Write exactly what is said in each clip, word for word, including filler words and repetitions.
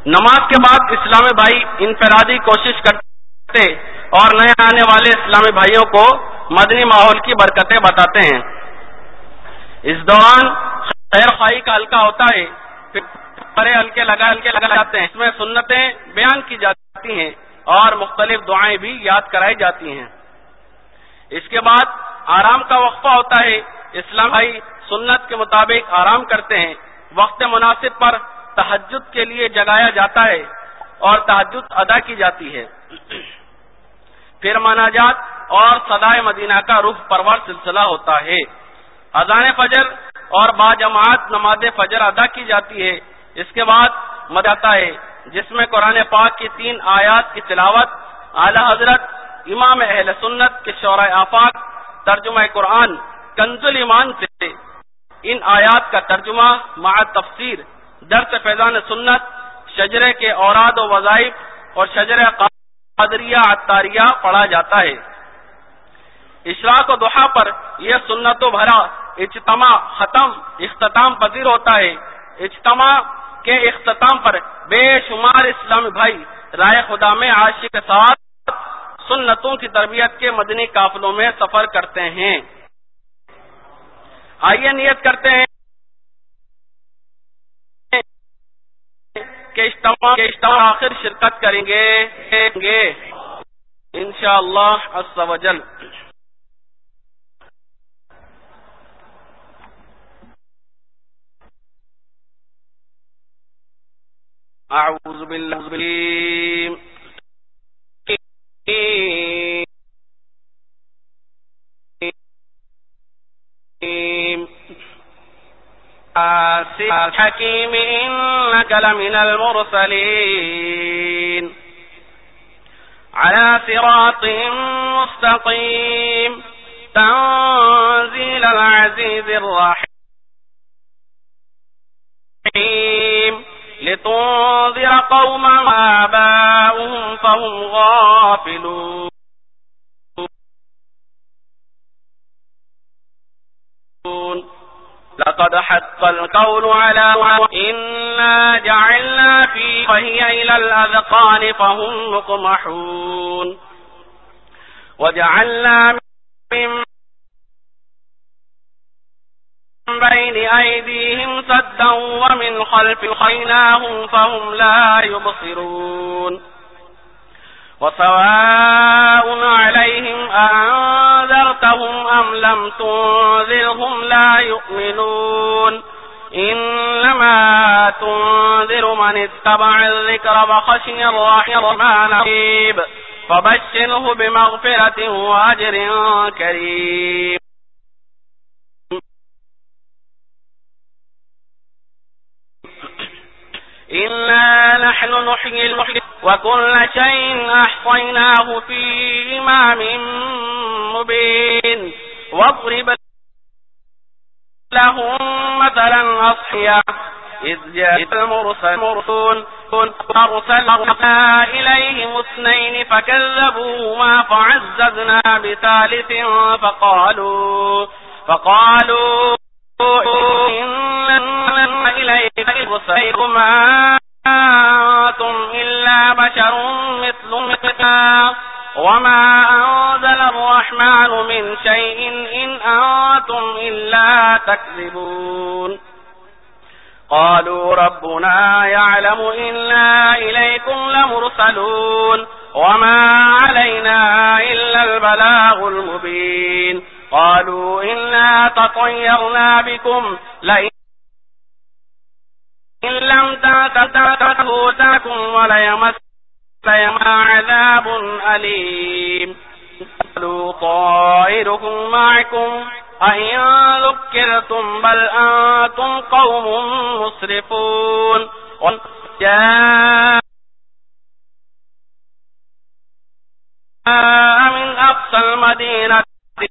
نماز کے بعد اسلامی بھائی انفرادی کوشش کرتے اور نئے آنے والے اسلامی بھائیوں کو مدنی ماحول کی برکتیں بتاتے ہیں. اس دوران خیر خواہی کا حلقہ ہوتا ہے، پھر بڑے ہلکے لگا ہلکے لگا جاتے ہیں. اس میں سنتیں بیان کی جاتی ہیں اور مختلف دعائیں بھی یاد کرائی جاتی ہیں. اس کے بعد آرام کا وقفہ ہوتا ہے. اسلام بھائی سنت کے مطابق آرام کرتے ہیں. وقت مناسب پر تہجد کے لیے جگایا جاتا ہے اور تہجد ادا کی جاتی ہے. پھر مناجات اور صدائے مدینہ کا روح پرور سلسلہ ہوتا ہے. اذان فجر اور باجماعت نماز فجر ادا کی جاتی ہے. اس کے بعد مداتا ہے جس میں قرآن پاک کی تین آیات کی تلاوت اعلی حضرت امام اہل سنت کے شورائے آفاق ترجمہ قرآن کنز ایمان سے ان آیات کا ترجمہ مع تفسیر درس فیضان سنت شجرے کے اوراد و وظائف اور شجرہ قادریہ عطاریہ پڑھا جاتا ہے. اشراق و ضحیٰ پر یہ سنتوں بھرا اجتماع ختم اختتام پذیر ہوتا ہے. اجتماع کے اختتام پر بے شمار اسلامی بھائی رائے خدا میں عاشق کے ساتھ سنتوں کی تربیت کے مدنی قافلوں میں سفر کرتے ہیں. آئیے نیت کرتے ہیں کہ اجتماع کے اجتماع آخر شرکت کریں گے انشاءاللہ عز و جل. اعوذ باللہ حكيم إنك لمن المرسلين على صراط مستقيم تنزيل العزيز الرحيم لتنذر قوما آباؤهم فهم غافلون لقد حق القول على إنا جعلنا في فهي إلى الأذقان فهم مقمحون وجعلنا من بين أيديهم سدا ومن خلف خيناهم فهم لا يبصرون وسواء عليهم أنذرتهم أم لم تنذرهم لا يؤمنون إنما تنذر من اتبع الذكر وخشي الرحمن رقيب فبشره بمغفرة وأجر كريم. إنا نحن نحيي المحيي وكل شيء أحصيناه في إمام مبين واضرب لهم مثلا أصحيا إذ جاء المرسلون أرسلنا إليهم اثنين فكذبوهما فعززنا بثالث فقالوا فقالوا إننا إليك مرسلون أنتم إلا بشر مثلنا وما أنزل الرحمن من شيء إن أنتم إلا تكذبون. قالوا ربنا يعلم إنا إليكم لمرسلون وما علينا إلا البلاغ المبين. قالوا إنا تطيرنا بكم لئن إن لم تنتهوا تاكم وليمسنا عذاب أليم. قالوا طائركم معكم أئن ذكرتم بل أنتم قوم مسرفون. جاء من أقصى المدينة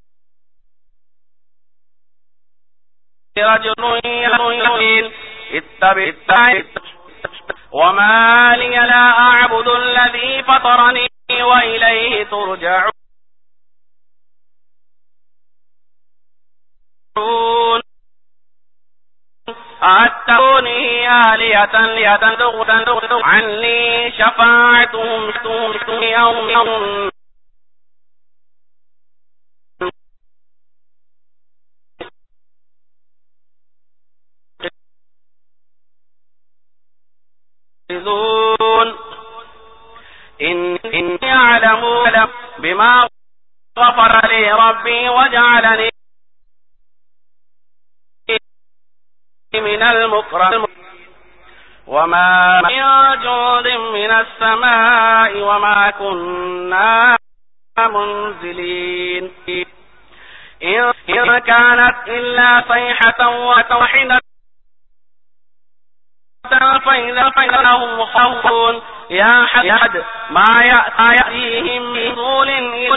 رجل يقول اتبع وما لي لا أعبد الذي فطرني وإليه ترجعون. أتوني آلهة ليتخذوا عني شفاعتهم يوم يوم إني أعلم بما غفر لي ربي وجعلني من المكرمين وما من جند من السماء وما كنا منزلين إن كانت إلا صيحة واحدة فإذا فإنهم خاطئون يا حد ما يأتيهم من رسول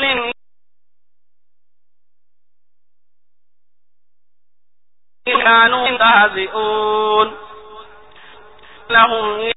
كانوا يستهزئون لهم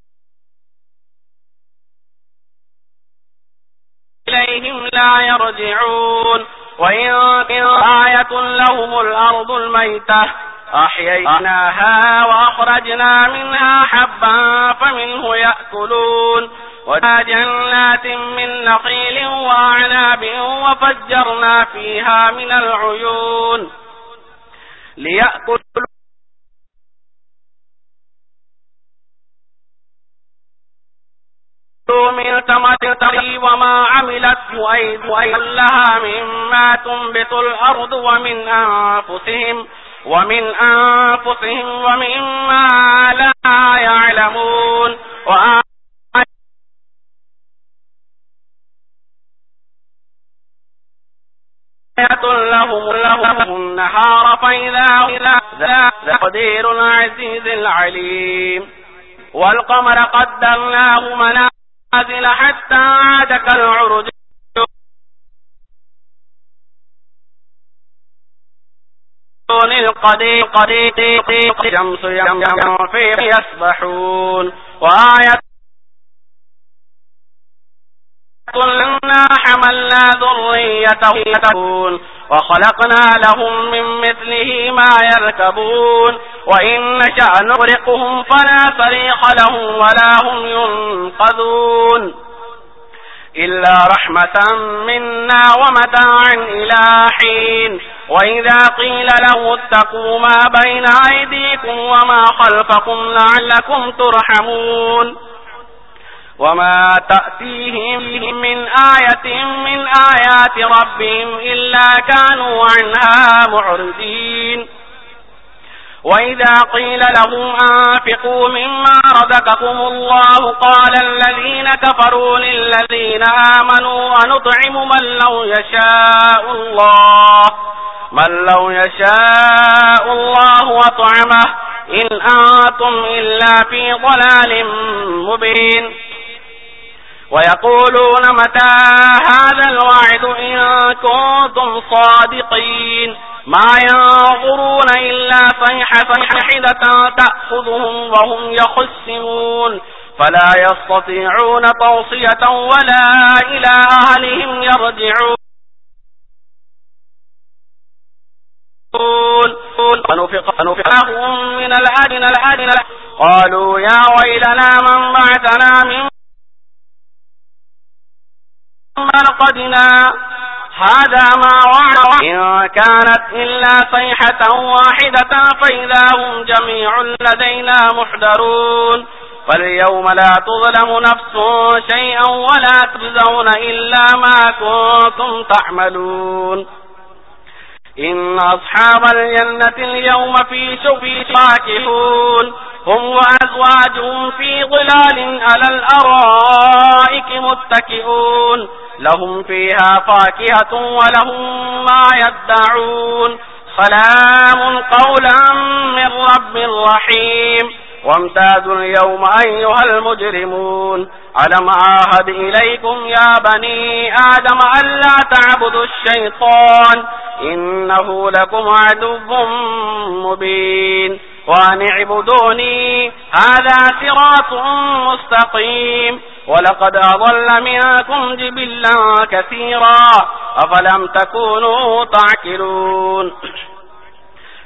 إليهم لا يرجعون وإن آية لهم الأرض الميتة أحييناها وأخرجنا منها حبا فمنه يأكلون وجنات من نخيل وأعناب وفجرنا فيها من العيون ليأكلوا من ثمرته وما عملته أيديهم لها مما تنبت الأرض ومن أنفسهم ومن أنفسهم ومما لا يعلمون وآية لهم لهم النهار فإذا ذا قدير العزيز العليم والقمر قدرناه منازل حتى عاد كالعرجون القدير قدير الشمس ينفر يسبحون وآية كلنا حملنا ذريتهم وخلقنا لهم من مثله ما يركبون وإن نشأ نغرقهم فلا صريخ لهم ولا هم ينقذون إلا رحمة منا ومتاعا إلى حين وإذا قيل له اتقوا ما بين أيديكم وما خلفكم لعلكم ترحمون وما تأتيهم من آية من آيات ربهم إلا كانوا عنها معرضين وإذا قيل لهم أنفقوا مما رزقكم الله قال الذين كفروا للذين آمنوا أنطعم من لو يشاء الله من لو يشاء الله وطعمه إن أنتم إلا في ضلال مبين ويقولون متى هذا الوعد إن كنتم صادقين ما ينظرون إلا صيحة واحدة تأخذهم وهم يخصمون فلا يستطيعون توصية ولا إلى أهلهم يرجعون ونفق نفقهم من الأدن الأدن قالوا يا ويلنا من بعثنا من مرقدنا هذا ما وعد إن كانت إلا صيحة واحدة فإذا هم جميع لدينا محضرون فاليوم لا تظلم نفس شيئا ولا تجزون إلا ما كنتم تعملون إن أصحاب الجنة اليوم في شغل فاكهون هم وأزواجهم في ظلال على الأرائك متكئون لهم فيها فاكهة ولهم ما يدعون سلام قولا من رب رحيم وامتازوا اليوم أيها المجرمون ألم أعهد إليكم يا بني آدم ألا تعبدوا الشيطان إنه لكم عدو مبين وأن اعبدوني هذا صراط مستقيم ولقد أضل منكم جبلا كثيرا أفلم تكونوا تعقلون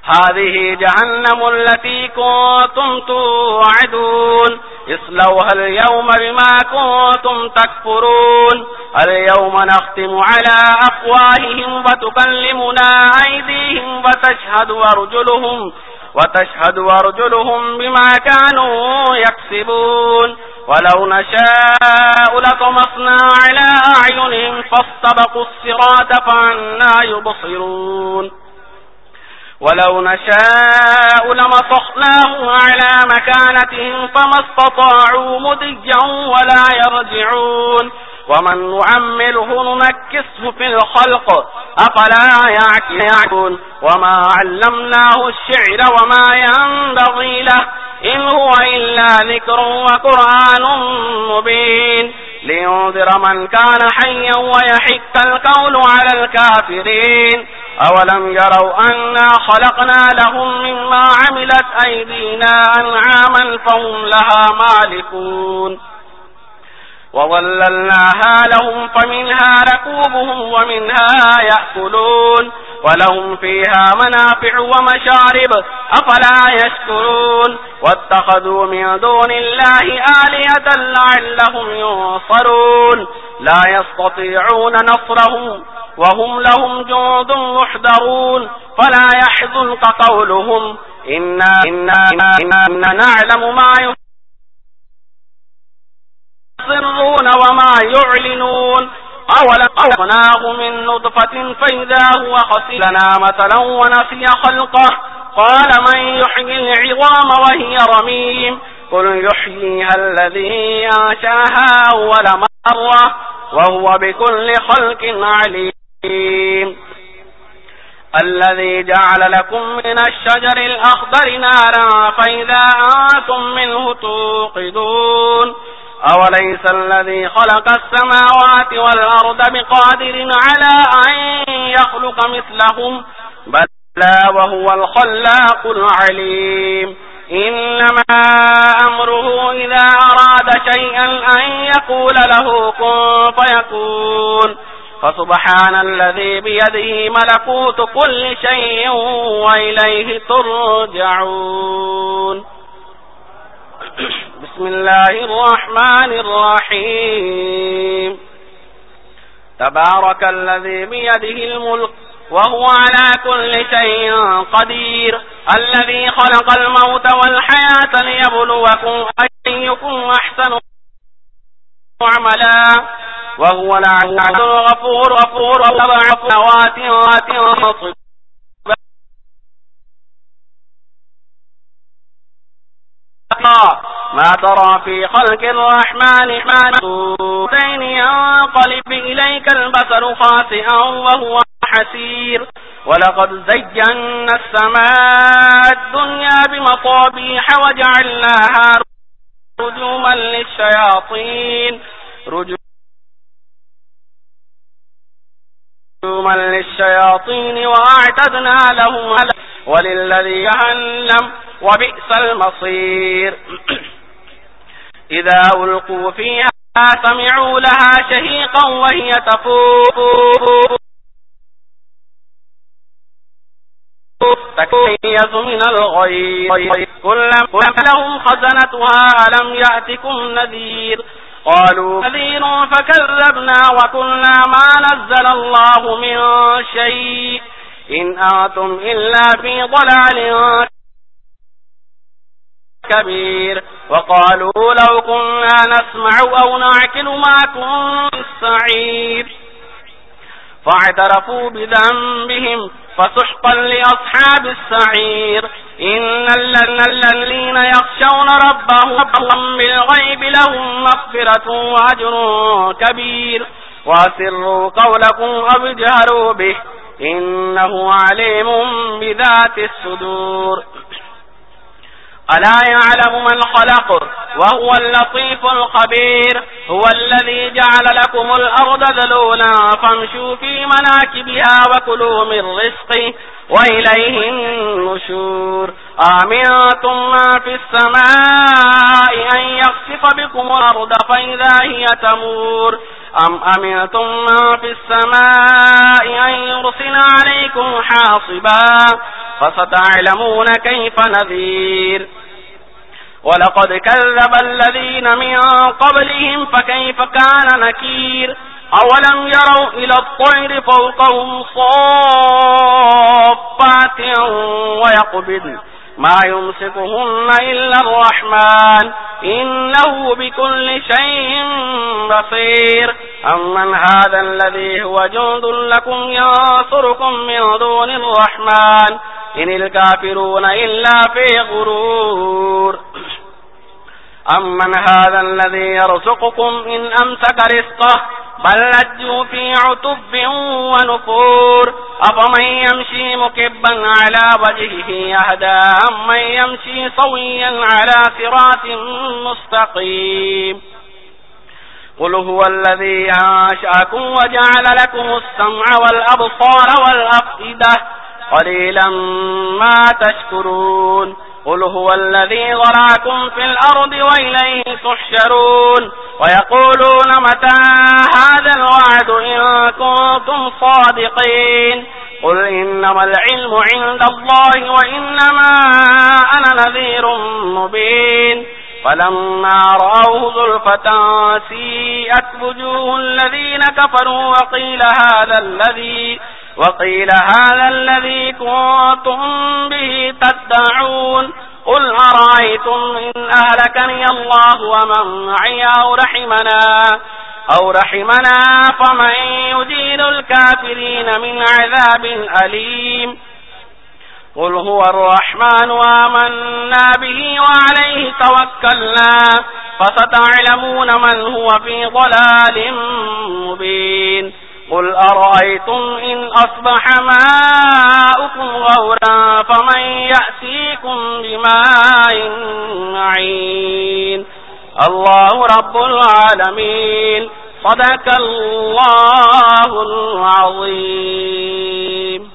هذه جهنم التي كنتم توعدون اصلوها اليوم بما كنتم تكفرون اليوم نختم على أفواههم وتكلمنا أيديهم وتشهد أرجلهم وتشهد أرجلهم بما كانوا يكسبون ولو نشاء لطمسنا على أعينهم فاستبقوا الصراط فأنى يبصرون ولو نشاء لمسخناهم على مكانتهم فما استطاعوا مضيا ولا يرجعون ومن نعمله ننكسه في الخلق أفلا يعقلون وما علمناه الشعر وما ينبغي له إن هو إلا ذكر وقرآن مبين لينذر من كان حيا ويحق القول على الكافرين أولم يروا أنا خلقنا لهم مما عملت أيدينا أنعاما فهم لها مالكون وظللناها لهم فمنها ركوبهم ومنها يأكلون ولهم فيها منافع ومشارب أفلا يشكرون واتخذوا من دون الله آلهة لعلهم ينصرون لا يستطيعون نصرهم وهم لهم جند محضرون فلا يحزنك قولهم إنا, إنا, إنا, إنا نعلم ما يسرون وما يعلنون أولا خلقناه من نطفة فإذا هو خصيم لنا مثلا ونسي خلقه قال من يحيي العظام وهي رميم قل يحييها الذي أنشاها أول مرة وهو بكل خلق عليم الذي جعل لكم من الشجر الأخضر نارا فإذا أنتم منه توقدون أوليس الذي خلق السماوات والأرض بقادر على أن يخلق مثلهم بلى وهو الخلاق العليم إنما أمره إذا أراد شيئا أن يقول له كن فيكون فسبحان الذي بيده ملكوت كل شيء وإليه ترجعون بسم الله الرحمن الرحيم تبارك الذي بيده الملك وهو على كل شيء قدير الذي خلق الموت والحياة ليبلوكم أيكم أحسن عملا وهو العزيز الغفور غفور سبع سماوات ما ترى في خلق الرحمن حسين ينقلب إليك البصر خاسئا وهو حسير ولقد زينا السماء الدنيا بمصابيح وجعلناها رجوما للشياطين رجوما للشياطين وأعتدنا لهم وللذي جهنم وبئس المصير إذا ألقوا فيها سمعوا لها شهيقا وهي تفور تكيز من الغيظ كلما لهم خزنتها ألم يأتكم نذير قالوا نذير فكذبنا وقلنا ما نزل الله من شيء إن أنتم إلا في ضلال كبير وقالوا لو كنا نسمع أو نعقل ما كنا في السعير فاعترفوا بذنبهم فسحقا لأصحاب السعير إن الذين يخشون ربهم بالغيب لهم مغفرة وأجر كبير وأسروا قولكم أو اجهروا به إنه عليم بذات الصدور ألا يعلم من خلق وهو اللطيف الخبير هو الذي جعل لكم الأرض ذلولا فامشوا في مناكبها وكلوا من رزقه وإليه النشور آمنتم ما في السماء أن يخسف بكم الأرض فإذا هي تمور أم أمنتم ما في السماء أن يرسل عليكم حاصبا فستعلمون كيف نذير ولقد كذب الذين من قبلهم فكيف كان نكير أولم يروا إلى الطير فوقهم صافات ويقبضن ما يمسكهن إلا الرحمن إنه بكل شيء بصير أمن هذا الذي هو جند لكم ينصركم من دون الرحمن إن الكافرون إلا في غرور أمن هذا الذي يرزقكم إن أمسك رزقه بل لجوا في عتب ونفور أفمن يمشي مكبا على وجهه يهدى أمن يمشي سويا على صراط مستقيم قل هو الذي أنشأكم وجعل لكم السمع والأبصار والأفئدة قليلا ما تشكرون قل هو الذي ذراكم في الأرض وإليه تحشرون ويقولون متى هذا الوعد إن كنتم صادقين قل إنما العلم عند الله وإنما أنا نذير مبين فلما رأوه زلفة سيئت وجوه الذين كفروا وقيل هذا الذي وقيل هذا الذي كنتم به تدعون قل أرأيتم إن أهلكني الله ومن معي أو رحمنا أو رحمنا فمن يجير الكافرين من عذاب أليم قل هو الرحمن آمنا به وعليه توكلنا فستعلمون من هو في ضلال مبين قل أرأيتم إن أصبح ماؤكم غورا فمن يأتيكم بماء معين الله رب العالمين صدق الله العظيم.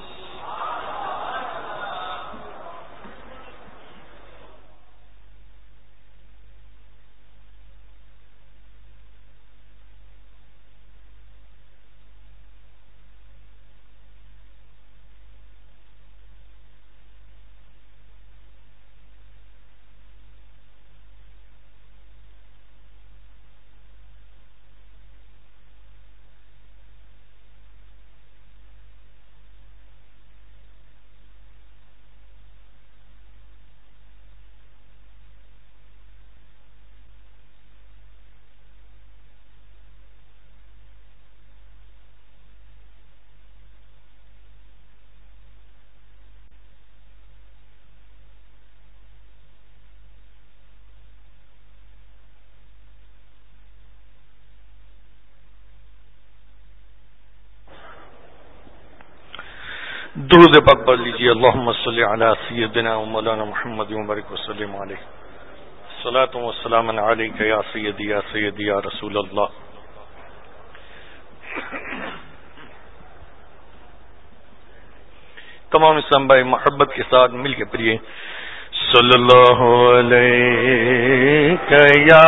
درود پاک پڑھ لیجیے. اللہم صلی علی سیدنا و مولانا محمد وبارک وسلم علیہ. صلاۃ و سلام علیک یا سیدی یا سیدی یا رسول اللہ. تمام اسلام بھائی محبت کے ساتھ مل کے پڑھیے صلی اللہ علیہ یا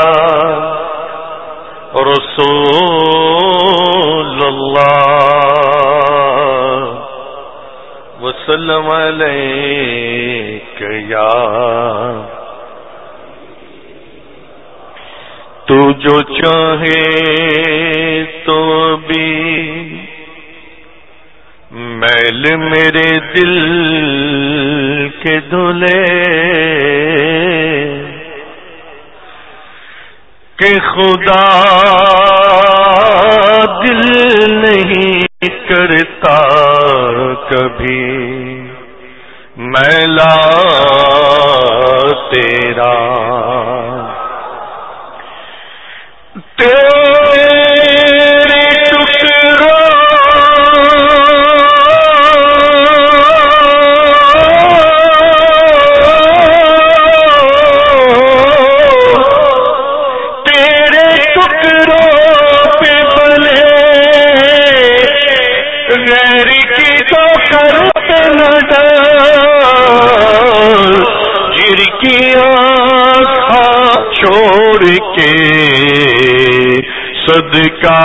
رسول اللہ وسلم علیک یا تو جو چاہے تو بھی میل میرے دل کے دھلے کہ خدا دل نہیں کرتا کبھی میلا تیرا. تیرے ٹکڑوں تیرے ٹکڑوں پہ بلے غیر کی تو کرتے نہ ڈال جر کی آنکھاں چھوڑ کے صدقہ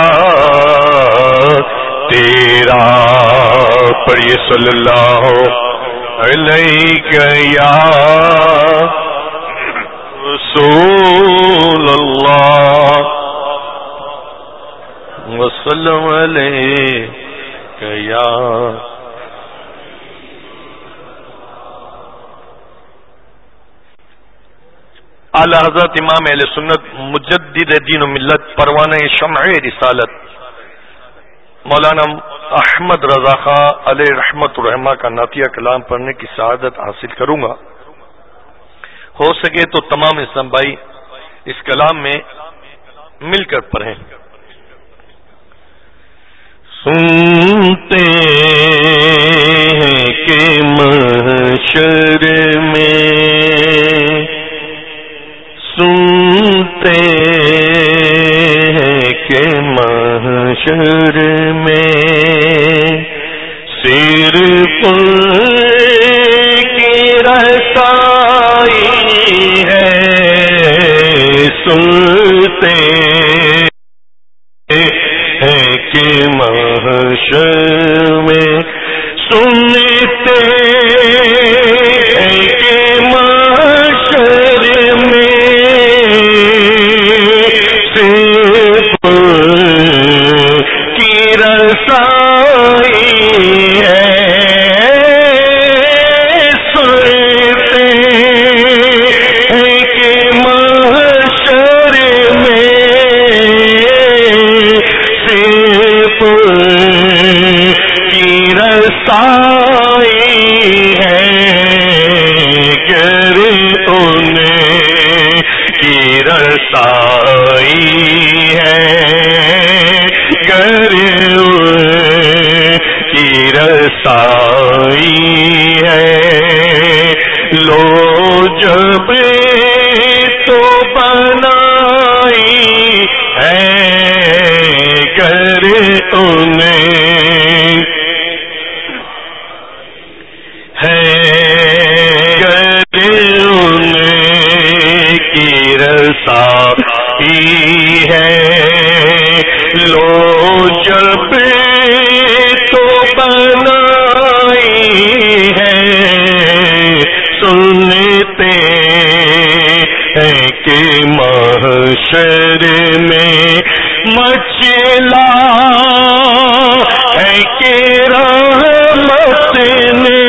تیرا. پڑھیے صلی اللہ علیک یا رسول اللہ وسلم علیک یا اعلی حضرت امام اہل سنت مجدد دین و ملت پروانہ شمع رسالت مولانا احمد رضا خان علیہ رحمت الرحمہ کا نعتیہ کلام پڑھنے کی سعادت حاصل کروں گا. ہو سکے تو تمام اسلام بھائی اس کلام میں مل کر پڑھیں. سنتے ہیں کہ محشر میں سنتے ہیں کہ محشر میں صرف کی رسائی ہے. سنتے ہیں کہ محشر میں سنتے ہیں کہ محشر میں صرف کی رسائی ہے. سنتے ہیں کہ محشر میں صرف کی رسائی ہے. گر انہیں کی رسائی ہے گر انہیں کی رسائی ہے. لو جب تو بنائی ہے گر انہیں ہے گر انہیں کی رسائی ہے. لو جب تو بنائی ہے سنتے ہیں کہ محشر میں مچلا ہے کہ رحمت نے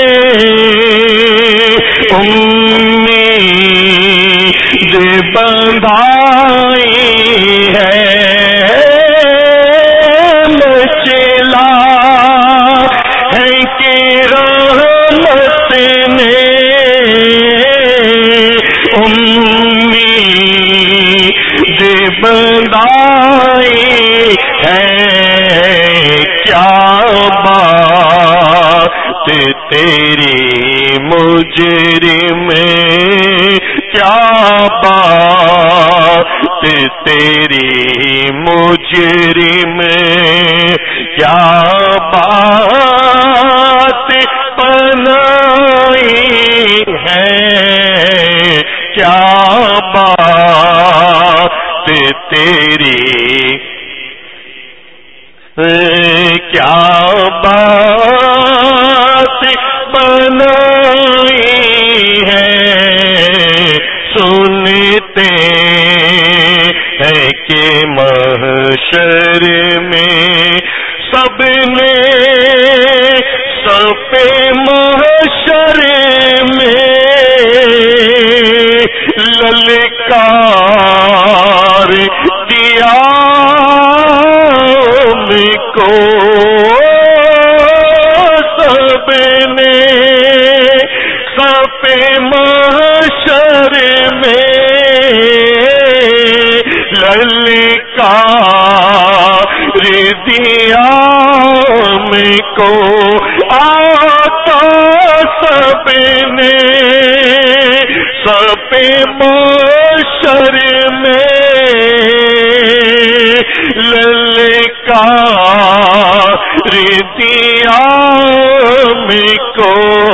امید بندھائی ہے. مچلا ہے کہ رحمت نے امید بندھائی ہے. کیا بات تیری مجرم کیا بات تیری مجرم کیا بات بنائی ہے. کیا بات تیری کیا بات بنائی ہے. سنتے ہیں کہ محشر میں سب نے سب محشر میں للکار دیا کو سب نے سب محشر میں للکار دیا کو آتا سب نے سب محشر میں للکار دیا کو.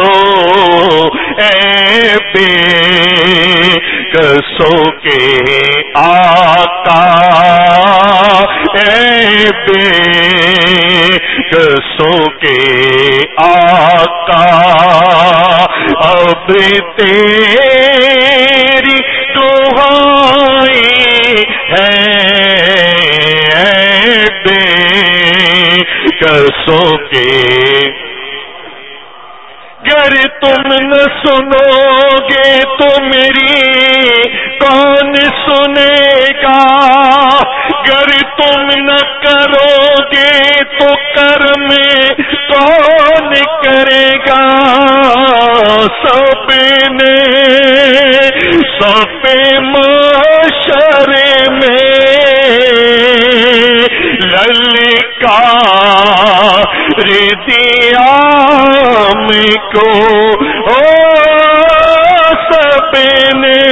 اے بے کسوں کے آقا اے بے کسوں کے آقا اب تیری دعائیں ہیں بے کسوں کے، گر تم نہ سنو گے تو میری کون سنے گا، گر تم نہ کرو گے تو کرم کون کرے گا، سب نے سب معاشر میں للکار دیا میں کو، او سب نے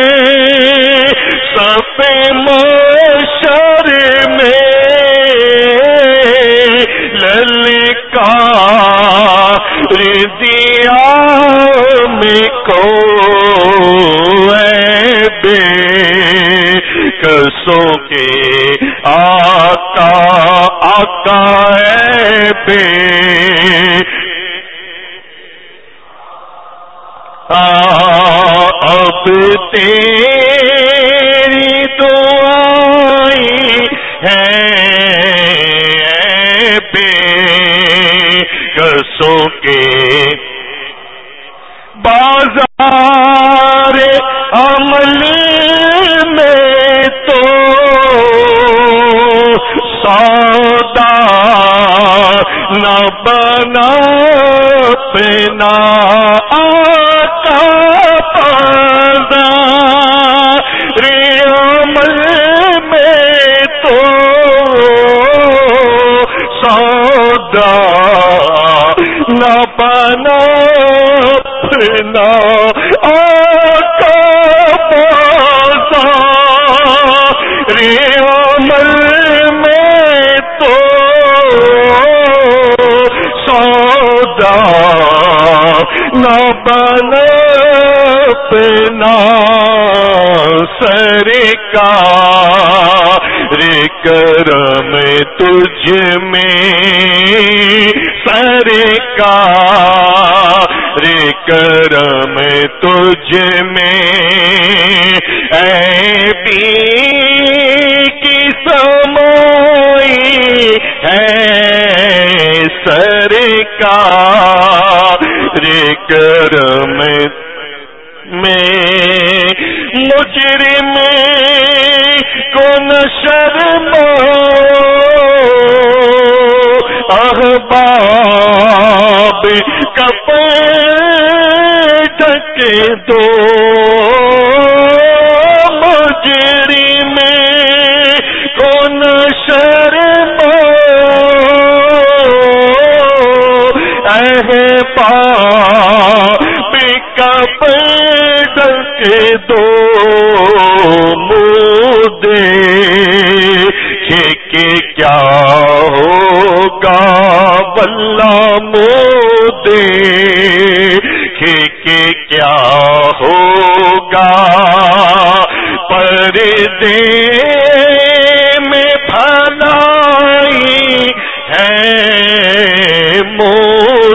سب معاشر میں للکار دیا میں کو، اے بے کسوں کے آقا آقا اے بے اب تیری دعائیں ہیں بے کسوں کے، بازار عمل میں تو سودا نہ بنا اپنا آقا، بازار عمل میں تو سودا نہ بنا اپنا آقا، بازار عمل میں تو سودا نہ بنا اپنا، سرکار کرم تجھ میں، سرکار کرم تجھ میں، عیبی کی سمائی ہے سرکار کرم میں، مجرم کو نہ شرماؤ، احباب کا پیر ڈھک دو، مجرم کو نہ شرماؤ، احباب کا پیر ڈھک دو، دیکھے کہ کیا ہوگا واللہ منہ دیکھے کہ کیا ہوگا، پردے میں بھلائی ہے منہ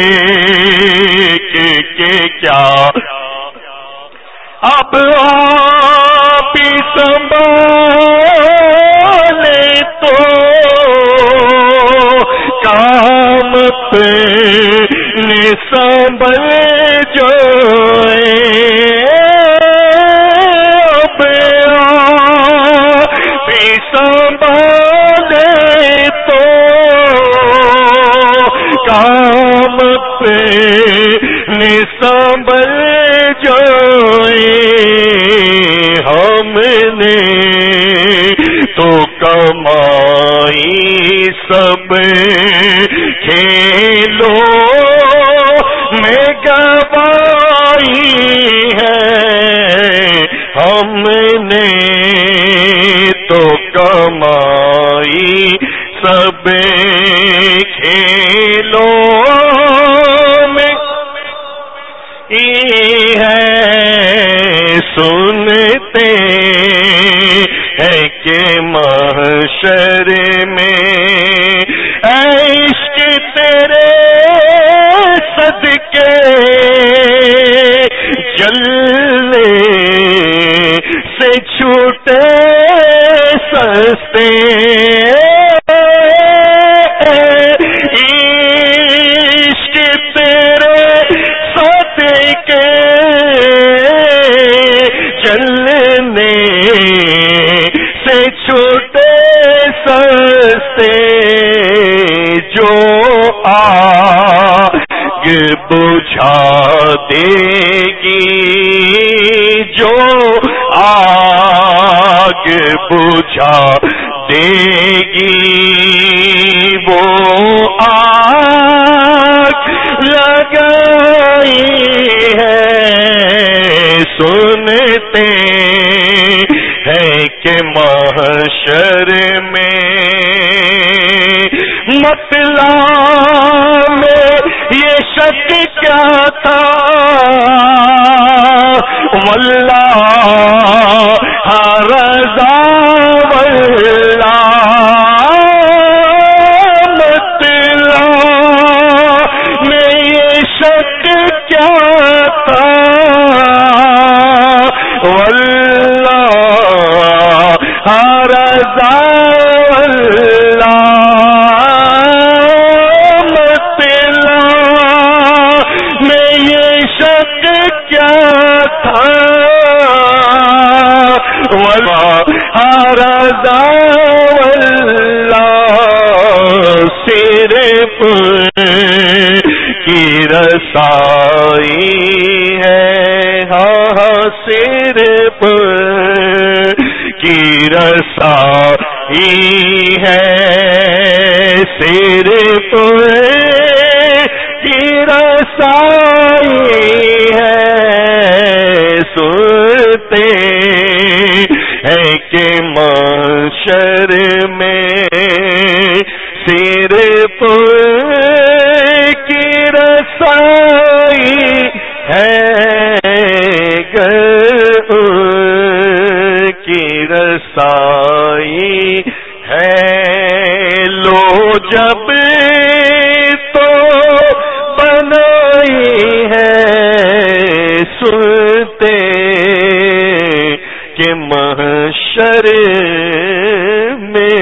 دیکھے کہ کیا، اب آپ ہی سنبھالے تو کام پہ سنبھل جائے، اب آپ ہی سنبھالے تو کام پہ سنبھل جائے، ہم نے تو کمائی سب کھیلوں میں گوائی ہے، ہم نے تو کمائی سب کھیلوں میں ہے، سنتے ہیں کہ محشر میں عشق تیرے صدقے سستے عشق تیرے ساتھ کے چلنے سے چھوٹے سستے جو آگ بجھا دے گی جو آگ بجھا دے گی وہ آگ لگائی ہے سنتے ہیں کہ محشر میں مطلع میں یہ شک کیا تھا واللہ رضا واللہ مطلع میں یہ شک کیا تھا واللہ رضا صرف کی رسائی ہے ہاں صرف کی رسائی ہے صرف کی رسائی ہے سنتے ہیں کہ محشر میں صرف کی رسائی ہے گر کی رسائی ہے لو جب تو بنائی ہے سنتے کہ محشر میں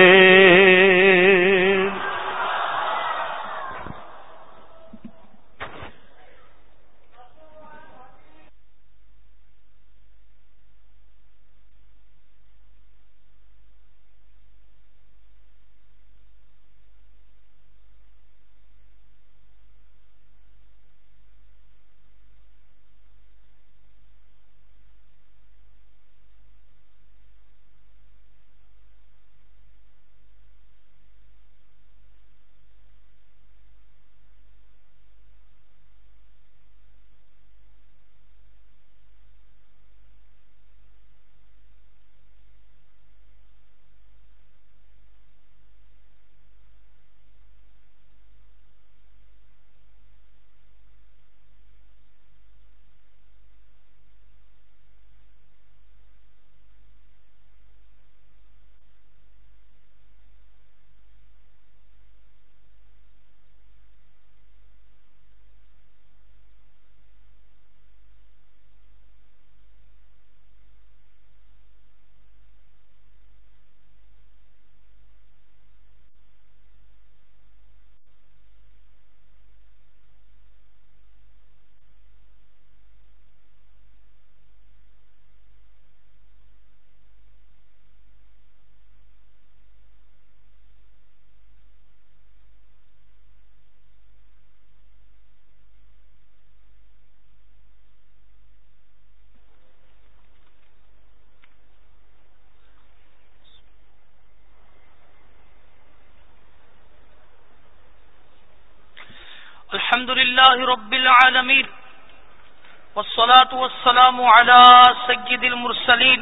الحمد لله رب العالمين والصلاة والسلام على سيد المرسلين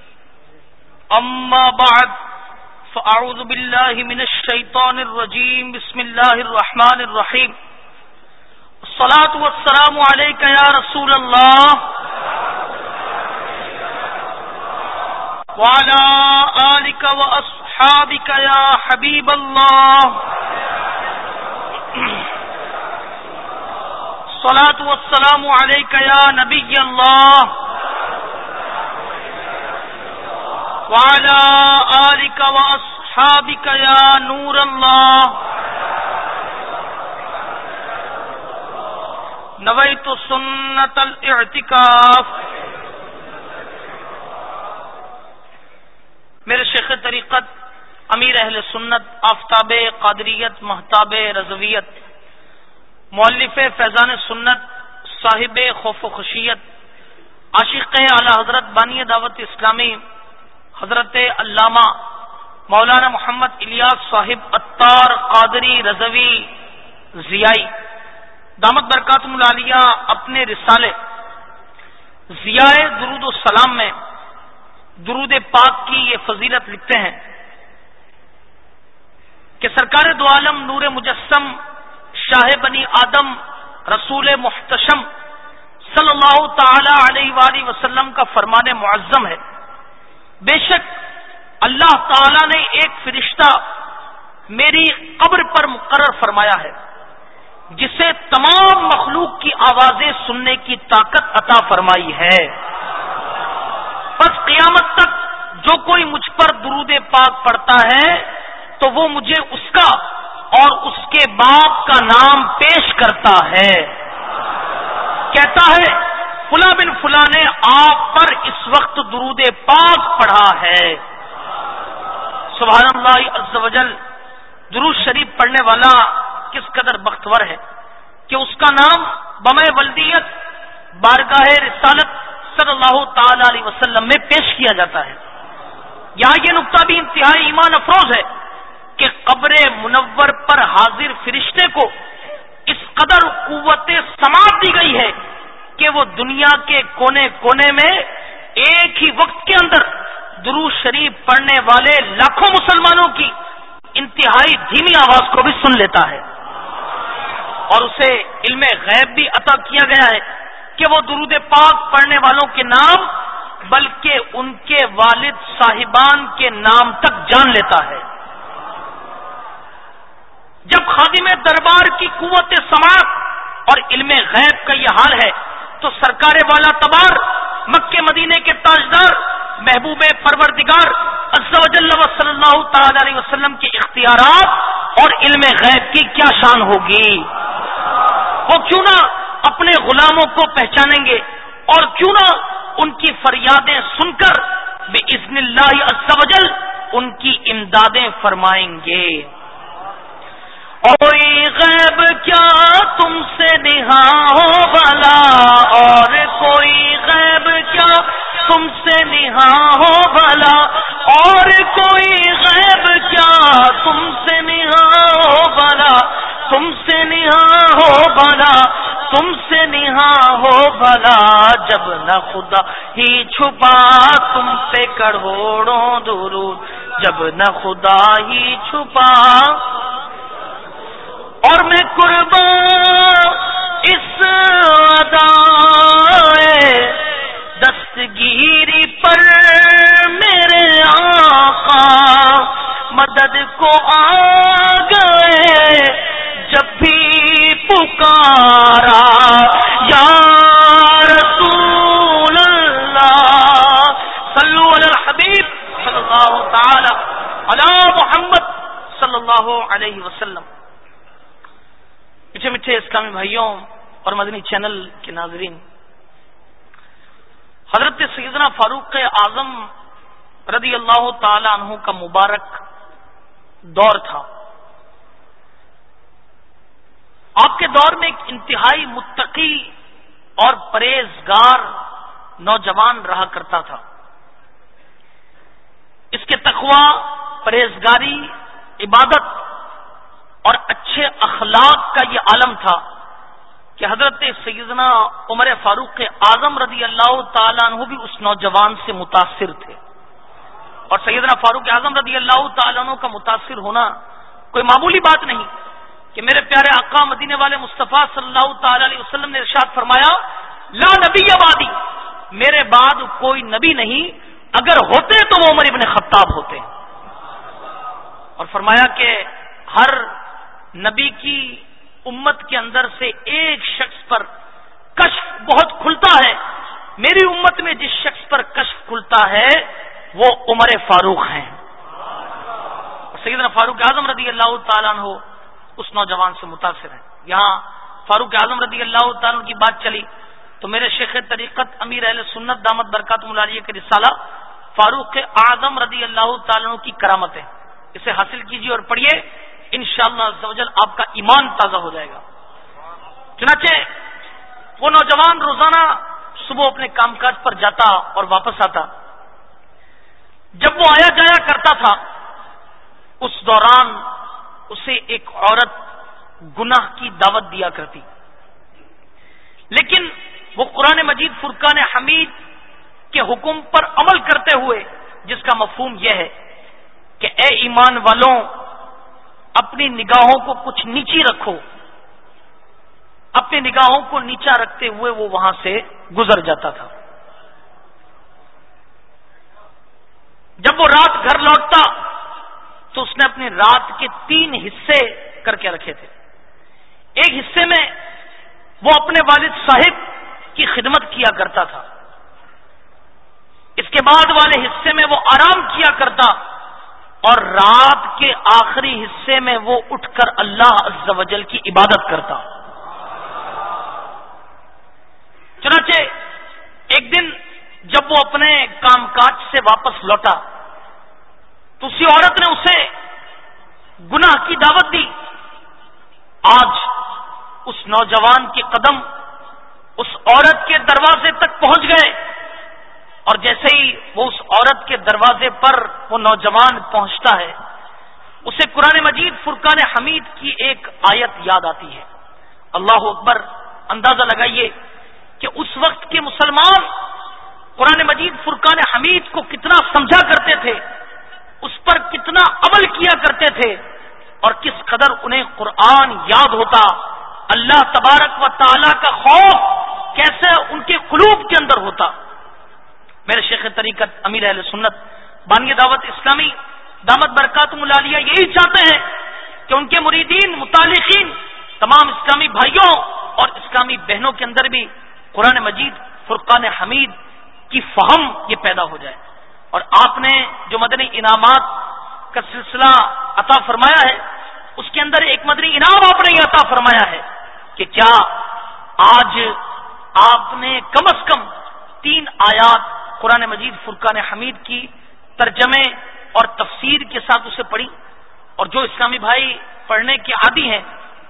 أما بعد فأعوذ بالله من الشيطان الرجيم بسم الله الرحمن الرحيم الصلاة والسلام عليك يا رسول الله وعلى آلك وأصحابك يا حبيب الله الصلاة والسلام عليك يا نبي الله وعلى آلك وأصحابك يا نور الله نويت سنة الاعتكاف. میرے شیخ طریقت امیر اہل سنت آفتاب قادریت محتاب رضویت مؤلف فیضان سنت صاحب خوف و خشیت عاشق اعلی حضرت بانی دعوت اسلامی حضرت علامہ مولانا محمد الیاس صاحب عطار قادری رضوی ضیائی دامت برکاتہم العالیہ اپنے رسالے ضیاء درود و سلام میں درود پاک کی یہ فضیلت لکھتے ہیں کہ سرکار دو عالم نور مجسم شاہ بنی آدم رسول محتشم صلی اللہ تعالی علیہ وآلہ وسلم کا فرمان معظم ہے، بے شک اللہ تعالی نے ایک فرشتہ میری قبر پر مقرر فرمایا ہے جسے تمام مخلوق کی آوازیں سننے کی طاقت عطا فرمائی ہے، بس قیامت تک جو کوئی مجھ پر درود پاک پڑھتا ہے تو وہ مجھے اس کا اور اس کے باپ کا نام پیش کرتا ہے، کہتا ہے فلاں بن فلاں نے آپ پر اس وقت درود پاک پڑھا ہے. سبحان اللہ عز و جل. درود شریف پڑھنے والا کس قدر بختور ہے کہ اس کا نام بمِ ولدیت بارگاہ رسالت صلی اللہ تعالی علیہ وسلم میں پیش کیا جاتا ہے. یہاں یہ نقطہ بھی انتہائی ایمان افروز ہے کہ قبر منور پر حاضر فرشتے کو اس قدر قوت سماعت دی گئی ہے کہ وہ دنیا کے کونے کونے میں ایک ہی وقت کے اندر درود شریف پڑھنے والے لاکھوں مسلمانوں کی انتہائی دھیمی آواز کو بھی سن لیتا ہے، اور اسے علم غیب بھی عطا کیا گیا ہے کہ وہ درود پاک پڑھنے والوں کے نام بلکہ ان کے والد صاحبان کے نام تک جان لیتا ہے. جب خادم دربار کی قوت سماعت اور علم غیب کا یہ حال ہے تو سرکار والا تبار مکے مدینے کے تاجدار محبوب پروردگار عز و جل و صلی اللہ تعالی علیہ وسلم کے اختیارات اور علم غیب کی کیا شان ہوگی. وہ کیوں نہ اپنے غلاموں کو پہچانیں گے اور کیوں نہ ان کی فریادیں سن کر باذن اللہ عز و جل ان کی امدادیں فرمائیں گے. کوئی غیب کیا تم سے نہاں ہو بھلا، اور کوئی غیب کیا تم سے نہاں ہو بھلا، اور کوئی غیب کیا تم سے نہاں ہو بھلا، تم سے نہاں ہو بھلا، تم سے نہاں ہو بھلا، جب نہ خدا ہی چھپا تم پہ کروڑوں درود، جب نہ خدا ہی چھپا. اور میں قربان اس ادائے دستگیری پر میرے آقا مدد کو آ گئے جب بھی پکارا یا رسول اللہ. صلو علی الحبیب صلی اللہ تعالی علی محمد صلی اللہ علیہ وسلم. میٹھے میٹھے اسلامی بھائیوں اور مدنی چینل کے ناظرین، حضرت سیدنا فاروق اعظم رضی اللہ تعالی عنہ کا مبارک دور تھا. آپ کے دور میں ایک انتہائی متقی اور پرہیزگار نوجوان رہا کرتا تھا. اس کے تقوی، پرہیزگاری، عبادت اور اچھے اخلاق کا یہ عالم تھا کہ حضرت سیدنا عمر فاروق اعظم رضی اللہ تعالیٰ عنہ بھی اس نوجوان سے متاثر تھے. اور سیدنا فاروق اعظم رضی اللہ تعالیٰ عنہ کا متاثر ہونا کوئی معمولی بات نہیں کہ میرے پیارے آقا مدینے والے مصطفیٰ صلی اللہ تعالی علیہ وسلم نے ارشاد فرمایا لا نبی بعدی، میرے بعد کوئی نبی نہیں، اگر ہوتے تو وہ عمر ابن خطاب ہوتے. اور فرمایا کہ ہر نبی کی امت کے اندر سے ایک شخص پر کشف بہت کھلتا ہے، میری امت میں جس شخص پر کشف کھلتا ہے وہ عمر فاروق ہیں. سیدنا فاروق اعظم رضی اللہ تعالیٰ عنہ اس نوجوان سے متاثر ہیں. یہاں فاروق اعظم رضی اللہ تعالیٰ عنہ کی بات چلی تو میرے شیخ طریقت امیر اہل سنت دامت برکاتہم العالیہ کے رسالہ فاروق اعظم رضی اللہ تعالیٰ عنہ کی کرامت ہے، اسے حاصل کیجیے اور پڑھیے، انشاءاللہ عز و جل آپ کا ایمان تازہ ہو جائے گا. چنانچہ وہ نوجوان روزانہ صبح اپنے کام کاج پر جاتا اور واپس آتا. جب وہ آیا جایا کرتا تھا اس دوران اسے ایک عورت گناہ کی دعوت دیا کرتی، لیکن وہ قرآن مجید فرقان حمید کے حکم پر عمل کرتے ہوئے، جس کا مفہوم یہ ہے کہ اے ایمان والوں اپنی نگاہوں کو کچھ نیچی رکھو، اپنی نگاہوں کو نیچا رکھتے ہوئے وہ وہاں سے گزر جاتا تھا. جب وہ رات گھر لوٹتا تو اس نے اپنی رات کے تین حصے کر کے رکھے تھے. ایک حصے میں وہ اپنے والد صاحب کی خدمت کیا کرتا تھا، اس کے بعد والے حصے میں وہ آرام کیا کرتا، اور رات کے آخری حصے میں وہ اٹھ کر اللہ عز و جل کی عبادت کرتا. چنانچہ ایک دن جب وہ اپنے کام کاج سے واپس لوٹا تو اسی عورت نے اسے گناہ کی دعوت دی. آج اس نوجوان کے قدم اس عورت کے دروازے تک پہنچ گئے، اور جیسے ہی وہ اس عورت کے دروازے پر وہ نوجوان پہنچتا ہے اسے قرآن مجید فرقان حمید کی ایک آیت یاد آتی ہے. اللہ اکبر. اندازہ لگائیے کہ اس وقت کے مسلمان قرآن مجید فرقان حمید کو کتنا سمجھا کرتے تھے، اس پر کتنا عمل کیا کرتے تھے، اور کس قدر انہیں قرآن یاد ہوتا. اللہ تبارک و تعالی کا خوف کیسے ان کے قلوب کے اندر ہوتا. میرے شیخ طریقت امیر اہل سنت بانی دعوت اسلامی دامت برکاتہم العالیہ یہی چاہتے ہیں کہ ان کے مریدین متعلقین تمام اسلامی بھائیوں اور اسلامی بہنوں کے اندر بھی قرآن مجید فرقان حمید کی فہم یہ پیدا ہو جائے. اور آپ نے جو مدنی انعامات کا سلسلہ عطا فرمایا ہے اس کے اندر ایک مدنی انعام آپ نے یہ عطا فرمایا ہے کہ کیا آج آپ نے کم از کم تین آیات قرآن مجید فرقان حمید کی ترجمے اور تفسیر کے ساتھ اسے پڑھی. اور جو اسلامی بھائی پڑھنے کے عادی ہیں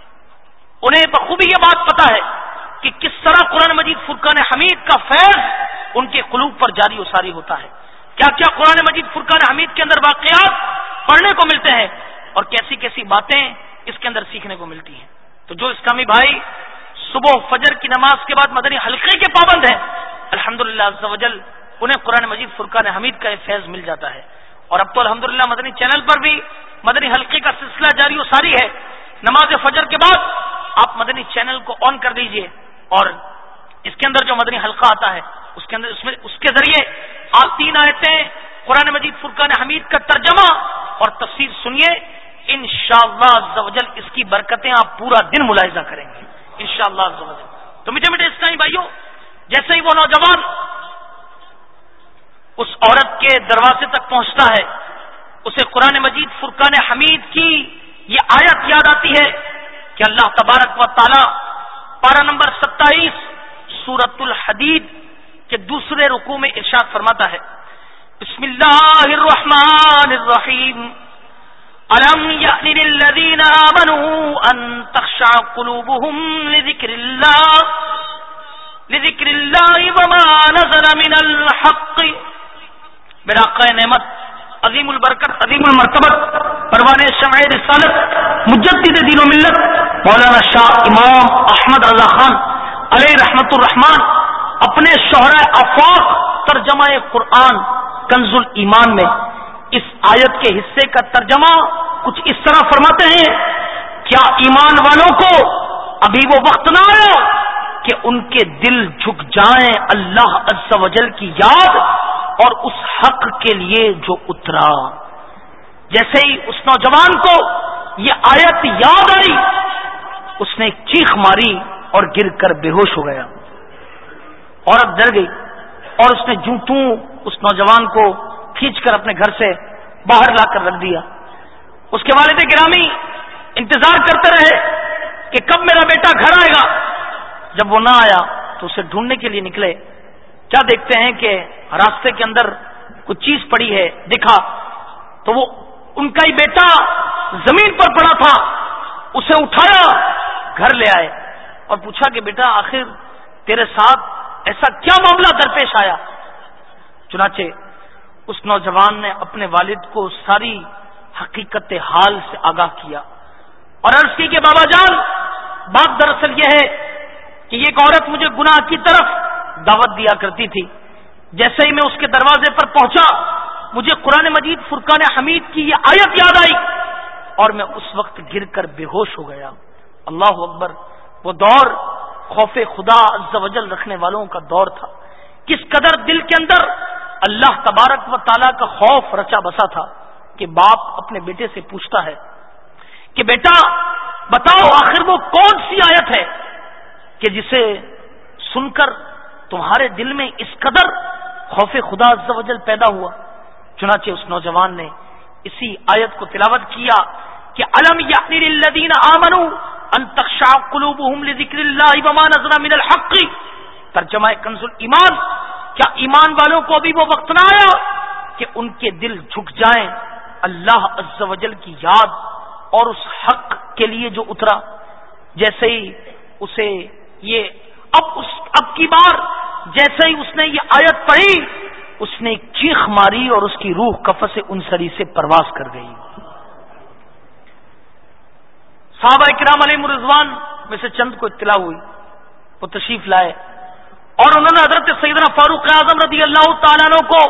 انہیں بخوبی یہ بات پتا ہے کہ کس طرح قرآن مجید فرقان حمید کا فیض ان کے قلوب پر جاری و ساری ہوتا ہے، کیا کیا قرآن مجید فرقان حمید کے اندر واقعات پڑھنے کو ملتے ہیں اور کیسی کیسی باتیں اس کے اندر سیکھنے کو ملتی ہیں. تو جو اسلامی بھائی صبح فجر کی نماز کے بعد مدنی حلقے کے پابند ہیں الحمدللہ عز و جل انہیں قرآن مجید فرقان حمید کا فیض مل جاتا ہے. اور اب تو الحمدللہ مدنی چینل پر بھی مدنی حلقے کا سلسلہ جاری و ساری ہے. نماز فجر کے بعد آپ مدنی چینل کو آن کر دیجئے اور اس کے اندر جو مدنی حلقہ آتا ہے اس کے اندر اس میں اس کے ذریعے آپ تین آیتیں قرآن مجید فرقان حمید کا ترجمہ اور تفسیر سنیے. انشاءاللہ عز و جل اس کی برکتیں آپ پورا دن ملاحظہ کریں گے انشاءاللہ عز و جل. تو میٹھے میٹھے اسلامی بھائیوں، جیسے ہی وہ نوجوان اس عورت کے دروازے تک پہنچتا ہے اسے قرآن مجید فرقان حمید کی یہ آیت یاد آتی ہے کہ اللہ تبارک و تعالی پارہ نمبر ستائیس سورۃ الحدید کے دوسرے رکوع میں ارشاد فرماتا ہے بسم اللہ الرحمن الرحیم الم یأن للذین آمنوا ان تخشع قلوبهم لذکر اللہ لذکر اللہ وما نزل من الحق. میرا آقا نعمت عظیم البرکت عظیم المرتبت پروان شمع رسالت مجدد دین و ملت مولانا شاہ امام احمد رضا خان علیہ رحمت الرحمان اپنے شہرہ آفاق ترجمہ قرآن کنز الایمان میں اس آیت کے حصے کا ترجمہ کچھ اس طرح فرماتے ہیں، کیا ایمان والوں کو ابھی وہ وقت نہ آیا کہ ان کے دل جھک جائیں اللہ عز و جل کی یاد اور اس حق کے لیے جو اترا. جیسے ہی اس نوجوان کو یہ آیت یاد آئی اس نے ایک چیخ ماری اور گر کر بے ہوش ہو گیا. عورت ڈر گئی اور اس نے جوں توں اس نوجوان کو کھینچ کر اپنے گھر سے باہر لا کر رکھ دیا. اس کے والد گرامی انتظار کرتے رہے کہ کب میرا بیٹا گھر آئے گا. جب وہ نہ آیا تو اسے ڈھونڈنے کے لیے نکلے. کیا دیکھتے ہیں کہ راستے کے اندر کچھ چیز پڑی ہے. دیکھا تو وہ ان کا ہی بیٹا زمین پر پڑا تھا. اسے اٹھایا, گھر لے آئے اور پوچھا کہ بیٹا آخر تیرے ساتھ ایسا کیا معاملہ درپیش آیا. چنانچہ اس نوجوان نے اپنے والد کو ساری حقیقت حال سے آگاہ کیا اور عرض کی کہ بابا جان, بات دراصل یہ ہے کہ یہ ایک عورت مجھے گناہ کی طرف دعوت دیا کرتی تھی. جیسے ہی میں اس کے دروازے پر پہنچا مجھے قرآن مجید فرقان حمید کی یہ آیت یاد آئی اور میں اس وقت گر کر بے ہوش ہو گیا. اللہ اکبر. وہ دور خوف خدا عز و جل رکھنے والوں کا دور تھا. کس قدر دل کے اندر اللہ تبارک و تعالیٰ کا خوف رچا بسا تھا کہ باپ اپنے بیٹے سے پوچھتا ہے کہ بیٹا بتاؤ آخر وہ کون سی آیت ہے کہ جسے سن کر تمہارے دل میں اس قدر خوف خدا عز و جل پیدا ہوا. چنانچہ اس نوجوان نے اسی آیت کو تلاوت کیا کہ الم یأنی للذین آمنوا ان تخشع قلوبهم لذکر اللہ وما نزل من الحق. ترجمہ کنز الایمان, کیا ایمان والوں کو ابھی وہ وقت نہ آیا کہ ان کے دل جھک جائیں اللہ عز و جل کی یاد اور اس حق کے لیے جو اترا. جیسے ہی اسے یہ اب اس اب کی بار جیسے ہی اس نے یہ آیت پڑھی اس نے ایک چیخ ماری اور اس کی روح قفس انصری سے پرواز کر گئی. صحابہ کرام علیہم رضوان میں سے چند کو اطلاع ہوئی, وہ تشریف لائے اور انہوں نے حضرت سیدنا فاروق اعظم رضی اللہ تعالیٰ عنہ کو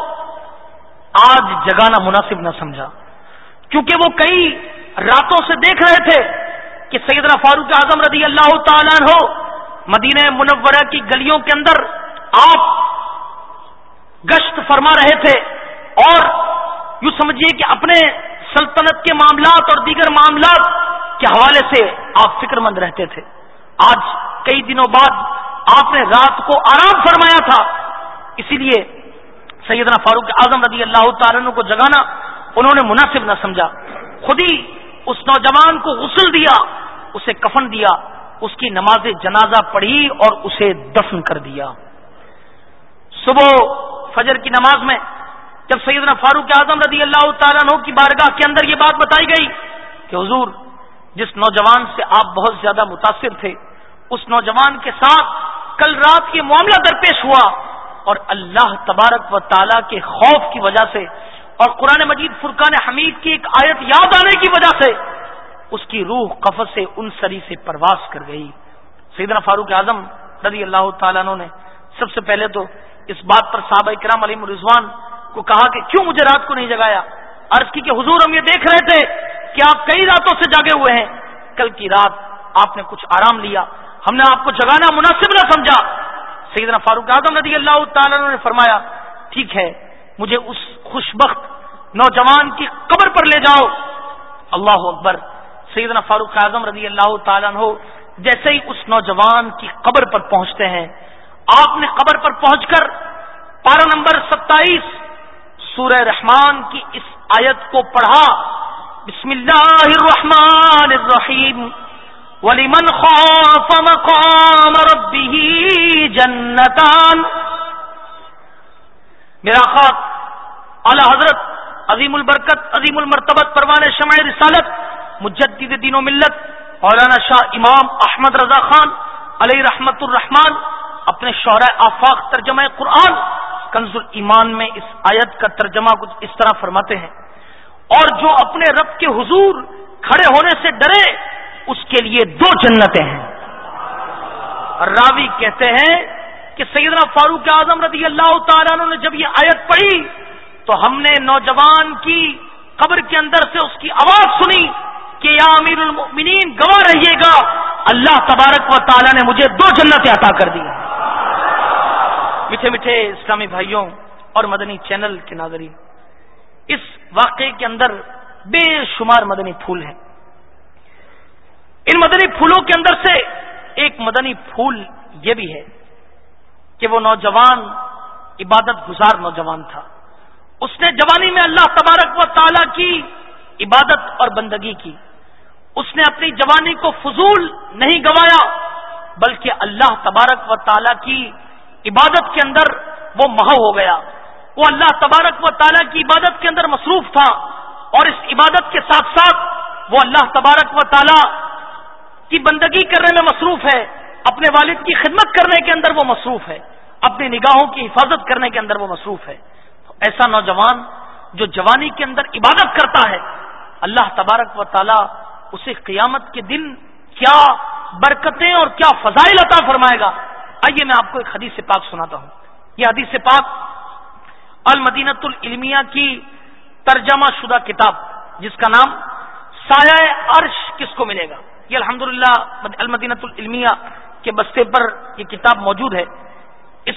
آج جگانا مناسب نہ سمجھا, کیونکہ وہ کئی راتوں سے دیکھ رہے تھے کہ سیدنا فاروق اعظم رضی اللہ تعالیٰ عنہ مدینہ منورہ کی گلیوں کے اندر آپ گشت فرما رہے تھے اور یوں سمجھیے کہ اپنے سلطنت کے معاملات اور دیگر معاملات کے حوالے سے آپ فکر مند رہتے تھے. آج کئی دنوں بعد آپ نے رات کو آرام فرمایا تھا, اسی لیے سیدنا فاروق اعظم رضی اللہ تعالیٰ عنہ کو جگانا انہوں نے مناسب نہ سمجھا. خود ہی اس نوجوان کو غسل دیا, اسے کفن دیا, اس کی نماز جنازہ پڑھی اور اسے دفن کر دیا. صبح فجر کی نماز میں جب سیدنا فاروق اعظم رضی اللہ تعالیٰ عنہ کی بارگاہ کے اندر یہ بات بتائی گئی کہ حضور جس نوجوان سے آپ بہت زیادہ متاثر تھے اس نوجوان کے ساتھ کل رات یہ معاملہ درپیش ہوا اور اللہ تبارک و تعالیٰ کے خوف کی وجہ سے اور قرآن مجید فرقان حمید کی ایک آیت یاد آنے کی وجہ سے اس کی روح قفس سے انصری سے پرواز کر گئی. سیدنا فاروق اعظم رضی اللہ تعالیٰ عنہ نے سب سے پہلے تو اس بات پر صحابہ کرام علیہم رضوان کو کہا کہ کیوں مجھے رات کو نہیں جگایا. عرض کی کہ حضور ہم یہ دیکھ رہے تھے کہ آپ کئی راتوں سے جاگے ہوئے ہیں, کل کی رات آپ نے کچھ آرام لیا, ہم نے آپ کو جگانا مناسب نہ سمجھا. سیدنا فاروق اعظم رضی اللہ تعالیٰ عنہ نے فرمایا ٹھیک ہے مجھے اس خوشبخت نوجوان کی قبر پر لے جاؤ. اللہ اکبر. سیدنا فاروق اعظم رضی اللہ تعالیٰ عنہ جیسے ہی اس نوجوان کی قبر پر پہنچتے ہیں آپ نے قبر پر پہنچ کر پارہ نمبر ستائیس سورہ رحمان کی اس آیت کو پڑھا. بسم اللہ الرحمن الرحیم وَلِمَنْ خَافَ مَقَامَ رَبِّهِ جَنَّتَانِ. میرا خاک اعلی حضرت عظیم البرکت عظیم المرتبت پروان شمع رسالت مجدد دین و ملت مولانا شاہ امام احمد رضا خان علیہ رحمت الرحمان اپنے شعراء آفاق ترجمہ قرآن کنز الایمان میں اس آیت کا ترجمہ کچھ اس طرح فرماتے ہیں اور جو اپنے رب کے حضور کھڑے ہونے سے ڈرے اس کے لیے دو جنتیں ہیں. راوی کہتے ہیں کہ سیدنا فاروق اعظم رضی اللہ تعالیٰ عنہ نے جب یہ آیت پڑھی تو ہم نے نوجوان کی قبر کے اندر سے اس کی آواز سنی کہ یا امیر المؤمنین گواہ رہیے گا اللہ تبارک و تعالیٰ نے مجھے دو جنتیں عطا کر دی. میٹھے میٹھے اسلامی بھائیوں اور مدنی چینل کے ناظرین, اس واقعے کے اندر بے شمار مدنی پھول ہیں. ان مدنی پھولوں کے اندر سے ایک مدنی پھول یہ بھی ہے کہ وہ نوجوان عبادت گزار نوجوان تھا اس نے جوانی میں اللہ تبارک و تعالی کی عبادت اور بندگی کی. اس نے اپنی جوانی کو فضول نہیں گوایا بلکہ اللہ تبارک و تعالی کی عبادت کے اندر وہ محو ہو گیا. وہ اللہ تبارک و تعالی کی عبادت کے اندر مصروف تھا اور اس عبادت کے ساتھ ساتھ وہ اللہ تبارک و تعالی کی بندگی کرنے میں مصروف ہے, اپنے والد کی خدمت کرنے کے اندر وہ مصروف ہے, اپنی نگاہوں کی حفاظت کرنے کے اندر وہ مصروف ہے. تو ایسا نوجوان جو جوانی کے اندر عبادت کرتا ہے, اللہ تبارک و تعالی اسے قیامت کے دن کیا برکتیں اور کیا فضائل عطا فرمائے گا. آئیے میں آپ کو ایک حدیث پاک سناتا ہوں. یہ حدیث پاک المدینۃ العلمیہ کی ترجمہ شدہ کتاب جس کا نام سایہ عرش کس کو ملے گا, یہ الحمدللہ المدینۃ العلمیہ کے بستے پر یہ کتاب موجود ہے. اس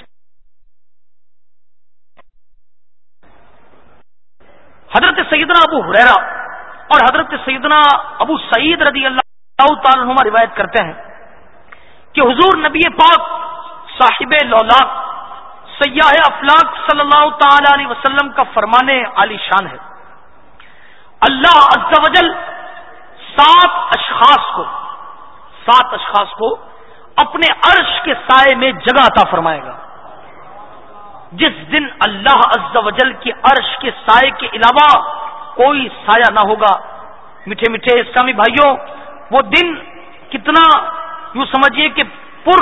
حضرت سیدنا ابو ہریرہ اور حضرت سیدنا ابو سعید رضی اللہ تعالی عنہما روایت کرتے ہیں کہ حضور نبی پاک صاحب لولاق سیاح افلاق صلی اللہ تعالی علیہ وسلم کا فرمان عالی شان ہے, اللہ عز و جل سات اشخاص کو سات اشخاص کو اپنے عرش کے سائے میں جگہ عطا فرمائے گا. جس دن اللہ عز و جل کی عرش کے سائے کے علاوہ کوئی سایہ نہ ہوگا. میٹھے میٹھے اسلامی بھائیوں, وہ دن کتنا یوں سمجھیے کہ پر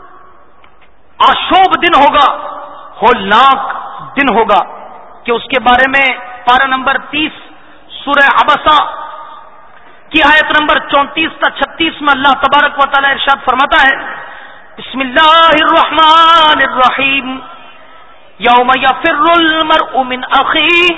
آشوب دن ہوگا, ہولناک دن ہوگا کہ اس کے بارے میں پارہ نمبر تیس سورہ عبسہ کی آیت نمبر چونتیس تا چھتیس میں اللہ تبارک و تعالی ارشاد فرماتا ہے, بسم اللہ الرحمن الرحیم, یوم یفر المرء من اخیہ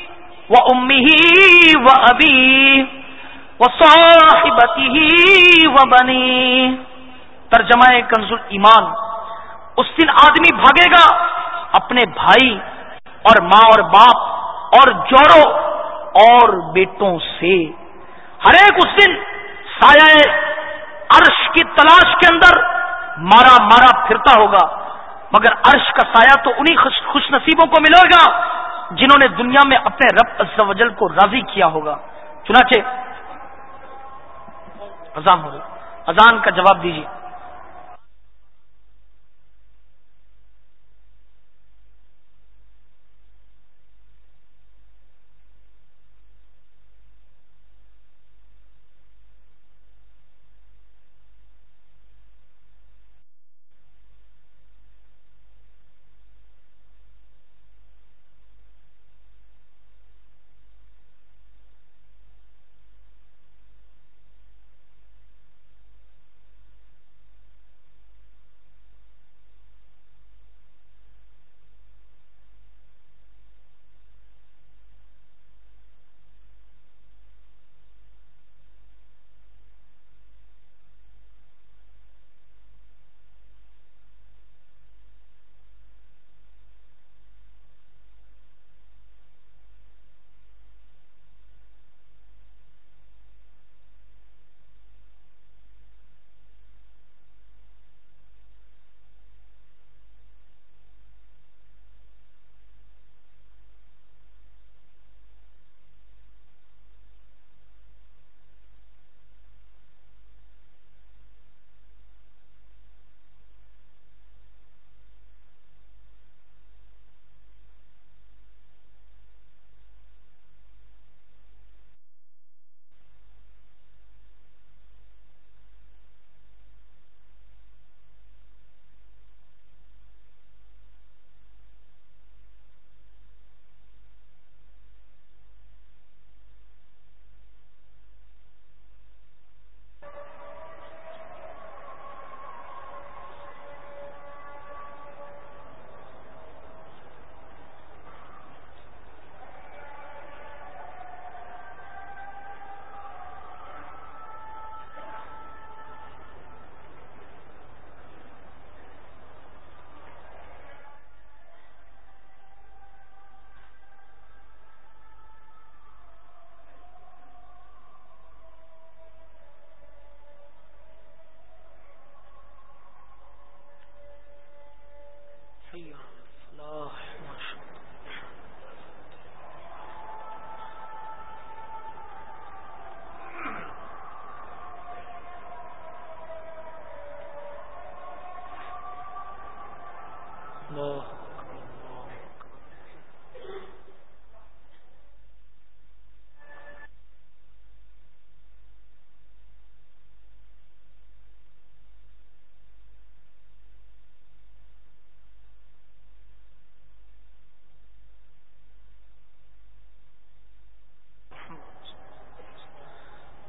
وامہ وابیہ وصاحبتہ وبنیہ. ترجمہ کنز الایمان, اس دن آدمی بھاگے گا اپنے بھائی اور ماں اور باپ اور جوڑوں اور بیٹوں سے. ہر ایک اس دن سایہ عرش کی تلاش کے اندر مارا مارا پھرتا ہوگا, مگر عرش کا سایہ تو انہی خوش, خوش نصیبوں کو ملے گا جنہوں نے دنیا میں اپنے رب عز و جل کو راضی کیا ہوگا. چنانچہ اذان ہو رہی, اذان کا جواب دیجیے.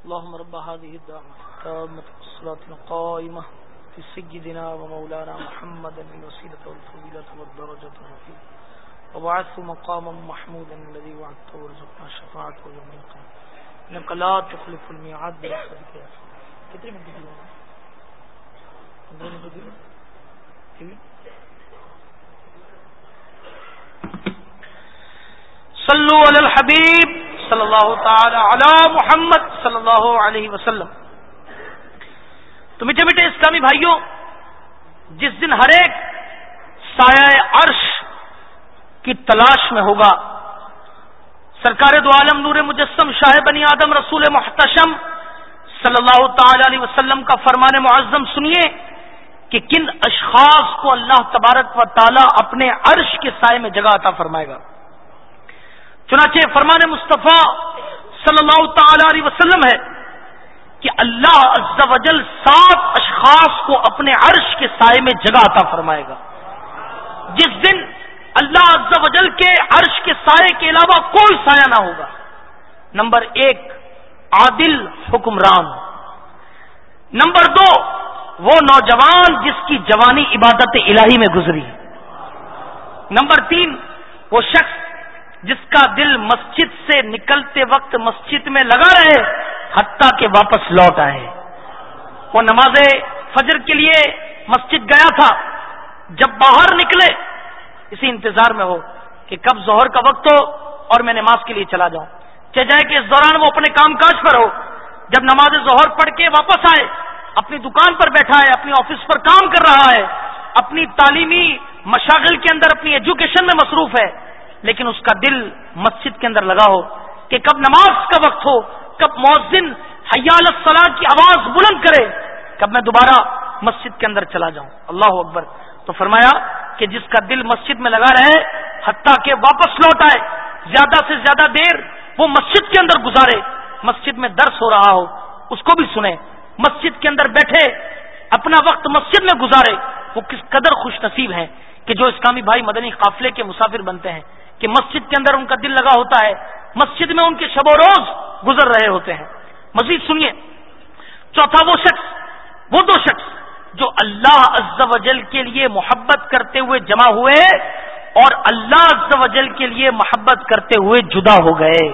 اللهم رب هذه الدعوة التامة والصلاة القائمة في سيدنا ومولانا محمد الوسيلة والفضيلة والدرجة الرفيعة وبعثه مقاما محمودا الذي وعدته ورزقنا شفاعته يوم القيامة انك لا تخلف الميعاد برحمتك يا رب. کتنے منٹ کی بات پندرہ منٹ کی ٹھیک ہے. صلو علی الحبیب صلی اللہ تعالی علی محمد صلی اللہ علیہ وسلم. تو میٹھے میٹھے اسلامی بھائیوں، جس دن ہر ایک سایہ عرش کی تلاش میں ہوگا، سرکار دو عالم نور مجسم شاہ بنی آدم رسول محتشم صلی اللہ تعالی علیہ وسلم کا فرمان معظم سنیے کہ کن اشخاص کو اللہ تبارک و تعالی اپنے عرش کے سائے میں جگہ عطا فرمائے گا. چنانچہ فرمان مصطفیٰ صلی اللہ تعالی علیہ وسلم ہے کہ اللہ عز و جل سات اشخاص کو اپنے عرش کے سائے میں جگہ عطا فرمائے گا، جس دن اللہ عز و جل کے عرش کے سائے کے علاوہ کوئی سایہ نہ ہوگا. نمبر ایک، عادل حکمران. نمبر دو، وہ نوجوان جس کی جوانی عبادت الہی میں گزری. نمبر تین، وہ شخص جس کا دل مسجد سے نکلتے وقت مسجد میں لگا رہے حتیٰ کہ واپس لوٹ آئے. وہ نماز فجر کے لیے مسجد گیا تھا، جب باہر نکلے اسی انتظار میں ہو کہ کب ظہر کا وقت ہو اور میں نماز کے لیے چلا جاؤں. چہ جائے کہ اس دوران وہ اپنے کام کاج پر ہو. جب نماز ظہر پڑھ کے واپس آئے، اپنی دکان پر بیٹھا ہے، اپنی آفس پر کام کر رہا ہے، اپنی تعلیمی مشاغل کے اندر اپنی ایجوکیشن میں مصروف ہے، لیکن اس کا دل مسجد کے اندر لگا ہو کہ کب نماز کا وقت ہو، کب مؤذن حی علی الصلاۃ کی آواز بلند کرے، کب میں دوبارہ مسجد کے اندر چلا جاؤں. اللہ اکبر. تو فرمایا کہ جس کا دل مسجد میں لگا رہے حتیٰ کہ واپس لوٹ آئے، زیادہ سے زیادہ دیر وہ مسجد کے اندر گزارے، مسجد میں درس ہو رہا ہو اس کو بھی سنے، مسجد کے اندر بیٹھے اپنا وقت مسجد میں گزارے، وہ کس قدر خوش نصیب ہیں کہ جو اسلامی بھائی مدنی قافلے کے مسافر بنتے ہیں کہ مسجد کے اندر ان کا دل لگا ہوتا ہے، مسجد میں ان کے شب و روز گزر رہے ہوتے ہیں. مزید سنیے. چوتھا، وہ شخص وہ دو شخص جو اللہ عز و جل کے لیے محبت کرتے ہوئے جمع ہوئے اور اللہ عز و جل کے لیے محبت کرتے ہوئے جدا ہو گئے.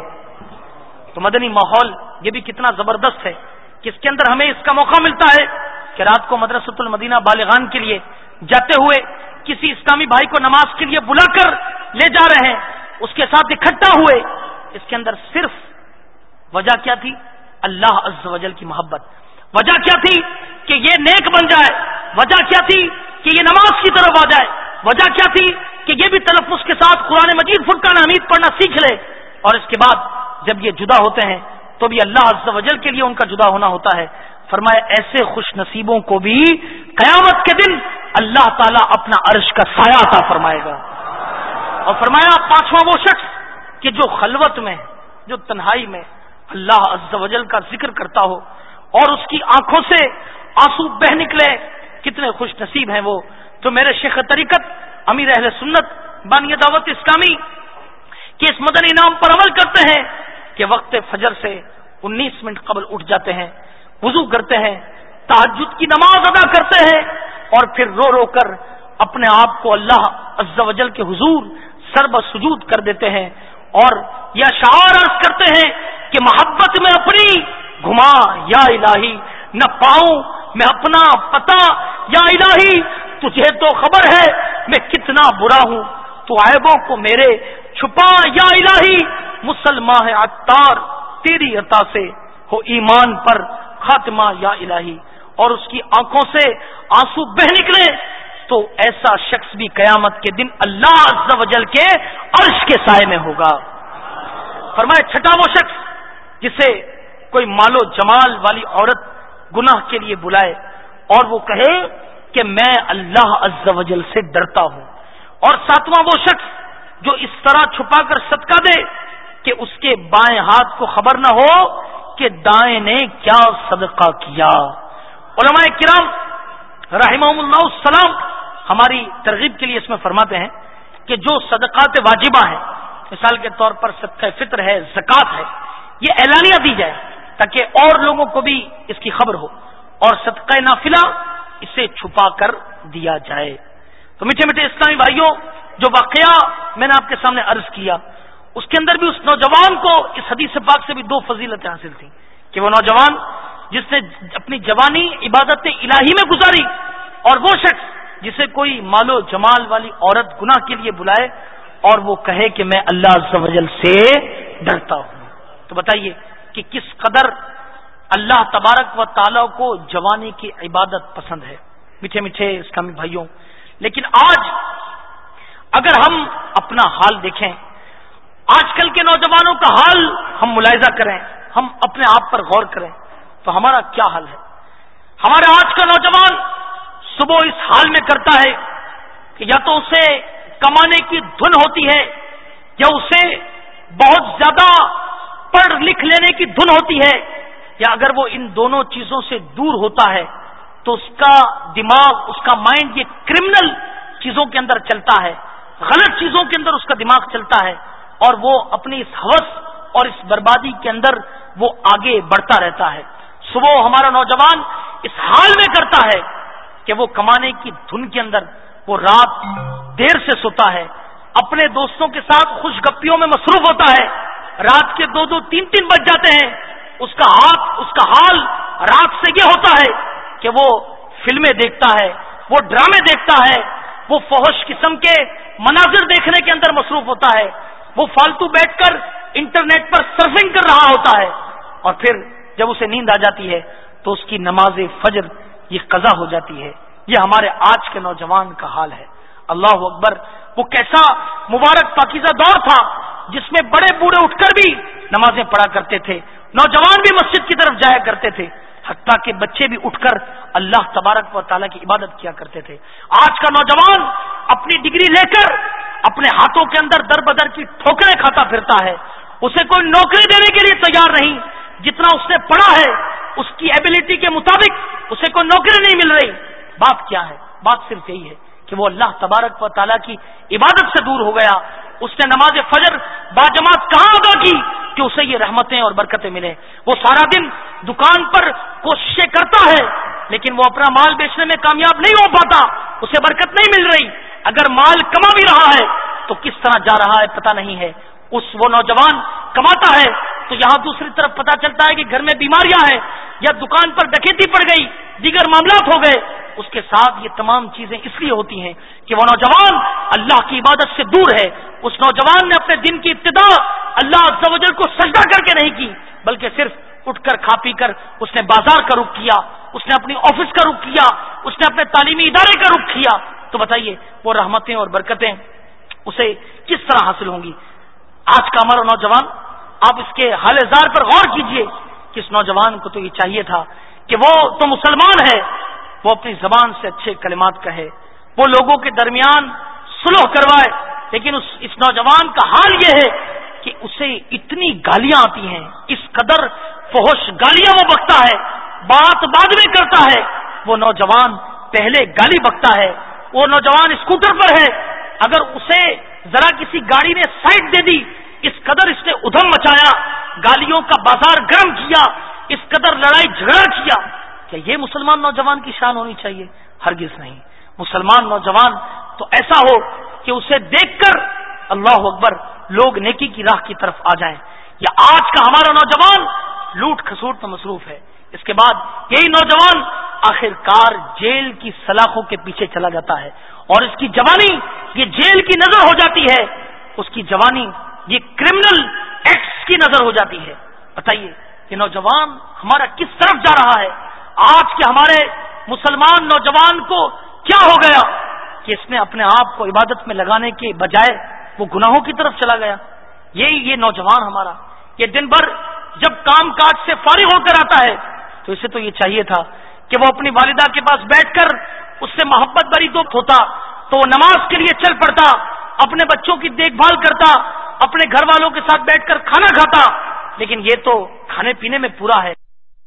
تو مدنی ماحول یہ بھی کتنا زبردست ہے کہ اس کے اندر ہمیں اس کا موقع ملتا ہے کہ رات کو مدرسۃ المدینہ بالغان کے لیے جاتے ہوئے کسی اسلامی بھائی کو نماز کے لیے بلا کر لے جا رہے ہیں، اس کے ساتھ اکٹھا ہوئے. اس کے اندر صرف وجہ کیا تھی؟ اللہ عز و جل کی محبت. وجہ کیا تھی؟ کہ یہ نیک بن جائے. وجہ کیا تھی؟ کہ یہ نماز کی طرف آ جائے. وجہ کیا تھی؟ کہ یہ بھی تلفظ کے ساتھ قرآن مجید فرقان حمید پڑھنا سیکھ لے. اور اس کے بعد جب یہ جدا ہوتے ہیں تو بھی اللہ عز و جل کے لیے ان کا جدا ہونا ہوتا ہے. فرمایا ایسے خوش نصیبوں کو بھی قیامت کے دن اللہ تعالیٰ اپنا عرش کا سایہ عطا فرمائے گا. اور فرمایا پانچواں، وہ شخص کہ جو خلوت میں، جو تنہائی میں اللہ عز و جل کا ذکر کرتا ہو اور اس کی آنکھوں سے آنسو بہ نکلے، کتنے خوش نصیب ہیں وہ. تو میرے شیخ طریقت امیر اہل سنت بانی دعوت اسلامی کہ اس مدنی نام پر عمل کرتے ہیں کہ وقت فجر سے انیس منٹ قبل اٹھ جاتے ہیں، وضو کرتے ہیں، تہجد کی نماز ادا کرتے ہیں اور پھر رو رو کر اپنے آپ کو اللہ عز و جل کے حضور سرب سجود کر دیتے ہیں اور یہ اشعار عرض کرتے ہیں کہ محبت میں اپنی گھما یا الہی، نہ پاؤں میں اپنا پتا یا الہی، تجھے تو خبر ہے میں کتنا برا ہوں، تو عیبوں کو میرے چھپا یا الہی، مسلمان ہے عطار تیری عطا سے ہو ایمان پر خاتمہ یا الہی. اور اس کی آنکھوں سے آنسو بہ نکلے تو ایسا شخص بھی قیامت کے دن اللہ عز و جل کے عرش کے سائے میں ہوگا. فرمائے چھٹا، وہ شخص جسے کوئی مال و جمال والی عورت گناہ کے لیے بلائے اور وہ کہے کہ میں اللہ عز و جل سے ڈرتا ہوں. اور ساتواں، وہ شخص جو اس طرح چھپا کر صدقہ دے کہ اس کے بائیں ہاتھ کو خبر نہ ہو کہ دائیں نے کیا صدقہ کیا. علماء کرام رحمہم اللہ السلام ہماری ترغیب کے لیے اس میں فرماتے ہیں کہ جو صدقات واجبہ ہیں، مثال کے طور پر صدقہ فطر ہے، زکوٰۃ ہے، یہ اعلانیہ دی جائے تاکہ اور لوگوں کو بھی اس کی خبر ہو، اور صدقہ نافلہ اسے چھپا کر دیا جائے۔ تو میٹھے میٹھے اسلامی بھائیوں، جو واقعہ میں نے آپ کے سامنے عرض کیا، اس کے اندر بھی اس نوجوان کو اس حدیث پاک سے بھی دو فضیلتیں حاصل تھیں کہ وہ نوجوان جس نے اپنی جوانی عبادت الہی میں گزاری، اور وہ شخص جسے کوئی مال و جمال والی عورت گناہ کے لیے بلائے اور وہ کہے کہ میں اللہ عز و جل سے ڈرتا ہوں۔ تو بتائیے کہ کس قدر اللہ تبارک و تعالی کو جوانی کی عبادت پسند ہے۔ میٹھے میٹھے اسلامی بھائیوں، لیکن آج اگر ہم اپنا حال دیکھیں، آج کل کے نوجوانوں کا حال ہم ملاحظہ کریں، ہم اپنے آپ پر غور کریں تو ہمارا کیا حال ہے۔ ہمارا آج کا نوجوان صبح اس حال میں کرتا ہے کہ یا تو اسے کمانے کی دھن ہوتی ہے، یا اسے بہت زیادہ پڑھ لکھ لینے کی دھن ہوتی ہے، یا اگر وہ ان دونوں چیزوں سے دور ہوتا ہے تو اس کا دماغ، اس کا مائنڈ یہ کرمنل چیزوں کے اندر چلتا ہے، غلط چیزوں کے اندر اس کا دماغ چلتا ہے، اور وہ اپنی اس ہوس اور اس بربادی کے اندر وہ آگے بڑھتا رہتا ہے۔ صبح ہمارا نوجوان اس حال میں کرتا ہے کہ وہ کمانے کی دھن کے اندر وہ رات دیر سے سوتا ہے، اپنے دوستوں کے ساتھ خوش گپیوں میں مصروف ہوتا ہے، رات کے دو دو تین تین بج جاتے ہیں، اس کا ہاتھ اس کا حال رات سے یہ ہوتا ہے کہ وہ فلمیں دیکھتا ہے، وہ ڈرامے دیکھتا ہے، وہ فحش قسم کے مناظر دیکھنے کے اندر مصروف ہوتا ہے، وہ فالتو بیٹھ کر انٹرنیٹ پر سرفنگ کر رہا ہوتا ہے، اور پھر جب اسے نیند آ جاتی ہے تو اس کی نماز فجر یہ قضا ہو جاتی ہے۔ یہ ہمارے آج کے نوجوان کا حال ہے۔ اللہ اکبر، وہ کیسا مبارک پاکیزہ دور تھا جس میں بڑے بوڑھے اٹھ کر بھی نمازیں پڑھا کرتے تھے، نوجوان بھی مسجد کی طرف جایا کرتے تھے، حتیٰ کہ بچے بھی اٹھ کر اللہ تبارک و تعالیٰ کی عبادت کیا کرتے تھے۔ آج کا نوجوان اپنی ڈگری لے کر اپنے ہاتھوں کے اندر در بدر کی ٹھوکریں کھاتا پھرتا ہے، اسے کوئی نوکری دینے کے لیے تیار نہیں، جتنا اس نے پڑھا ہے اس کی ایبلٹی کے مطابق اسے کوئی نوکری نہیں مل رہی۔ بات کیا ہے؟ بات صرف یہی ہے کہ وہ اللہ تبارک و تعالیٰ کی عبادت سے دور ہو گیا۔ اس نے نماز فجر باجماعت کہاں ادا کی کہ اسے یہ رحمتیں اور برکتیں ملیں؟ وہ سارا دن دکان پر کوششیں کرتا ہے لیکن وہ اپنا مال بیچنے میں کامیاب نہیں ہو پاتا، اسے برکت نہیں مل رہی۔ اگر مال کما بھی رہا ہے تو کس طرح جا رہا ہے پتہ نہیں ہے۔ اس وہ نوجوان کماتا ہے تو یہاں دوسری طرف پتہ چلتا ہے کہ گھر میں بیماریاں ہیں، یا دکان پر ڈکیتی پڑ گئی، دیگر معاملات ہو گئے۔ اس کے ساتھ یہ تمام چیزیں اس لیے ہوتی ہیں کہ وہ نوجوان اللہ کی عبادت سے دور ہے۔ اس نوجوان نے اپنے دن کی ابتدا اللہ عز و جل کو سجدہ کر کے نہیں کی، بلکہ صرف اٹھ کر کھا پی کر اس نے بازار کا رخ کیا، اس نے اپنی آفس کا رخ کیا، اس نے اپنے تعلیمی ادارے کا رخ کیا۔ تو بتائیے وہ رحمتیں اور برکتیں اسے کس طرح حاصل ہوں گی؟ آج کا ہمارا نوجوان، آپ اس کے حال زار پر غور کیجئے کہ اس نوجوان کو تو یہ چاہیے تھا کہ وہ تو مسلمان ہے، وہ اپنی زبان سے اچھے کلمات کہے، وہ لوگوں کے درمیان صلح کروائے، لیکن اس اس نوجوان کا حال یہ ہے کہ اسے اتنی گالیاں آتی ہیں، اس قدر فحش گالیاں وہ بکتا ہے، بات بعد میں کرتا ہے۔ وہ نوجوان پہلے گالی بکتا ہے، وہ نوجوان اسکوٹر پر ہے، اگر اسے ذرا کسی گاڑی نے سائڈ دے دی، اس قدر اس نے ادھم مچایا، گالیوں کا بازار گرم کیا، اس قدر لڑائی جھگڑا کیا۔ کیا یہ مسلمان نوجوان کی شان ہونی چاہیے؟ ہرگز نہیں۔ مسلمان نوجوان تو ایسا ہو کہ اسے دیکھ کر اللہ اکبر لوگ نیکی کی راہ کی طرف آ جائیں۔ یا آج کا ہمارا نوجوان لوٹ کھسوٹ میں مصروف ہے، اس کے بعد یہی نوجوان آخر کار جیل کی سلاخوں کے پیچھے چلا جاتا ہے، اور اس کی جوانی یہ جیل کی نظر ہو جاتی ہے، اس کی جوانی یہ کرمنل ایکٹس کی نظر ہو جاتی ہے۔ بتائیے یہ نوجوان ہمارا کس طرف جا رہا ہے؟ آج کے ہمارے مسلمان نوجوان کو کیا ہو گیا کہ اس نے اپنے آپ کو عبادت میں لگانے کے بجائے وہ گناہوں کی طرف چلا گیا؟ یہی یہ نوجوان ہمارا، یہ دن بھر جب کام کاج سے فارغ ہو کر آتا ہے تو اسے تو یہ چاہیے تھا کہ وہ اپنی والدہ کے پاس بیٹھ کر اس سے محبت بری دو ہوتا، تو وہ نماز کے لیے چل پڑتا، اپنے بچوں کی دیکھ بھال کرتا، اپنے گھر والوں کے ساتھ بیٹھ کر کھانا کھاتا، لیکن یہ تو کھانے پینے میں پورا ہے،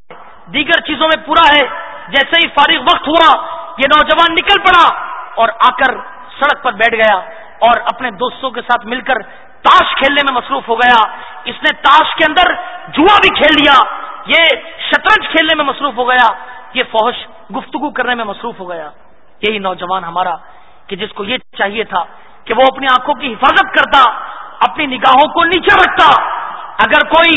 دیگر چیزوں میں پورا ہے۔ جیسے ہی فارغ وقت ہوا یہ نوجوان نکل پڑا اور آ کر سڑک پر بیٹھ گیا اور اپنے دوستوں کے ساتھ مل کر تاش کھیلنے میں مصروف ہو گیا۔ اس نے تاش کے اندر جوا بھی کھیل لیا، یہ شطرنج کھیلنے میں مصروف ہو گیا، یہ فحش گفتگو کرنے میں مصروف ہو گیا. یہی نوجوان ہمارا کہ جس کو یہ چاہیے تھا کہ وہ اپنی آنکھوں کی حفاظت کرتا، اپنی نگاہوں کو نیچے رکھتا، اگر کوئی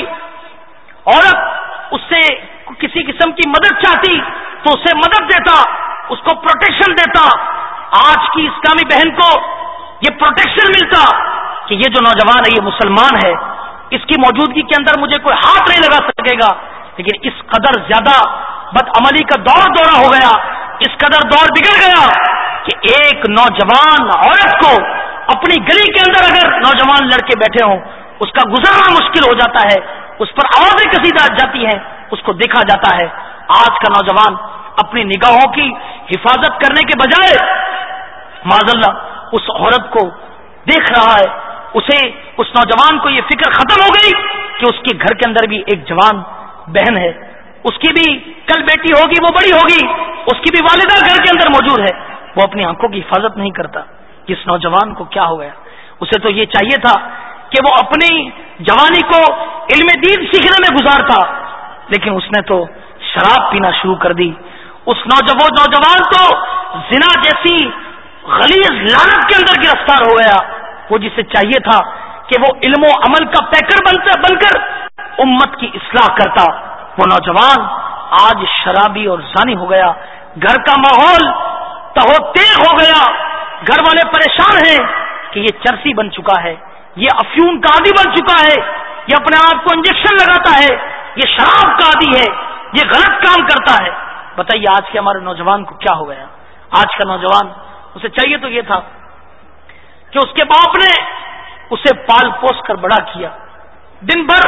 عورت اس سے کسی قسم کی مدد چاہتی تو اسے مدد دیتا، اس کو پروٹیکشن دیتا. آج کی اسلامی بہن کو یہ پروٹیکشن ملتا کہ یہ جو نوجوان ہے یہ مسلمان ہے، اس کی موجودگی کے اندر مجھے کوئی ہاتھ نہیں لگا سکے گا. لیکن اس قدر زیادہ بدعملی کا دور دورہ ہو گیا، اس قدر دور بگڑ گیا کہ ایک نوجوان عورت کو اپنی گلی کے اندر اگر نوجوان لڑکے بیٹھے ہوں اس کا گزرنا مشکل ہو جاتا ہے، اس پر آوازیں کسی جاتی ہیں، اس کو دیکھا جاتا ہے. آج کا نوجوان اپنی نگاہوں کی حفاظت کرنے کے بجائے معاذ اللہ اس عورت کو دیکھ رہا ہے. اسے اس نوجوان کو یہ فکر ختم ہو گئی کہ اس کے گھر کے اندر بھی ایک جوان بہن ہے، اس کی بھی کل بیٹی ہوگی، وہ بڑی ہوگی، اس کی بھی والدہ گھر کے اندر موجود ہے. وہ اپنی آنکھوں کی حفاظت نہیں کرتا. اس نوجوان کو کیا ہو گیا؟ اسے تو یہ چاہیے تھا کہ وہ اپنی جوانی کو علم دین سیکھنے میں گزارتا، لیکن اس نے تو شراب پینا شروع کر دی. اس نوجوان تو زنا جیسی غلیظ لعنت کے اندر گرفتار ہو گیا. وہ جسے چاہیے تھا کہ وہ علم و عمل کا پیکر بن کر امت کی اصلاح کرتا، وہ نوجوان آج شرابی اور زانی ہو گیا. گھر کا ماحول تہو تیغ ہو گیا، گھر والے پریشان ہیں کہ یہ چرسی بن چکا ہے، یہ افیون کا عادی بن چکا ہے، یہ اپنے آپ کو انجیکشن لگاتا ہے، یہ شراب کا عادی ہے، یہ غلط کام کرتا ہے. بتائیے آج کے ہمارے نوجوان کو کیا ہو گیا؟ آج کا نوجوان اسے چاہیے تو یہ تھا کہ اس کے باپ نے اسے پال پوس کر بڑا کیا، دن بھر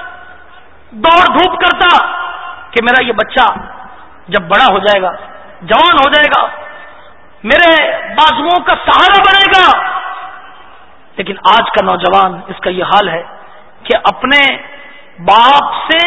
دوڑ دھوپ کرتا کہ میرا یہ بچہ جب بڑا ہو جائے گا، جوان ہو جائے گا، میرے بازوؤں کا سہارا بنے گا. لیکن آج کا نوجوان اس کا یہ حال ہے کہ اپنے باپ سے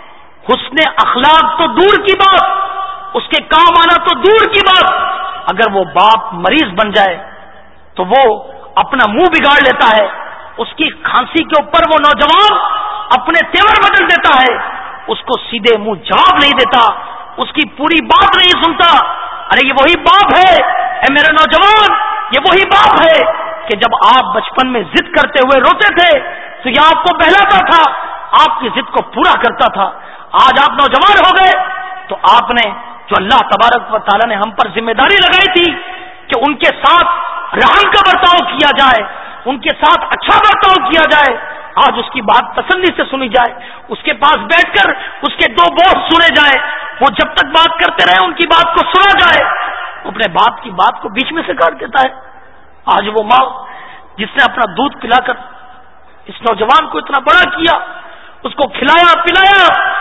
حسن اخلاق تو دور کی بات، اس کے کام آنا تو دور کی بات، اگر وہ باپ مریض بن جائے تو وہ اپنا منہ بگاڑ لیتا ہے. اس کی کھانسی کے اوپر وہ نوجوان اپنے تیور بدل دیتا ہے، اس کو سیدھے منہ جواب نہیں دیتا، اس کی پوری بات نہیں سنتا. ارے یہ وہی باپ ہے، اے میرے نوجوان، یہ وہی باپ ہے کہ جب آپ بچپن میں ضد کرتے ہوئے روتے تھے تو یہ آپ کو بہلاتا تھا، آپ کی ضد کو پورا کرتا تھا. آج آپ نوجوان ہو گئے تو آپ نے جو اللہ تبارک و تعالیٰ نے ہم پر ذمہ داری لگائی تھی کہ ان کے ساتھ رحم کا برتاؤ کیا جائے، ان کے ساتھ اچھا برتاؤ کیا جائے، آج اس کی بات تسلی سے سنی جائے، اس کے پاس بیٹھ کر اس کے دو بوس سنے جائے، وہ جب تک بات کرتے رہے ان کی بات کو سنا جائے. اپنے باپ کی بات کو بیچ میں سے کاٹ دیتا ہے. آج وہ ماں جس نے اپنا دودھ پلا کر اس نوجوان کو اتنا بڑا کیا، اس کو کھلایا پلایا،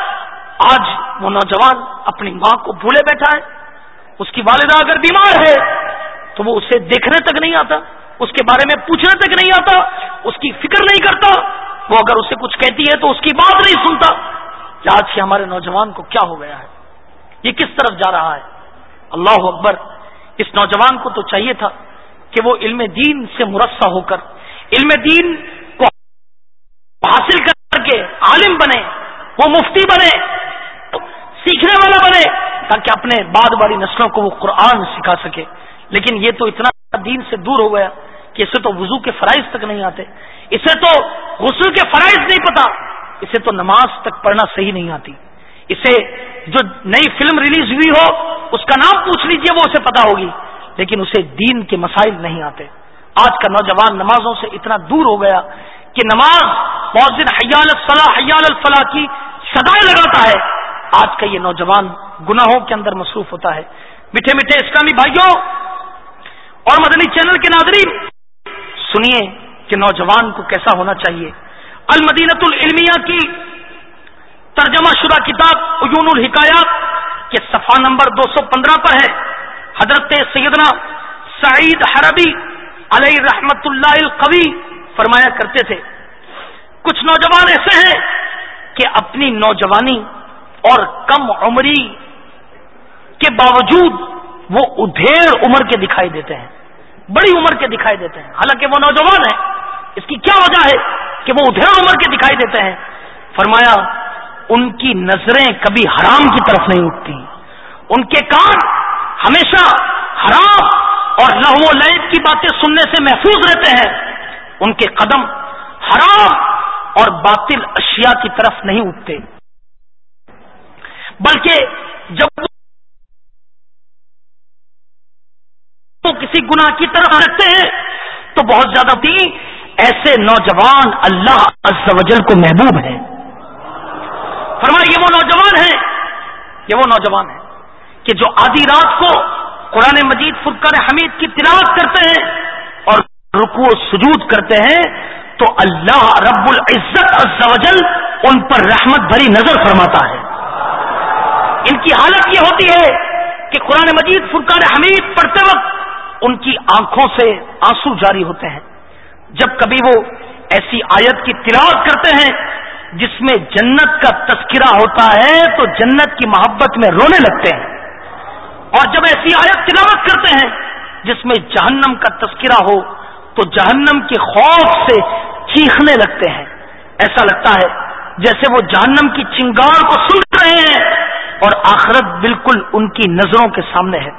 آج وہ نوجوان اپنی ماں کو بھولے بیٹھا ہے. اس کی والدہ اگر بیمار ہے تو وہ اسے دیکھنے تک نہیں آتا، اس کے بارے میں پوچھنے تک نہیں آتا، اس کی فکر نہیں کرتا. وہ اگر اسے کچھ کہتی ہے تو اس کی بات نہیں سنتا. آج کے ہمارے نوجوان کو کیا ہو گیا ہے؟ یہ کس طرف جا رہا ہے؟ اللہ اکبر. اس نوجوان کو تو چاہیے تھا کہ وہ علم دین سے مرصع ہو کر علم دین کو حاصل کر کے عالم بنے، وہ مفتی بنے، سیکھنے والا بنے، تاکہ اپنے بعد والی نسلوں کو وہ قرآن سکھا سکے. لیکن یہ تو اتنا دین سے دور ہو گیا کہ اسے تو وضو کے فرائض تک نہیں آتے، اسے تو غسل کے فرائض نہیں پتا، اسے تو نماز تک پڑھنا صحیح نہیں آتی. اسے جو نئی فلم ریلیز ہوئی ہو اس کا نام پوچھ لیجئے، وہ اسے پتا ہوگی، لیکن اسے دین کے مسائل نہیں آتے. آج کا نوجوان نمازوں سے اتنا دور ہو گیا کہ نماز مؤذن حی علی الصلاح حی علی الفلاح کی صدائیں لگاتا ہے. آج کا یہ نوجوان گناہوں کے اندر مصروف ہوتا ہے. میٹھے میٹھے اسلامی بھائیوں اور مدنی چینل کے ناظرین، سنیے کہ نوجوان کو کیسا ہونا چاہیے. المدینۃ العلمیہ کی ترجمہ شدہ کتاب عیون الحکایات کے صفحہ نمبر دو سو پندرہ پر ہے. حضرت سیدنا سعید حربی علیہ رحمت اللہ القوی فرمایا کرتے تھے، کچھ نوجوان ایسے ہیں کہ اپنی نوجوانی اور کم عمری کے باوجود وہ ادھیڑ عمر کے دکھائی دیتے ہیں، بڑی عمر کے دکھائی دیتے ہیں، حالانکہ وہ نوجوان ہیں. اس کی کیا وجہ ہے کہ وہ ادھیڑ عمر کے دکھائی دیتے ہیں؟ فرمایا ان کی نظریں کبھی حرام کی طرف نہیں اٹھتی، ان کے کان ہمیشہ حرام اور لہو و لعب کی باتیں سننے سے محفوظ رہتے ہیں، ان کے قدم حرام اور باطل اشیاء کی طرف نہیں اٹھتے، بلکہ جب وہ کسی گناہ کی طرف رکھتے ہیں تو بہت زیادہ بھی ایسے نوجوان اللہ عز و جل کو محبوب ہیں۔ فرمایا یہ وہ نوجوان ہیں یہ وہ نوجوان ہیں کہ جو آدھی رات کو قرآن مجید فرقان حمید کی تلاوت کرتے ہیں اور رکوع و سجود کرتے ہیں تو اللہ رب العزت عز و جل ان پر رحمت بھری نظر فرماتا ہے۔ ان کی حالت یہ ہوتی ہے کہ قرآن مجید فرقان حمید پڑھتے وقت ان کی آنکھوں سے آنسو جاری ہوتے ہیں، جب کبھی وہ ایسی آیت کی تلاوت کرتے ہیں جس میں جنت کا تذکرہ ہوتا ہے تو جنت کی محبت میں رونے لگتے ہیں، اور جب ایسی آیت تلاوت کرتے ہیں جس میں جہنم کا تذکرہ ہو تو جہنم کے خوف سے چیخنے لگتے ہیں، ایسا لگتا ہے جیسے وہ جہنم کی چنگار کو سن رہے ہیں اور آخرت بالکل ان کی نظروں کے سامنے ہے۔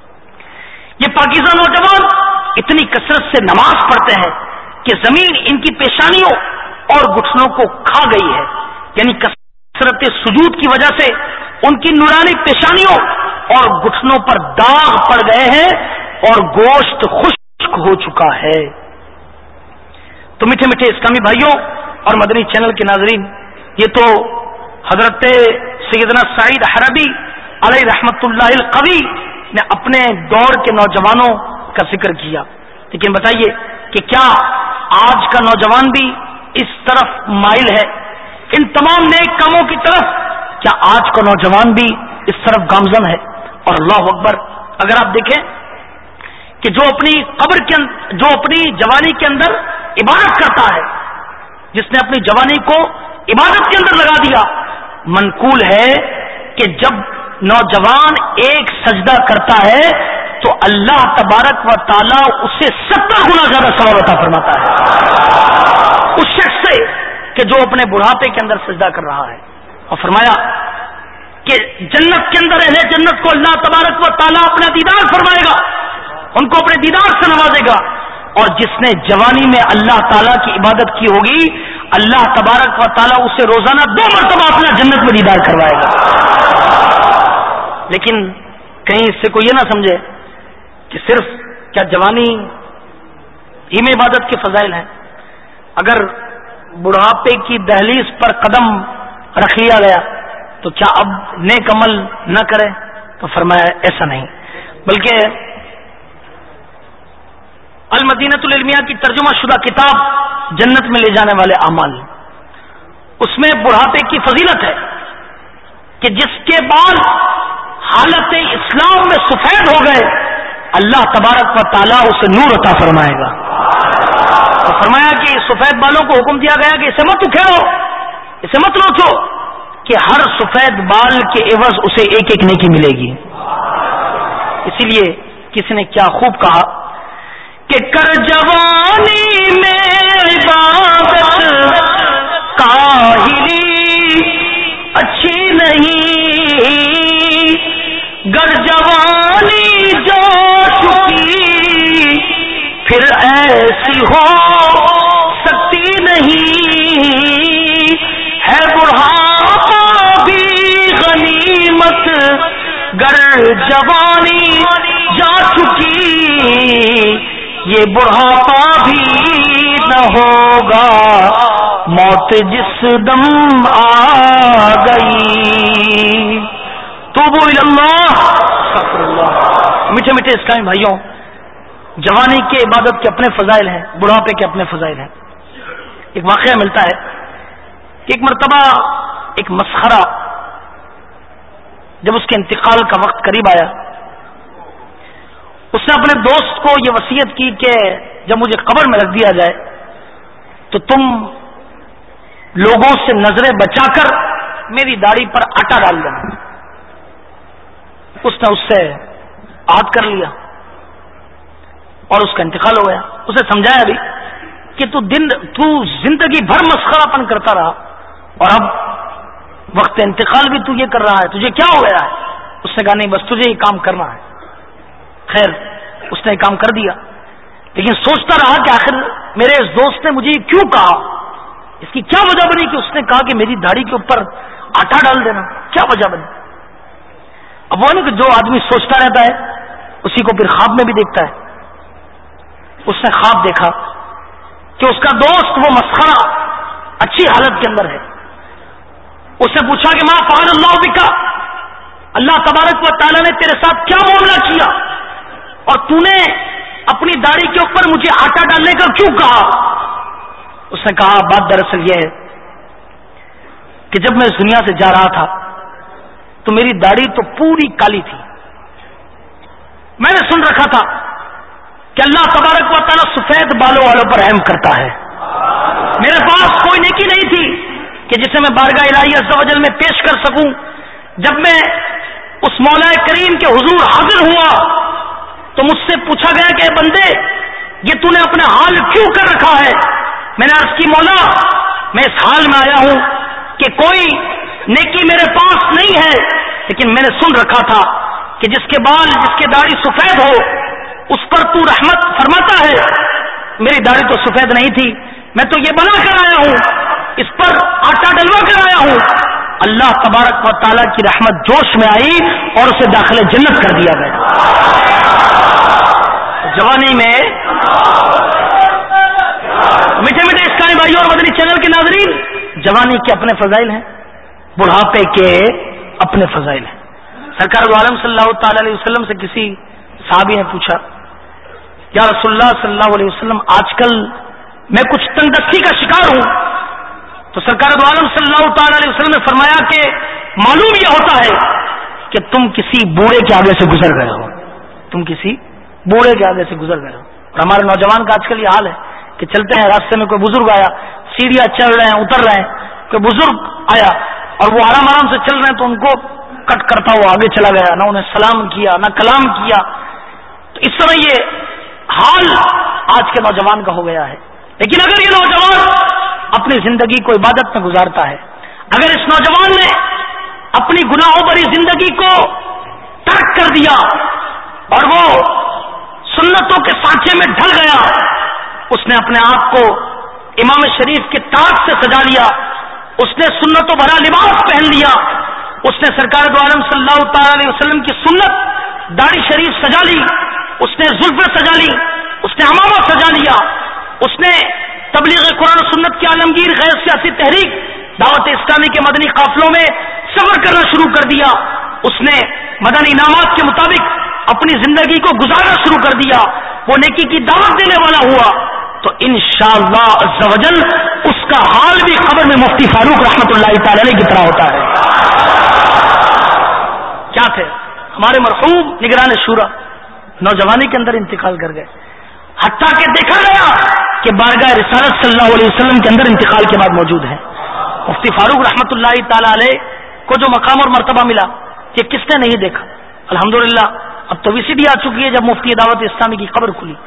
یہ پاکیزہ نوجوان اتنی کثرت سے نماز پڑھتے ہیں کہ زمین ان کی پیشانیوں اور گھٹنوں کو کھا گئی ہے، یعنی کثرت سجود کی وجہ سے ان کی نورانی پیشانیوں اور گھٹنوں پر داغ پڑ گئے ہیں اور گوشت خشک ہو چکا ہے۔ تو میٹھے میٹھے اسلامی بھائیوں اور مدنی چینل کے ناظرین، یہ تو حضرت سیدنا سعید حربی علیہ رحمت اللہ القوی نے اپنے دور کے نوجوانوں کا ذکر کیا، لیکن بتائیے کہ کیا آج کا نوجوان بھی اس طرف مائل ہے، ان تمام نیک کاموں کی طرف؟ کیا آج کا نوجوان بھی اس طرف گامزن ہے؟ اور اللہ اکبر، اگر آپ دیکھیں کہ جو اپنی قبر کے اندر، جو اپنی جوانی کے اندر عبادت کرتا ہے، جس نے اپنی جوانی کو عبادت کے اندر لگا دیا، منقول ہے کہ جب نوجوان ایک سجدہ کرتا ہے تو اللہ تبارک و تعالی اسے ستر گنا زیادہ ثواب عطا فرماتا ہے اس شخص سے کہ جو اپنے بڑھاپے کے اندر سجدہ کر رہا ہے۔ اور فرمایا کہ جنت کے اندر اہل جنت کو اللہ تبارک و تعالی اپنا دیدار فرمائے گا، ان کو اپنے دیدار سے نوازے گا، اور جس نے جوانی میں اللہ تعالیٰ کی عبادت کی ہوگی اللہ تبارک و تعالیٰ اسے روزانہ دو مرتبہ اپنا جنت میں دیدار کروائے گا۔ لیکن کہیں اس سے کوئی یہ نہ سمجھے کہ صرف کیا جوانی ہی میں عبادت کے فضائل ہیں، اگر بڑھاپے کی دہلیز پر قدم رکھ لیا گیا تو کیا اب نیک عمل نہ کرے؟ تو فرمایا ایسا نہیں، بلکہ المدینۃ العلمیہ کی ترجمہ شدہ کتاب جنت میں لے جانے والے اعمال، اس میں بڑھاپے کی فضیلت ہے کہ جس کے بعد حالت اسلام میں سفید ہو گئے اللہ تبارک و تعالیٰ اسے نور عطا فرمائے گا۔ اور فرمایا کہ سفید بالوں کو حکم دیا گیا کہ اسے مت اکھیڑو، اسے مت نوچو، کہ ہر سفید بال کے عوض اسے ایک ایک نیکی ملے گی۔ اسی لیے کسی نے کیا خوب کہا کہ کر جوانی میں عبادت کاہلی اچھی نہیں، گر جوانی جو چکی پھر ایسی ہو سکتی نہیں، ہے بڑھاپا بھی غنیمت گر جوانی جا چکی، یہ بڑھاپا بھی نہ ہوگا موت جس دم آ گئی۔ توبوا الی اللہ، استغفر اللہ۔ میٹھے میٹھے اسلامی بھائیوں، جوانی کے عبادت کے اپنے فضائل ہیں، بڑھاپے کے اپنے فضائل ہیں۔ ایک واقعہ ملتا ہے کہ ایک مرتبہ ایک مسخرہ جب اس کے انتقال کا وقت قریب آیا، اس نے اپنے دوست کو یہ وصیت کی کہ جب مجھے قبر میں رکھ دیا جائے تو تم لوگوں سے نظریں بچا کر میری داڑھی پر آٹا ڈال دینا۔ اس نے اس سے عہد کر لیا اور اس کا انتقال ہو گیا۔ اسے سمجھایا بھی کہ تو دن تو زندگی بھر مسخرہ پن کرتا رہا اور اب وقت انتقال بھی تو یہ کر رہا ہے، تجھے کیا ہو گیا ہے؟ اس نے کہا نہیں، بس تجھے یہ کام کرنا ہے۔ خیر اس نے یہ کام کر دیا، لیکن سوچتا رہا کہ آخر میرے اس دوست نے مجھے یہ کیوں کہا، اس کی کیا وجہ بنی کہ اس نے کہا کہ میری داڑھی کے اوپر آٹا ڈال دینا، کیا وجہ بنی؟ اب وہ نہیں کہ جو آدمی سوچتا رہتا ہے اسی کو پھر خواب میں بھی دیکھتا ہے۔ اس نے خواب دیکھا کہ اس کا دوست وہ مسخرہ اچھی حالت کے اندر ہے۔ اس نے پوچھا کہ ماں فعل اللہ بکا، اللہ تبارک و تعالیٰ نے تیرے ساتھ کیا معاملہ کیا اور تو نے اپنی داڑھی کے اوپر مجھے آٹا ڈالنے کا کیوں کہا؟ اس نے کہا بات دراصل یہ ہے کہ جب میں اس دنیا سے جا رہا تھا تو میری داڑھی تو پوری کالی تھی، میں نے سن رکھا تھا کہ اللہ تبارک و تعالیٰ سفید بالوں والوں پر رحم کرتا ہے، میرے پاس کوئی نیکی نہیں تھی کہ جسے میں بارگاہ الہی عز و جل میں پیش کر سکوں۔ جب میں اس مولا کریم کے حضور حاضر ہوا تو مجھ سے پوچھا گیا کہ بندے یہ تو نے اپنے حال کیوں کر رکھا ہے؟ میں نے عرض کی مولا میں اس حال میں آیا ہوں کہ کوئی نیکی میرے پاس نہیں ہے، لیکن میں نے سن رکھا تھا کہ جس کے بال جس کے داڑھی سفید ہو اس پر تو رحمت فرماتا ہے۔ میری داڑھی تو سفید نہیں تھی، میں تو یہ بنا کر آیا ہوں، اس پر آٹا ڈلوا کر آیا ہوں۔ اللہ تبارک و تعالیٰ کی رحمت جوش میں آئی اور اسے داخل جنت کر دیا گیا۔ جوانی میں میٹھے میٹھے اسلامی بھائیوں اور مدنی چینل کے ناظرین، جوانی کے اپنے فضائل ہیں، بڑھاپے کے اپنے فضائل ہیں۔ سرکار عالم صلی اللہ تعالی علیہ وسلم سے کسی صحابی نے پوچھا یا رسول اللہ صلی اللہ علیہ وسلم آج کل میں کچھ تنگدستی کا شکار ہوں، تو سرکار عالم صلی اللہ تعالی علیہ وسلم نے فرمایا کہ معلوم یہ ہوتا ہے کہ تم کسی بوڑھے کے آگے سے گزر گئے ہو، تم کسی بوڑھے کے آگے سے گزر گئے ہو۔ اور ہمارے نوجوان کا آج کل یہ حال ہے کہ چلتے ہیں راستے میں کوئی بزرگ آیا، سیڑھیاں چڑھ رہے ہیں اتر رہے ہیں، کوئی بزرگ آیا اور وہ آرام آرام سے چل رہے ہیں تو ان کو کٹ کرتا ہوا آگے چلا گیا، نہ انہیں سلام کیا نہ کلام کیا۔ تو اس طرح یہ حال آج کے نوجوان کا ہو گیا ہے۔ لیکن اگر یہ نوجوان اپنی زندگی کو عبادت میں گزارتا ہے، اگر اس نوجوان نے اپنی گناہوں بھری زندگی کو ترک کر دیا اور وہ سنتوں کے سانچے میں ڈھل گیا، اس نے اپنے آپ کو امام شریف کے تاج سے سجا لیا، اس نے سنتوں بھرا لباس پہن لیا، اس نے سرکار دو عالم صلی اللہ تعالی علیہ وسلم کی سنت داڑھی شریف سجا لی، اس نے زلفیں سجا لی، اس نے امامہ سجا لیا، اس نے تبلیغ قرآن و سنت کی عالمگیر غیر سیاسی تحریک دعوت اسلامی کے مدنی قافلوں میں سفر کرنا شروع کر دیا، اس نے مدنی انعامات کے مطابق اپنی زندگی کو گزارنا شروع کر دیا، وہ نیکی کی دعوت دینے والا ہوا، تو انشاءاللہ عز و جل اس کا حال بھی قبر میں مفتی فاروق رحمۃ اللہ تعالی علیہ کی طرح ہوتا ہے۔ کیا تھے ہمارے مرحوم نگران شورا، نوجوانی کے اندر انتقال کر گئے، حتیٰ کہ دیکھا گیا کہ بارگاہ رسالت صلی اللہ علیہ وسلم کے اندر انتقال کے بعد موجود ہیں۔ مفتی فاروق رحمۃ اللہ تعالی علیہ کو جو مقام اور مرتبہ ملا یہ کس نے نہیں دیکھا؟ الحمدللہ اب تو وی سی ڈی آ چکی ہے جب مفتی دعوت اسلامی کی قبر کھلی۔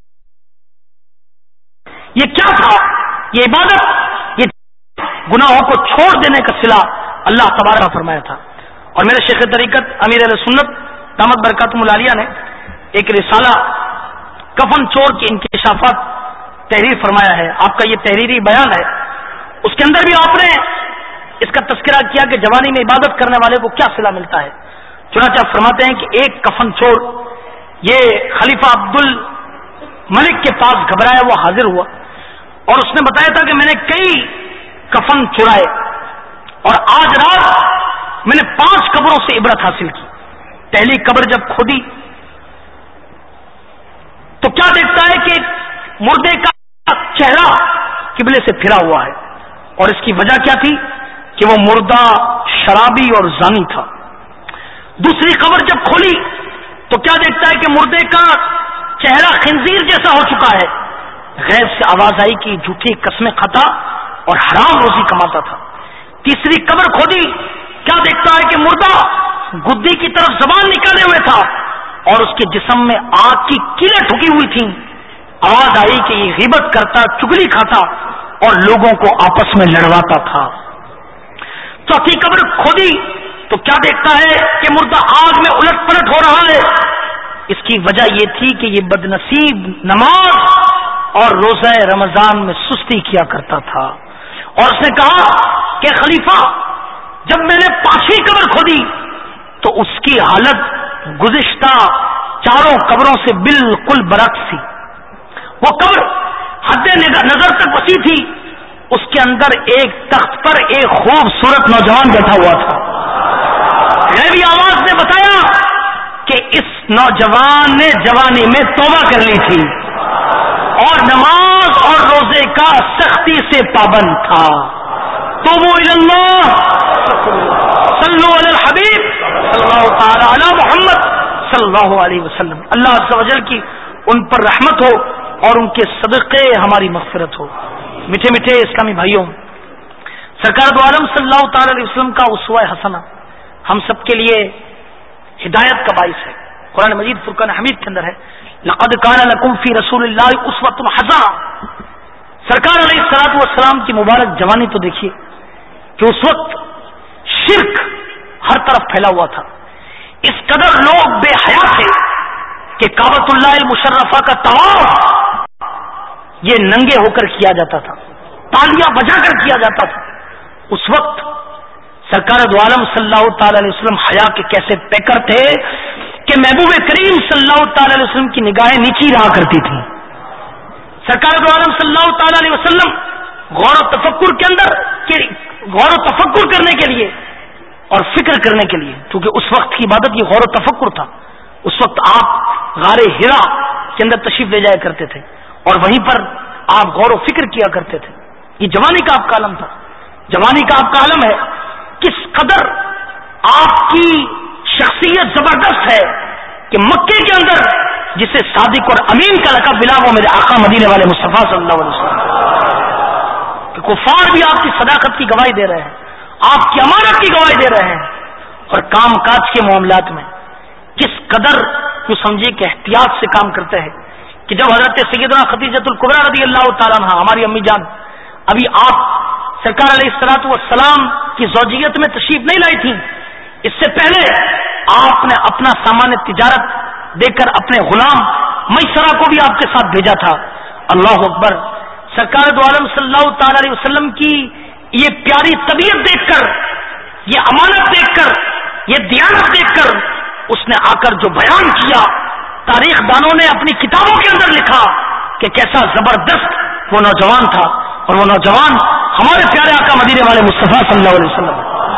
یہ کیا تھا؟ یہ عبادت، یہ گناہوں کو چھوڑ دینے کا صلہ اللہ تبارک فرمایا تھا۔ اور میرے شیخ طریقت امیر اہل سنت دامت برکاتہم العالیہ نے ایک رسالہ کفن چور کے انکشافات تحریر فرمایا ہے، آپ کا یہ تحریری بیان ہے، اس کے اندر بھی آپ نے اس کا تذکرہ کیا کہ جوانی میں عبادت کرنے والے کو کیا صلہ ملتا ہے۔ چنانچہ آپ فرماتے ہیں کہ ایک کفن چور یہ خلیفہ عبد الملک کے پاس گھبرایا وہ حاضر ہوا اور اس نے بتایا تھا کہ میں نے کئی کفن چرائے اور آج رات میں نے پانچ قبروں سے عبرت حاصل کی۔ پہلی قبر جب کھودی تو کیا دیکھتا ہے کہ مردے کا چہرہ قبلے سے پھرا ہوا ہے، اور اس کی وجہ کیا تھی کہ وہ مردہ شرابی اور زانی تھا۔ دوسری قبر جب کھولی تو کیا دیکھتا ہے کہ مردے کا چہرہ خنزیر جیسا ہو چکا ہے، غیب سے آواز آئی کہ جھوٹی قسمیں کھاتا اور حرام روزی کماتا تھا۔ تیسری قبر کھودی، کیا دیکھتا ہے کہ مردہ گدی کی طرف زبان نکالے ہوئے تھا اور اس کے جسم میں آگ کی کیلیں ٹھکی ہوئی تھیں۔ آواز آئی کہ یہ غیبت کرتا، چگلی کھاتا اور لوگوں کو آپس میں لڑواتا تھا۔ चौथी कब्र खोदी तो क्या देखता है कि मुर्दा आग में उलट पलट हो रहा है। इसकी वजह यह थी कि ये बदनसीब नमाज और रोज़ा रमजान में सुस्ती किया करता था। और उसने कहा कि खलीफा, जब मैंने पांचवी कब्र खोदी तो उसकी हालत गुज़िश्ता चारों कब्रों से बिल्कुल बरक्स थी। वो कब्र हद नजर तक वसी थी, उसके अंदर एक तख्त पर एक खूबसूरत नौजवान बैठा हुआ था। गैबी आवाज ने बताया कि इस नौजवान ने जवानी में तौबा कर ली थी और नमाज और रोजे का सख्ती से पाबंद था। तुबू इल्लल्लाह, सल्लु अलल हबीब सल्लल्लाहु तआला अला मुहम्मद सल्लल्लाहु अलैहि वसल्लम। अल्लाह अज़्ज़ व जल की उन पर रहमत हो और उनके सदक़े हमारी मग़फ़िरत हो। मीठे मीठे इस्लामी भाइयों, सरकार दो आलम सल्लल्लाहु तआला अलैहि वसल्लम का उसवा हसना हम सब के लिए हिदायत का बाइस है। कुरान मजीद फुरकान हमीद के अंदर है, लक़द कान लकुम फी रसूलिल्लाहि उस्वतुन हसना। सरकार अलैहिस्सलातु वस्सलाम की मुबारक जवानी तो देखिए कि उस वक्त शिर्क हर तरफ फैला हुआ था। इस कदर लोग बेहया थे कि काबतुल्लाह मुशर्रफा का तवाफ ये नंगे होकर किया जाता था, तालियां बजाकर किया जाता था। उस वक्त सरकार दो आलम सल्लल्लाहु तआला अलैहि वसल्लम हया के कैसे पैकर थे कि महबूब करीम सल्लल्लाहु तआला अलैहि वसल्लम की निगाहें नीची रहा करती थी। सरकार दो आलम सल्लल्लाहु तआला अलैहि वसल्लम गौर और तफक्कुर के अंदर के गौर और तफक्कुर करने के लिए और फिक्र करने के लिए, क्योंकि उस वक्त की इबादत ये गौर और तफक्कुर था। उस वक्त आप गारे हिरा के अंदर तशरीफ ले जाया करते थे और वहीं पर आप गौर और फिक्र किया करते थे। ये जवानी का आपका आलम था, जवानी का आपका आलम है। किस कदर आपकी शख्सियत जबरदस्त है कि मक्के के अंदर जिसे सादिक और अमीन का लक़ब मिला वो मेरे आका मदीने वाले मुस्तफा सल्लल्लाहु अलैहि वसल्लम कि कुफार भी आपकी सदाकत की गवाही दे रहे हैं, आपकी अमानत की गवाही दे रहे हैं। और काम काज के मामलात में किस कदर यूं समझिए कि एहतियात से काम करते हैं कि जब हजरत सैयदना खदीजतुल कुबरा रज़ियल्लाहु ताला अन्हा हमारी अम्मी जान अभी आप सरकार अलैहिस्सलातु वस्सलाम की ज़ौजियत में तशरीफ नहीं लाई थी, इससे पहले आपने अपना सामान्य तिजारत देकर अपने गुलाम मैसरा को भी आपके साथ भेजा था। अल्लाह अकबर। सरकार दो आलम सल्लल्लाहु तआला अलैहि वसल्लम की ये प्यारी तबीयत देखकर, ये अमानत देखकर, ये दियानत देखकर उसने आकर जो बयान किया, तारीख दानों ने अपनी किताबों के अंदर लिखा कि कैसा जबरदस्त वो नौजवान था। और वो नौजवान हमारे प्यारे आका मदीने वाले मुस्तफा सल्लल्लाहु अलैहि वसल्लम,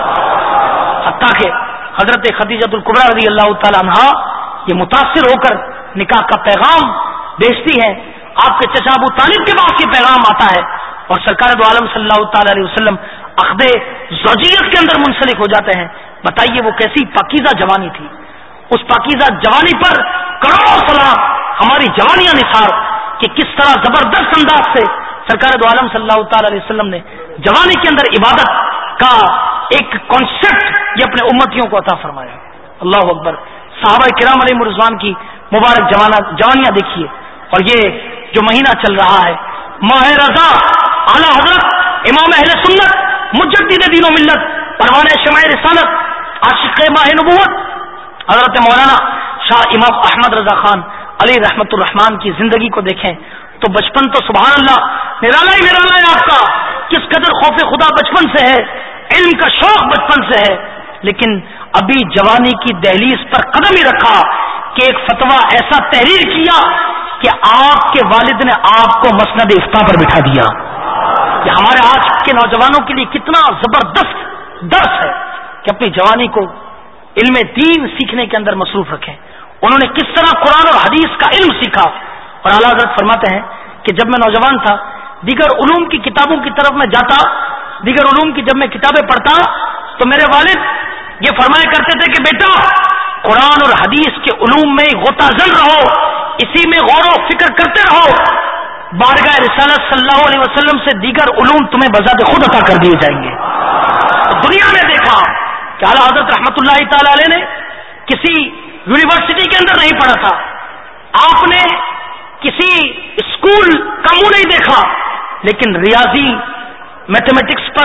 हत्ता कि हजरत खदीजतुल कुबरा रज़ियल्लाहु ताला अन्हा ये मुतासिर होकर निकाह का पैगाम भेजती है। आपके चचा अबू तालिब के पास ये पैगाम आता है और सरकार दो आलम सल्लल्लाहु ताला अलैहि वसल्लम अक़दे ज़ौजियत के अंदर मुंसलिक हो जाते हैं। बताइए वो कैसी पाकीज़ा जवानी थी। उस पाकीज़ा जवानी पर करोड़ों सलाम हमारी जवानियां निसार कि किस तरह जबरदस्त अंदाज से सरकार दो आलम सल्लल्लाहु ताला अलैहि वसल्लम ने जवानी के अंदर इबादत का एक कॉन्सेप्ट ये अपने उम्मतियों को अता फरमाया। अल्लाह अकबर। सहाबा किराम अलैहिम रिज़वान की मुबारक जवाना जवानियां देखिए। और ये जो महीना चल रहा है माह रज़ा, आला हजरत इमाम अहले सुन्नत मुजद्दिद दीन व मिल्लत परवाने शमाए रिसालत आशिक़ माह नबुव्वत हजरत मौलाना शाह इमाम अहमद रजा खान अली रहमतुर रहमान की जिंदगी को देखें तो बचपन तो सुभान अल्लाह निराला ही निराला है आपका। किस कदर खौफ खुदा बचपन से है, इल्म का शौक बचपन से है, लेकिन अभी जवानी की दहलीज पर कदम ही रखा कि एक फतवा ऐसा तहरीर किया कि आपके वालिद ने आपको मसनद इफ्ता पर बिठा दिया। कि हमारे आज के नौजवानों के लिए कितना जबरदस्त दर्स है कि अपनी जवानी को इल्म दीन सीखने के अंदर मसरूफ रखें। उन्होंने किस तरह कुरान और हदीस का इल्म सीखा। और आला हज़रत फरमाते हैं कि जब मैं नौजवान था दीगर उलूम की किताबों की तरफ मैं जाता, दीगर उलूम की जब मैं किताबें पढ़ता तो मेरे वालिद ये फरमाया करते थे कि बेटा कुरान और हदीस के उलूम में गोताजन रहो, इसी में गौर व फिक्र करते रहो, बारगाह रिसालत सल्लल्लाहु अलैहि वसल्लम से दीगर उलूम तुम्हें बज़ाते खुद अता कर दिए जाएंगे। तो दुनिया ने देखा कि आला हज़रत रहमतुल्लाहि तआला अलैह ने किसी यूनिवर्सिटी के अंदर नहीं पढ़ा था, आपने किसी स्कूल का मुंह नहीं देखा, लेकिन रियाजी मैथमेटिक्स पर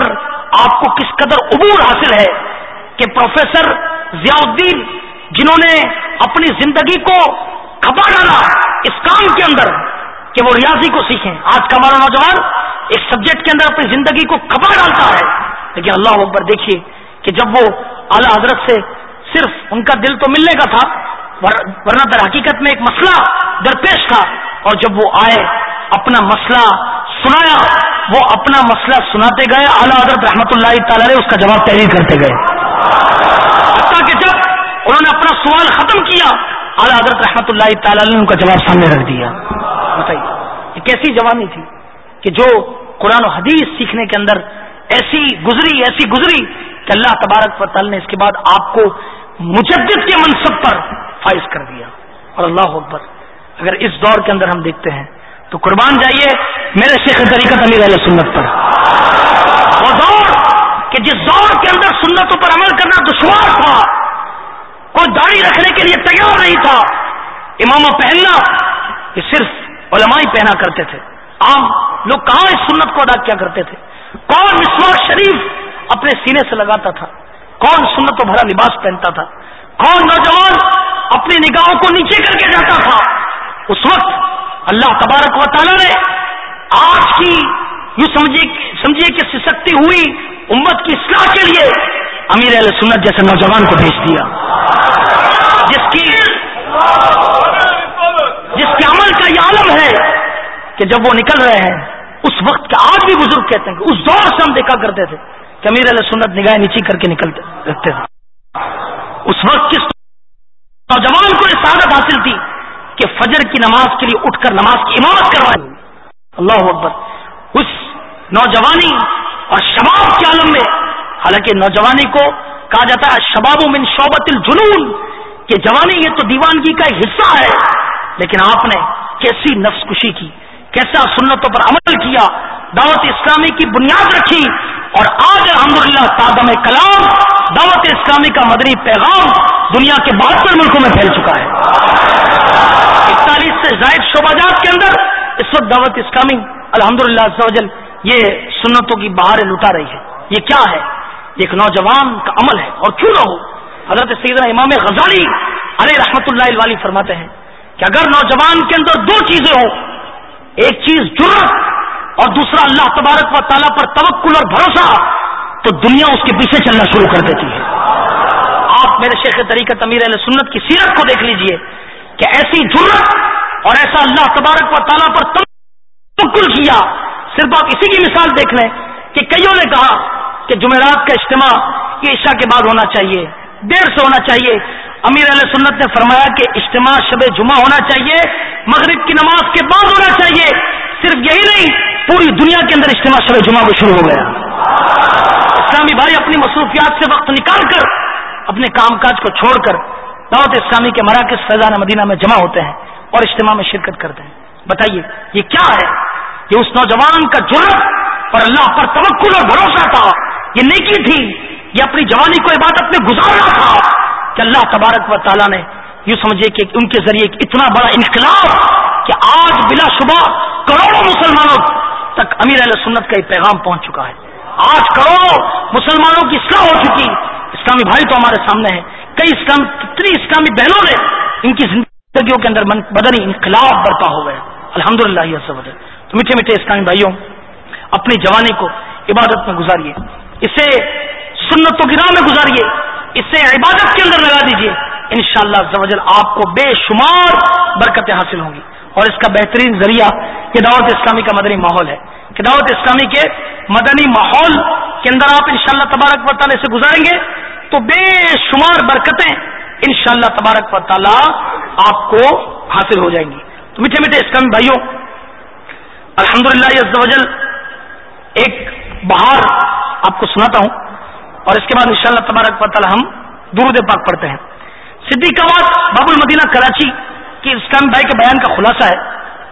آپ کو کس قدر عبور حاصل ہے کہ پروفیسر ضیاء الدین جنہوں نے اپنی زندگی کو کھپا ڈالا اس کام کے اندر کہ وہ ریاضی کو سیکھیں. آج کا ہمارا نوجوان ایک سبجیکٹ کے اندر اپنی زندگی کو کھپا ڈالتا ہے, لیکن اللہ اکبر دیکھیے کہ جب وہ اعلی حضرت سے صرف ان کا دل تو ملنے کا تھا, ورنہ در حقیقت میں ایک مسئلہ درپیش تھا, اور جب وہ آئے اپنا مسئلہ سنایا, وہ اپنا مسئلہ سناتے گئے, اعلی حضرت رحمت اللہ تعالی علیہ اس کا جواب تحریر کرتے گئے, حتیٰ کہ جب انہوں نے اپنا سوال ختم کیا اعلی حضرت رحمت اللہ تعالی علیہ نے ان کا جواب سامنے رکھ دیا. بتائیے یہ کیسی جوانی تھی کہ جو قرآن و حدیث سیکھنے کے اندر ایسی گزری ایسی گزری کہ اللہ تبارک و تعالی نے اس کے بعد آپ کو مجدد کے منصب پر فائز کر دیا. اور اللہ اکبر, اگر اس دور کے اندر ہم دیکھتے ہیں تو قربان جائیے میرے شیخ طریقت امیر اہل سنت پر. وہ دور کہ جس دور کے اندر سنتوں پر عمل کرنا دشوار تھا, کوئی داڑھی رکھنے کے لیے تیار نہیں تھا, امامہ پہننا یہ صرف علماء ہی پہنا کرتے تھے, عام لوگ کہاں اس سنت کو ادا کیا کرتے تھے. کون مسواک شریف اپنے سینے سے لگاتا تھا, کون سنت و بھرا لباس پہنتا تھا, کون نوجوان اپنی نگاہوں کو نیچے کر کے جاتا تھا. اس وقت اللہ تبارک و تعالی نے آج کی یوں سمجھیے سمجھیے کہ سسکتی ہوئی امت کی اصلاح کے لیے امیر اہل سنت جیسے نوجوان کو بھیج دیا, جس کی جس کے عمل کا یہ عالم ہے کہ جب وہ نکل رہے ہیں اس وقت کے, آج بھی بزرگ کہتے ہیں کہ اس دور سے ہم دیکھا کرتے تھے کہ امیر اہل سنت نگاہیں نیچی کر کے نکلتے رکھتے تھے. اس وقت کس نوجوان کو یہ سعادت حاصل تھی کہ فجر کی نماز کے لیے اٹھ کر نماز کی امامت کروائی. اللہ اکبر, اس نوجوانی اور شباب کے عالم میں, حالانکہ نوجوانی کو کہا جاتا ہے شباب من شعبۃ الجنون, کہ جوانی یہ تو دیوانگی کا ایک حصہ ہے, لیکن آپ نے کیسی نفس کشی کی, کیسا سنتوں پر عمل کیا, دعوت اسلامی کی بنیاد رکھی, اور آج الحمدللہ تادم کلام دعوت اسلامی کا مدنی پیغام دنیا کے بہتر ملکوں میں پھیل چکا ہے. اکتالیس سے زائد شعبہ جات کے اندر اس وقت دعوت اسلامی الحمدللہ عز و جل یہ سنتوں کی بہاریں لٹا رہی ہے. یہ کیا ہے؟ یہ ایک نوجوان کا عمل ہے, اور کیوں نہ ہو. حضرت سیدنا امام غزالی علیہ رحمت اللہ الوالی فرماتے ہیں کہ اگر نوجوان کے اندر دو چیزیں ہوں, ایک چیز جرأت اور دوسرا اللہ تبارک و تعالیٰ پر توکل اور بھروسہ, تو دنیا اس کے پیچھے چلنا شروع کر دیتی ہے. آپ میرے شیخ طریقت امیر اہل سنت کی سیرت کو دیکھ لیجئے کہ ایسی جرأت اور ایسا اللہ تبارک و تعالیٰ پر توکل کیا. صرف آپ اسی کی مثال دیکھ لیں کہ کئیوں نے کہا کہ جمعرات کا اجتماع یہ عشاء کے بعد ہونا چاہیے, دیر سے ہونا چاہیے. امیر اہل سنت نے فرمایا کہ اجتماع شب جمعہ ہونا چاہیے, مغرب کی نماز کے بعد ہونا چاہیے. صرف یہی نہیں, پوری دنیا کے اندر اجتماع شب جمعہ کو شروع ہو گیا. اسلامی بھائی اپنی مصروفیات سے وقت نکال کر, اپنے کام کاج کو چھوڑ کر دعوت اسلامی کے مراکز فیضان مدینہ میں جمع ہوتے ہیں اور اجتماع میں شرکت کرتے ہیں. بتائیے یہ کیا ہے؟ یہ اس نوجوان کا جرأت اور اللہ پر توکل اور بھروسہ تھا, یہ نیکی تھی, یہ اپنی جوانی کو عبادت میں گزارنا تھا کہ اللہ تبارک و تعالیٰ نے یوں سمجھے کہ ان کے ذریعے ایک اتنا بڑا انقلاب کہ آج بلا شبہ کروڑوں مسلمانوں تک امیر اہل سنت کا یہ پیغام پہنچ چکا ہے. آج کروڑوں مسلمانوں کی اصلاح ہو چکی. اسلامی بھائی تو ہمارے سامنے ہیں, کئی اسلام کتنی اسلامی بہنوں نے ان کی زندگیوں کے اندر بدنی انقلاب برپا ہو گیا الحمدللہ. تو میٹھے میٹھے اسلامی بھائیوں, اپنی جوانی کو عبادت میں گزاریے, اسے سنتوں کی راہ میں گزاریے, اسے عبادت کے اندر لگا دیجیے. انشاءاللہ عز و جل آپ کو بے شمار برکتیں حاصل ہوں گی. اور اس کا بہترین ذریعہ یہ دعوت اسلامی کا مدنی ماحول ہے کہ دعوت اسلامی کے مدنی ماحول کے اندر آپ انشاءاللہ تبارک و تعالی سے گزاریں گے تو بے شمار برکتیں انشاءاللہ تبارک و تعالی آپ کو حاصل ہو جائیں گی. تو میٹھے میٹھے اسلامی بھائیوں, الحمدللہ عز و جل ایک بہار آپ کو سناتا ہوں, اور اس کے بعد انشاءاللہ تبارک و تعالی ہم درود پاک پڑھتے ہیں. صدیق آباد باب المدینہ کراچی کی اسلام بھائی کے بیان کا خلاصہ ہے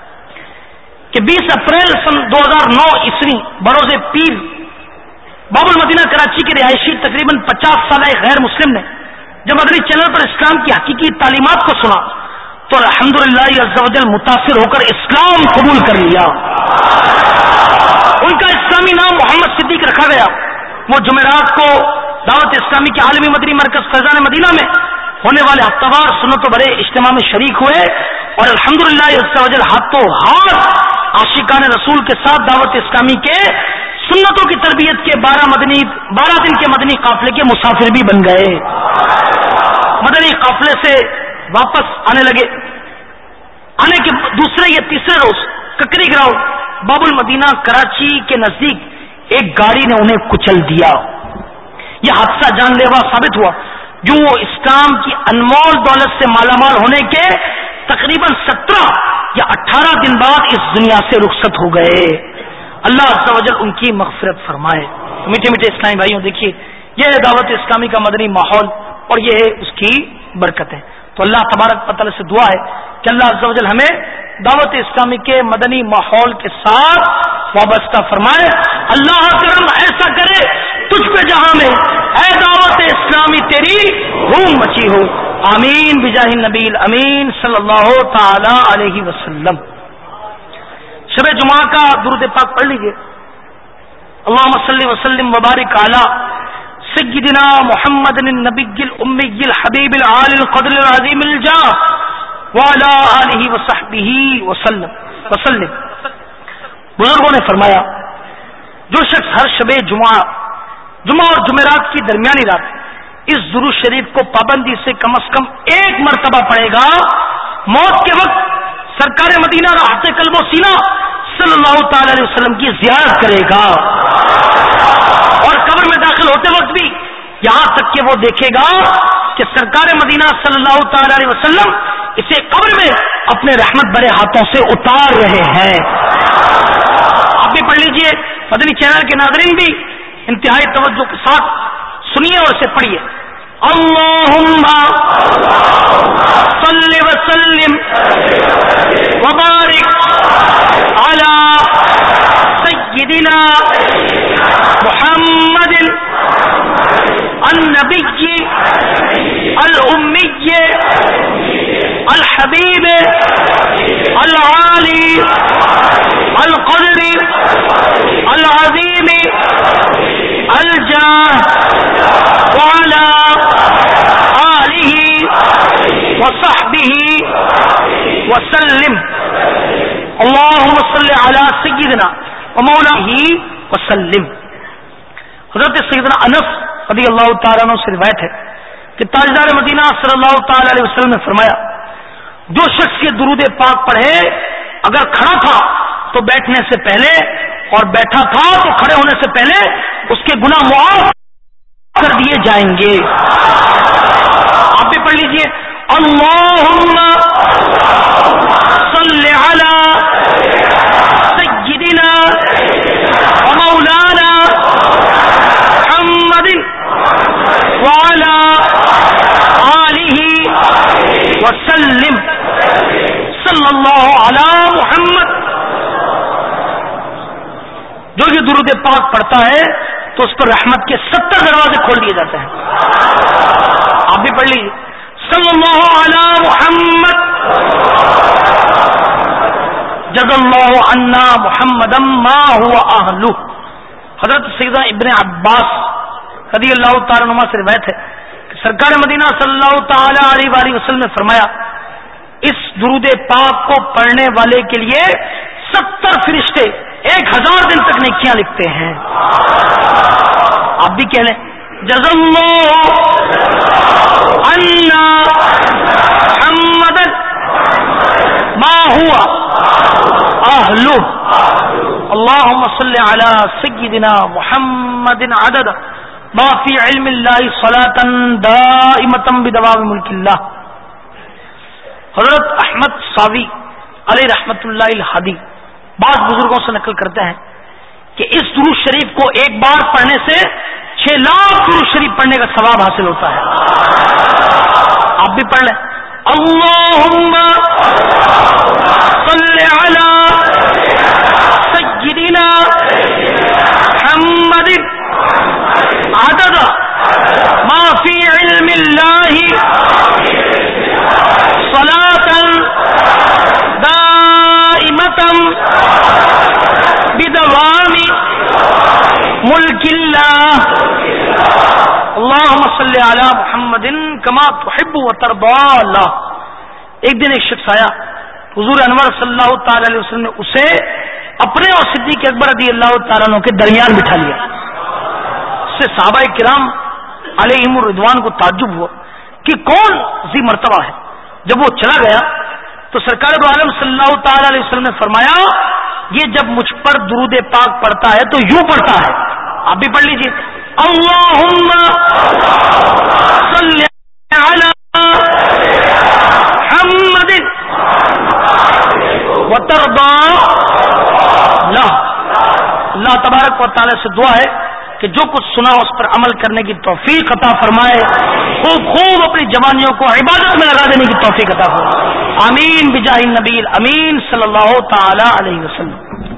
کہ بیس اپریل سن دو ہزار نو عیسوی بروز پیر باب المدینہ کراچی کے رہائشی تقریباً پچاس سالہ غیر مسلم نے جب مدنی چینل پر اسلام کی حقیقی تعلیمات کو سنا تو الحمدللہ عز و جل متاثر ہو کر اسلام قبول کر لیا. ان کا اسلامی نام محمد صدیق رکھا گیا. وہ جمعرات کو دعوت اسلامی کے عالمی مدنی مرکز فیضان مدینہ میں ہونے والے ہفتہ وار سنت و بڑے اجتماع میں شریک ہوئے اور الحمدللہ عز و جل ہاتھوں ہاتھ عاشقان رسول کے ساتھ دعوت اسلامی کے سنتوں کی تربیت کے بارہ مدنی بارہ دن کے مدنی قافلے کے مسافر بھی بن گئے. مدنی قافلے سے واپس آنے لگے. آنے کے دوسرے یا تیسرے روز ککری گراؤنڈ باب المدینہ کراچی کے نزدیک ایک گاڑی نے انہیں کچل دیا. یہ حادثہ جان لیوا ثابت ہوا. جو وہ اسلام کی انمول دولت سے مالا مال ہونے کے تقریباً سترہ یا اٹھارہ دن بعد اس دنیا سے رخصت ہو گئے. اللہ عز و جل ان کی مغفرت فرمائے. میٹھے میٹھے اسلامی بھائیوں، دیکھیے یہ ہے دعوت اسلامی کا مدنی ماحول اور یہ ہے اس کی برکتیں. تو اللہ تبارک و تعالی سے دعا ہے کہ اللہ عز و جل ہمیں دعوت اسلامی کے مدنی ماحول کے ساتھ وابستہ فرمائے. اللہ کرم ایسا کرے تجھ پہ جہاں میں اے دعوت اسلامی تیری دھوم مچی ہو. آمین بجاہ النبی الامین صلی اللہ تعالی علیہ وسلم. شب جمعہ کا درود پاک پڑھ لیجئے. اللہم صلی وسلم وبارک علی سیدنا محمد النبی الامی الحبیب العالی القدر العظیم الجاہ وعلی آلہ وصحبہ وسلم وسلم. بزرگوں نے فرمایا جو شخص ہر شب جمعہ جمعہ اور جمعرات کی درمیانی رات اس درود شریف کو پابندی سے کم از کم ایک مرتبہ پڑھے گا، موت کے وقت سرکار مدینہ راحت قلب و سینہ صلی اللہ تعالی علیہ وسلم کی زیارت کرے گا اور قبر میں داخل ہوتے وقت بھی یہاں تک کہ وہ دیکھے گا کہ سرکار مدینہ صلی اللہ تعالی علیہ وسلم اسے قبر میں اپنے رحمت بھرے ہاتھوں سے اتار رہے ہیں. آپ بھی پڑھ لیجئے. مدنی چینل کے ناظرین بھی انتہائی توجہ کے ساتھ سنیے اور اسے پڑھیے. اللہم صلی وسلم وبارک علی سیدنا محمد النبی الامی الحبیب العالی القدر العظیم الجاہ وعلی آلہ وصحبہ وسلم. اللہم صلی علی سیدنا ومولاہ وسلم. حضرت سیدنا انس رضی اللہ تعالیٰ عنہ سے روایت ہے کہ تاجدار مدینہ صلی اللہ تعالی علیہ وسلم نے فرمایا جو شخص یہ درود پاک پڑھے اگر کھڑا تھا تو بیٹھنے سے پہلے اور بیٹھا تھا تو کھڑے ہونے سے پہلے اس کے گناہ معاف کر دیے جائیں گے. آپ بھی پڑھ لیجئے. اللہم صلی علی سیدنا ومولانا محمد وعلی آلہ وسلم صلی اللہ علی محمد. جو یہ درود پاک پڑھتا ہے تو اس پر رحمت کے ستر دروازے کھول دیے جاتے ہیں. آپ بھی پڑھ لیجیے. صلی اللہ علی محمد جزا اللہ عنا محمدا ما هو اہلہ. حضرت سیدنا ابن عباس رضی اللہ تعالی عنہ سے روایت ہے کہ سرکار مدینہ صلی اللہ تعالی علیہ وآلہ وسلم نے فرمایا اس درود پاک کو پڑھنے والے کے لیے ستر فرشتے ایک ہزار دن تک نیکیاں لکھتے ہیں. آپ بھی کہہ لیں جزا اللہ عنا محمدا ما هو اہلہ. اللہم صلی علی سیدنا محمد عدد ما فی علم اللہ صلاۃ دائمۃ بدوام ملک اللہ. حضرت احمد صاوی علیہ رحمت اللہ الہادی بعض بزرگوں سے نقل کرتے ہیں کہ اس درود شریف کو ایک بار پڑھنے سے چھ لاکھ درود شریف پڑھنے کا ثواب حاصل ہوتا ہے. آپ بھی پڑھ لیں. اللہم صلی علی سیدنا محمد عدد ما فی علم اللہ صلاۃ دائمۃ بدوام ملک اللہ صلی علی محمد کما تحب وترضى اللہ۔ ایک دن ایک شخص آیا، حضور انور صلی اللہ تعالی علیہ وسلم نے اسے اپنے اور صدیق اکبر رضی اللہ تعالیٰ عنہ کے درمیان بٹھا لیا۔ اس سے صحابہ کرام علیہم الرضوان کو تعجب ہوا کہ کون ذی مرتبہ ہے۔ جب وہ چلا گیا تو سرکار دو عالم صلی اللہ تعالی علیہ وسلم نے فرمایا یہ جب مجھ پر درود پاک پڑھتا ہے تو یوں پڑھتا ہے، آپ بھی پڑھ لیجیے، اللہم صلی علی محمد وترضى اللہ۔ اللہ تبارک و تعالی سے دعا ہے کہ جو کچھ سنا اس پر عمل کرنے کی توفیق عطا فرمائے، خوب خوب اپنی جوانیوں کو عبادت میں لگا دینے کی توفیق عطا فرمائے، آمین بجاہ النبی الامین صلی اللہ تعالی علیہ وسلم۔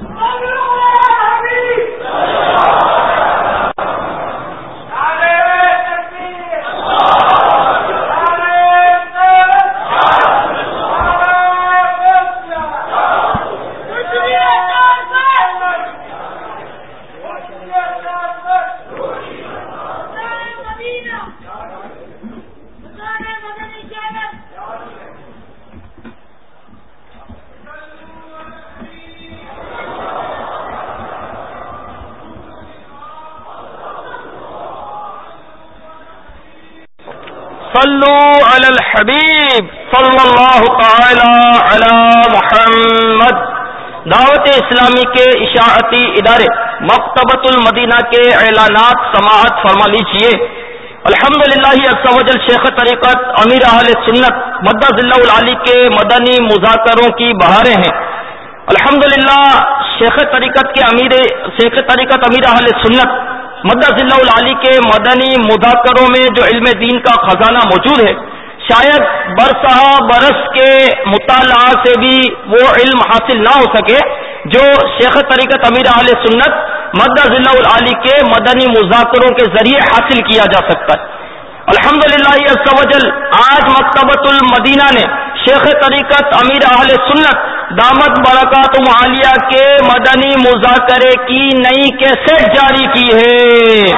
صلو علی الحبیب صلی اللہ تعالی علی محمد۔ دعوت اسلامی کے اشاعتی ادارے مکتبۃ المدینہ کے اعلانات سماعت فرما لیجیے۔ الحمدللہ عز و جل شیخ طریقت امیر اہل سنت مدہ ذلہ العالی کے مدنی مذاکروں کی بہاریں ہیں۔ الحمدللہ شیخ طریقت کے امیر شیخ طریقت امیر اہل سنت مدہ ذلہ العالی کے مدنی مذاکروں میں جو علم دین کا خزانہ موجود ہے، شاید برسہ برس کے مطالعہ سے بھی وہ علم حاصل نہ ہو سکے جو شیخ طریقت امیر اہل سنت مدہ ذلہ العالی کے مدنی مذاکروں کے ذریعے حاصل کیا جا سکتا ہے۔ الحمدللہ عز و جل آج مکتبۃ المدینہ نے شیخ طریقت امیر اہل سنت دامت برکات عالیہ کے مدنی مذاکرے کی نئی کیسٹ جاری کی ہے۔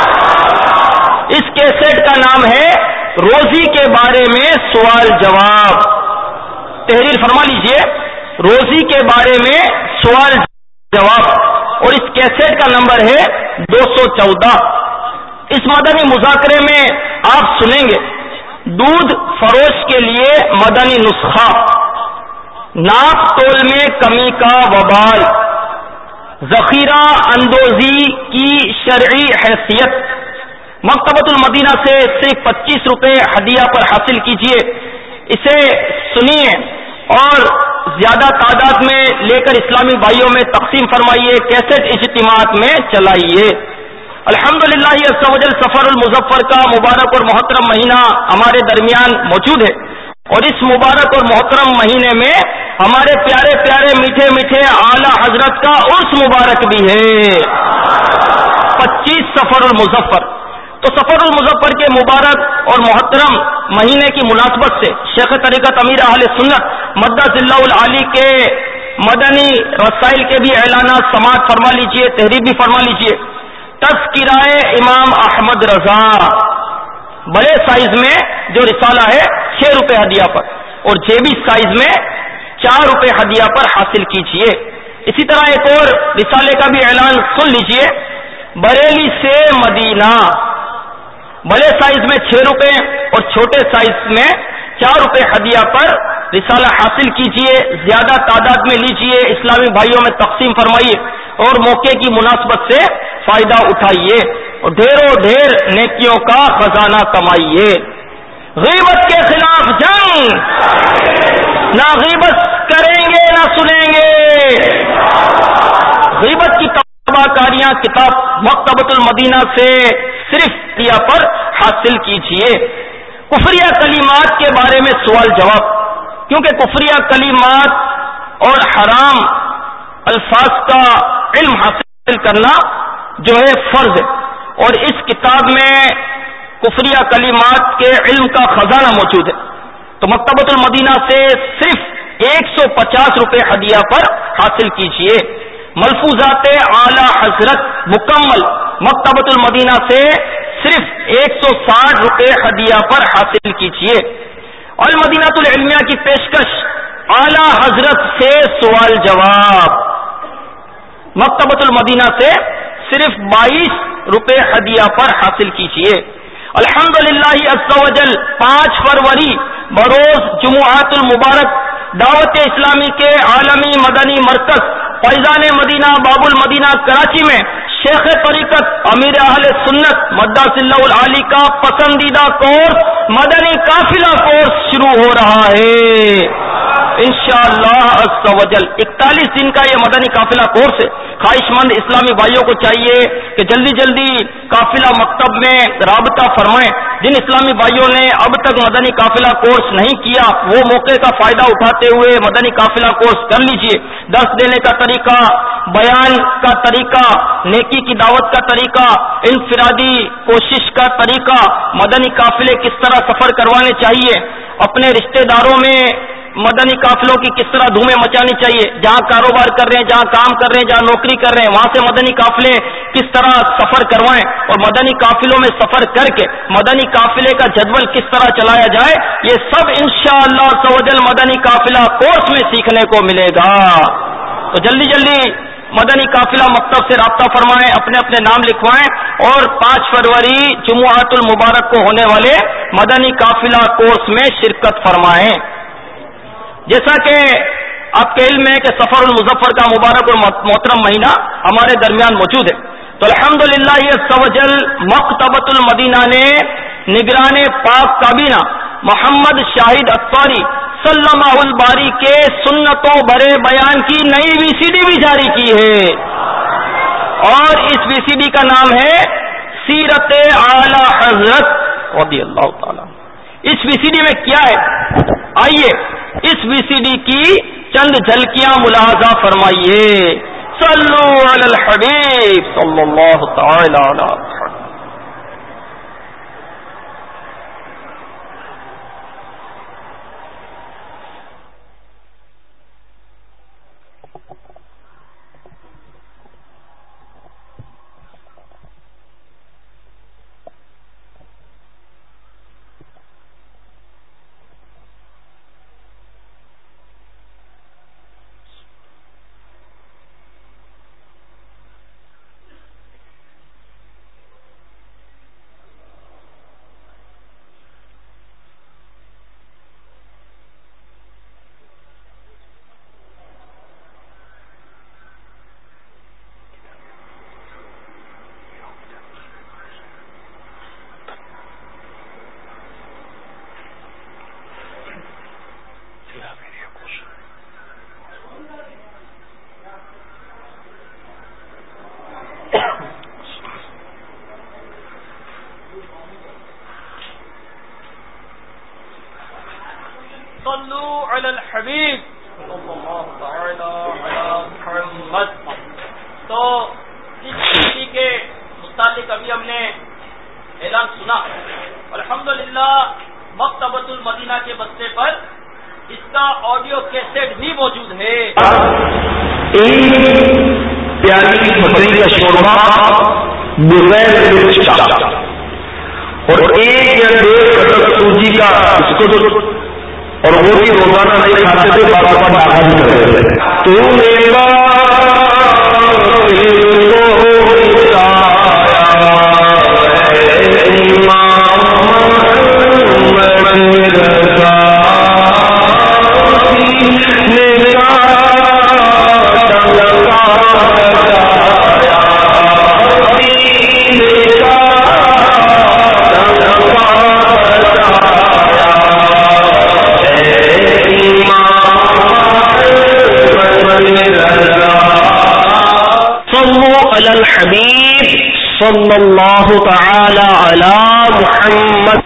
اس کیسٹ کا نام ہے روزی کے بارے میں سوال جواب۔ تحریر فرما لیجئے، روزی کے بارے میں سوال جواب، اور اس کیسٹ کا نمبر ہے دو سو چودہ۔ اس مدنی مذاکرے میں آپ سنیں گے دودھ فروش کے لیے مدنی نسخہ، ناپ تول میں کمی کا وبال، ذخیرہ اندوزی کی شرعی حیثیت۔ مکتبۃ المدینہ سے صرف پچیس روپے ہدیہ پر حاصل کیجیے، اسے سنیے اور زیادہ تعداد میں لے کر اسلامی بھائیوں میں تقسیم فرمائیے، کیسٹ اجتماعات میں چلائیے۔ الحمدللہ عز و جل سفر المظفر کا مبارک اور محترم مہینہ ہمارے درمیان موجود ہے، اور اس مبارک اور محترم مہینے میں ہمارے پیارے پیارے میٹھے میٹھے اعلی حضرت کا عرس مبارک بھی ہے، پچیس سفر المظفر۔ تو سفر المظفر کے مبارک اور محترم مہینے کی مناسبت سے شیخ طریقت امیر اہل سنت مدہ ذلہ العالی کے مدنی رسائل کے بھی اعلانات سماعت فرما لیجئے، تحریر بھی فرما لیجئے۔ تذکرہ امام احمد رضا بڑے سائز میں جو رسالہ ہے چھ روپے ہدیہ پر، اور جیبی سائز میں چار روپے ہدیہ پر حاصل کیجیے۔ اسی طرح ایک اور رسالے کا بھی اعلان سن لیجئے، بریلی سے مدینہ، بڑے سائز میں چھ روپے اور چھوٹے سائز میں چار روپے ہدیہ پر رسالہ حاصل کیجیے، زیادہ تعداد میں لیجیے، اسلامی بھائیوں میں تقسیم فرمائیے اور موقع کی مناسبت سے فائدہ اٹھائیے اور ڈھیروں ڈھیر نیکیوں کا خزانہ کمائیے۔ غیبت کے خلاف جنگ، نہ غیبت کریں گے نہ سنیں گے۔ غیبت کی تباہ کاریاں کتاب مکتبۃ المدینہ سے صرف دیا پر حاصل کیجیے۔ کفریہ کلمات کے بارے میں سوال جواب، کیونکہ کفریہ کلمات اور حرام الفاظ کا علم حاصل کرنا جو ہے فرض ہے، اور اس کتاب میں کفریہ کلمات کے علم کا خزانہ موجود ہے۔ تو مکتبۃ المدینہ سے صرف ایک سو پچاس روپے ہدیہ پر حاصل کیجیے۔ ملفوظات اعلی حضرت مکمل مکتبۃ المدینہ سے صرف ایک سو ساٹھ روپے ہدیہ پر حاصل کیجیے۔ المدینہ العلمیہ کی پیشکش اعلی حضرت سے سوال جواب، مکتبۃ المدینہ سے صرف بائیس روپے ہدیہ پر حاصل کیجیے۔ الحمدللہ عز وجل پانچ فروری بروز جمعرات المبارک دعوت اسلامی کے عالمی مدنی مرکز فیضان مدینہ باب المدینہ کراچی میں شیخ طریقت امیر اہل سنت مدث اللہ العالی کا پسندیدہ کورس مدنی قافلہ کورس شروع ہو رہا ہے انشاءاللہ عز وجل۔ اکتالیس دن کا یہ مدنی قافلہ کورس ہے۔ خواہش مند اسلامی بھائیوں کو چاہیے کہ جلدی جلدی قافلہ مکتب میں رابطہ فرمائیں۔ جن اسلامی بھائیوں نے اب تک مدنی قافلہ کورس نہیں کیا وہ موقع کا فائدہ اٹھاتے ہوئے مدنی قافلہ کورس کر لیجئے۔ درس دینے کا طریقہ، بیان کا طریقہ، نیکی کی دعوت کا طریقہ، انفرادی کوشش کا طریقہ، مدنی قافلے کس طرح سفر کروانے چاہیے، اپنے رشتہ داروں میں مدنی قافلوں کی کس طرح دھومیں مچانی چاہیے، جہاں کاروبار کر رہے ہیں، جہاں کام کر رہے ہیں، جہاں نوکری کر رہے ہیں، وہاں سے مدنی قافلے کس طرح سفر کروائیں اور مدنی قافلوں میں سفر کر کے مدنی قافلے کا جدول کس طرح چلایا جائے، یہ سب انشاءاللہ عز وجل مدنی قافلہ کورس میں سیکھنے کو ملے گا۔ تو جلدی جلدی مدنی قافلہ مکتب سے رابطہ فرمائیں، اپنے اپنے نام لکھوائیں اور پانچ فروری جمعرات المبارک کو ہونے والے مدنی قافلہ کورس میں شرکت فرمائیں۔ جیسا کہ آپ کے علم ہے کہ سفر المظفر کا مبارک اور محترم مہینہ ہمارے درمیان موجود ہے، تو الحمدللہ عز وجل مکتبۃ المدینہ نے نگران پاک کابینہ محمد شاہد اتاری صلی اللہ الباری کے سنتوں برے بیان کی نئی وی سی ڈی بھی جاری کی ہے اور اس وی سی ڈی کا نام ہے سیرت اعلی حضرت رضی اللہ تعالی۔ اس وی سی ڈی میں کیا ہے، آئیے اس وی سی ڈی کی چند جھلکیاں ملاحظہ فرمائیے۔ صلو علی الحبیب صلی اللہ تعالی علی محمد۔ تو اس چیز کے متعلق ابھی ہم نے اعلان سنا، الحمدللہ مکتبۃ المدینہ کے بستے پر اس کا آڈیو کیسٹ بھی موجود ہے۔ ایک پیالی بکری کا شوربہ بغیر مرچ کا اور ایک یا ڈیڑھ کٹر سوجی کا بسکٹ، اور وہ بھی روزانہ نہیں کھاتے تھے، بار بار ڈاکہ بھی کرتے تھے۔ تو میرا الحبیب صلی اللہ تعالی علی محمد۔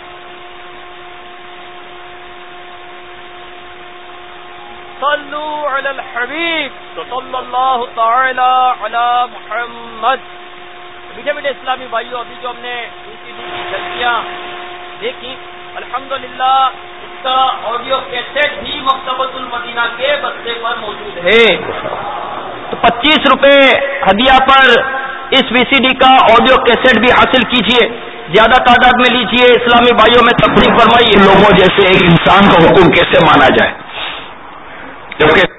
صلو علی الحبیب صلی اللہ تعالی علی محمد۔ میٹھے میٹھے اسلامی بھائیوں، ابھی جو ہم نے دوسری دوسری جھلکیاں دیکھی، الحمدللہ اس کا آڈیو کیسٹ بھی مکتبۃ المدینہ کے بستے پر موجود ہے۔ تو پچیس روپے ہدیہ پر اس وی سی ڈی کا آڈیو کیسٹ بھی حاصل کیجیے۔ زیادہ تعداد میں لیجیے، اسلامی بھائیوں میں تقسیم فرمائیے۔ لوگوں جیسے ایک انسان کا حکم کیسے مانا جائے؟ جبکہ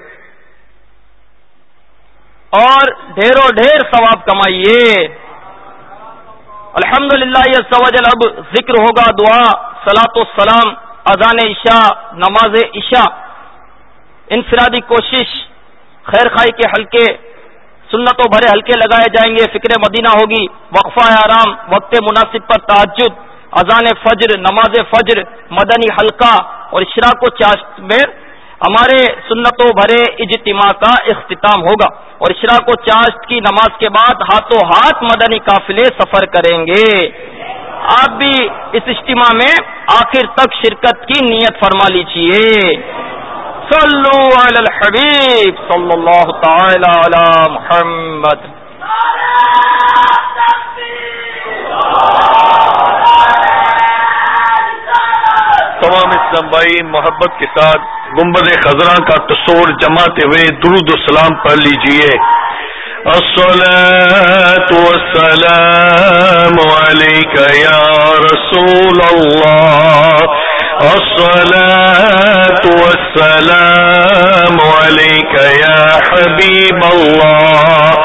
اور ڈھیروں ڈھیر ثواب کمائیے۔ الحمدللہ یہ سوجل اب ذکر ہوگا، دعا، صلاۃ و سلام، اذان عشاء، نماز عشاء، انفرادی کوشش، خیر خائی کے حلقے، سنتوں بھرے حلقے لگائے جائیں گے، فکر مدینہ ہوگی، وقفہ آرام، وقت مناسب پر تہجد، اذان فجر، نماز فجر، مدنی حلقہ اور اشراق و چاشت میں ہمارے سنتوں بھرے اجتماع کا اختتام ہوگا، اور اشراق و چاشت کی نماز کے بعد ہاتھوں ہاتھ مدنی قافلے سفر کریں گے۔ آپ بھی اس اجتماع میں آخر تک شرکت کی نیت فرما لیجیے۔ صلو علی الحبیب صلی اللہ تعالی علی محمد۔ تمام اسلام بھائی محبت کے ساتھ گنبد خضراء کا تصور جماتے ہوئے درود و سلام پڑھ لیجئے۔ الصلاۃ والسلام علیک یا رسول اللہ، الصلاۃ والسلام علیک یا حبیب اللہ،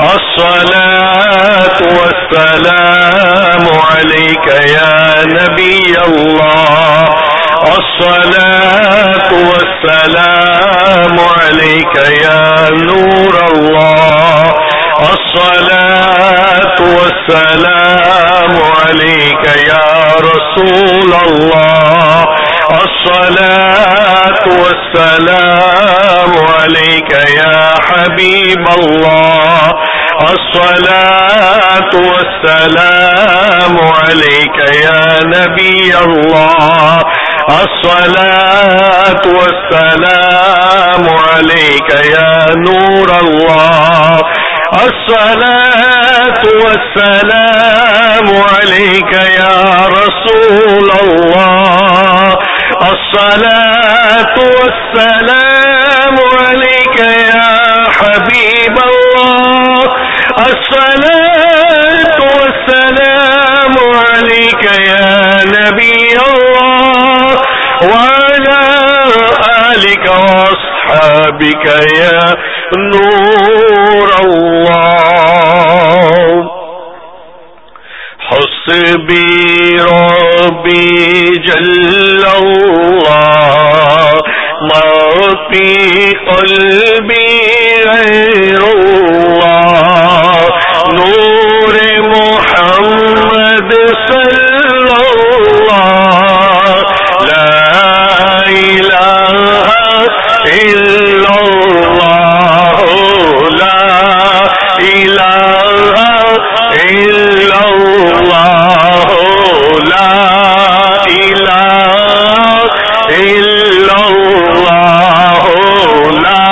الصلاۃ والسلام علیک یا نبی اللہ، الصلاۃ والسلام علیک یا نور اللہ، الصلاۃ والسلام علیک یا رسول اللہ، الصلاۃ والسلام علیک یا حبیب اللہ، الصلاۃ والسلام علیک یا نبی اللہ، الصلاۃ والسلام علیک یا نور اللہ، الصلاۃ والسلام علیک یا رسول اللہ، الصلاۃ والسلام علیک یا حبیب اللہ، الصلاۃ والسلام علیک یا نبی اللہ، وعلى آلك وأصحابك يا نور الله، حسبي ربي جل الله، ما في قلبي غير الله، نور محمد صلى الله، لا إله إلا الله، لا إله إلا الله، لا إله إلا الله، لا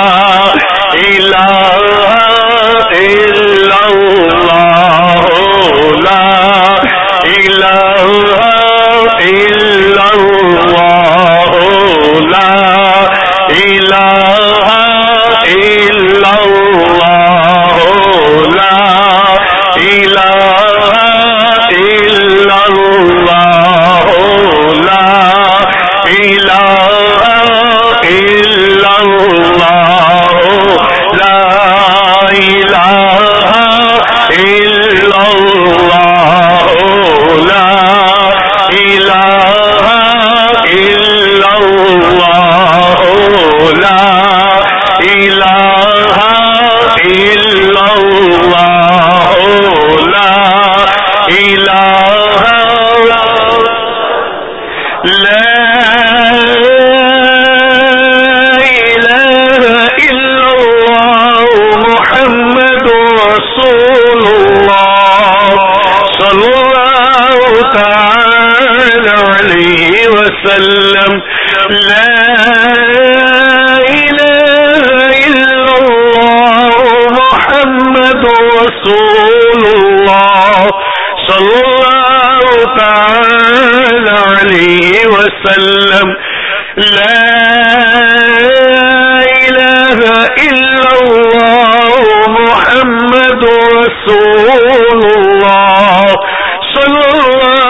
إله إلا الله، لا إله إلا الله، لا إله إلا الله، لا إله إلا الله، لا إله إلا الله، لا إله إلا الله، لا إله إلا الله، لا إله إلا الله، لا إله لا إله إلا الله محمد رسول الله صلى الله تعالى عليه وسلم، لا إله إلا الله محمد رسول الله صلى الله تعالى عليه وسلم، لا إله إلا الله محمد رسول الله صلى الله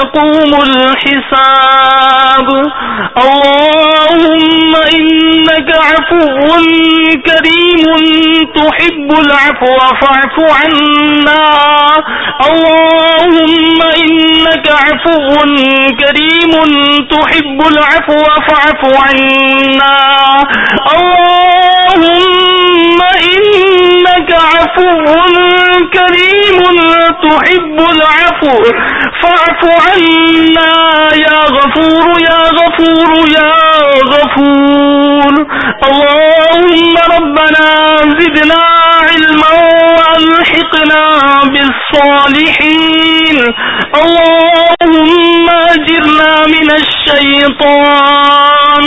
يقوم الحساب اللهم إنك عفو كريم تحب العفو فاعف عنا اللهم إنك عفو كريم تحب العفو فاعف عنا اللهم إنك عفو كريم تحب العفو فاعف عنا يا غفور يا غفور يا غفور اللهم ربنا زدنا علما والحقنا بالصالحين اللهم اجرنا من الشيطان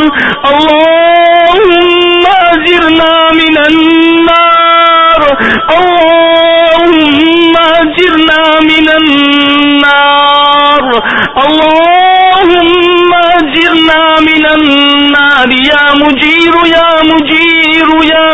اللهم اجرنا من النار اللهم اجرنا من النار اللهم اجرنا من النار يا مجير يا مجير يا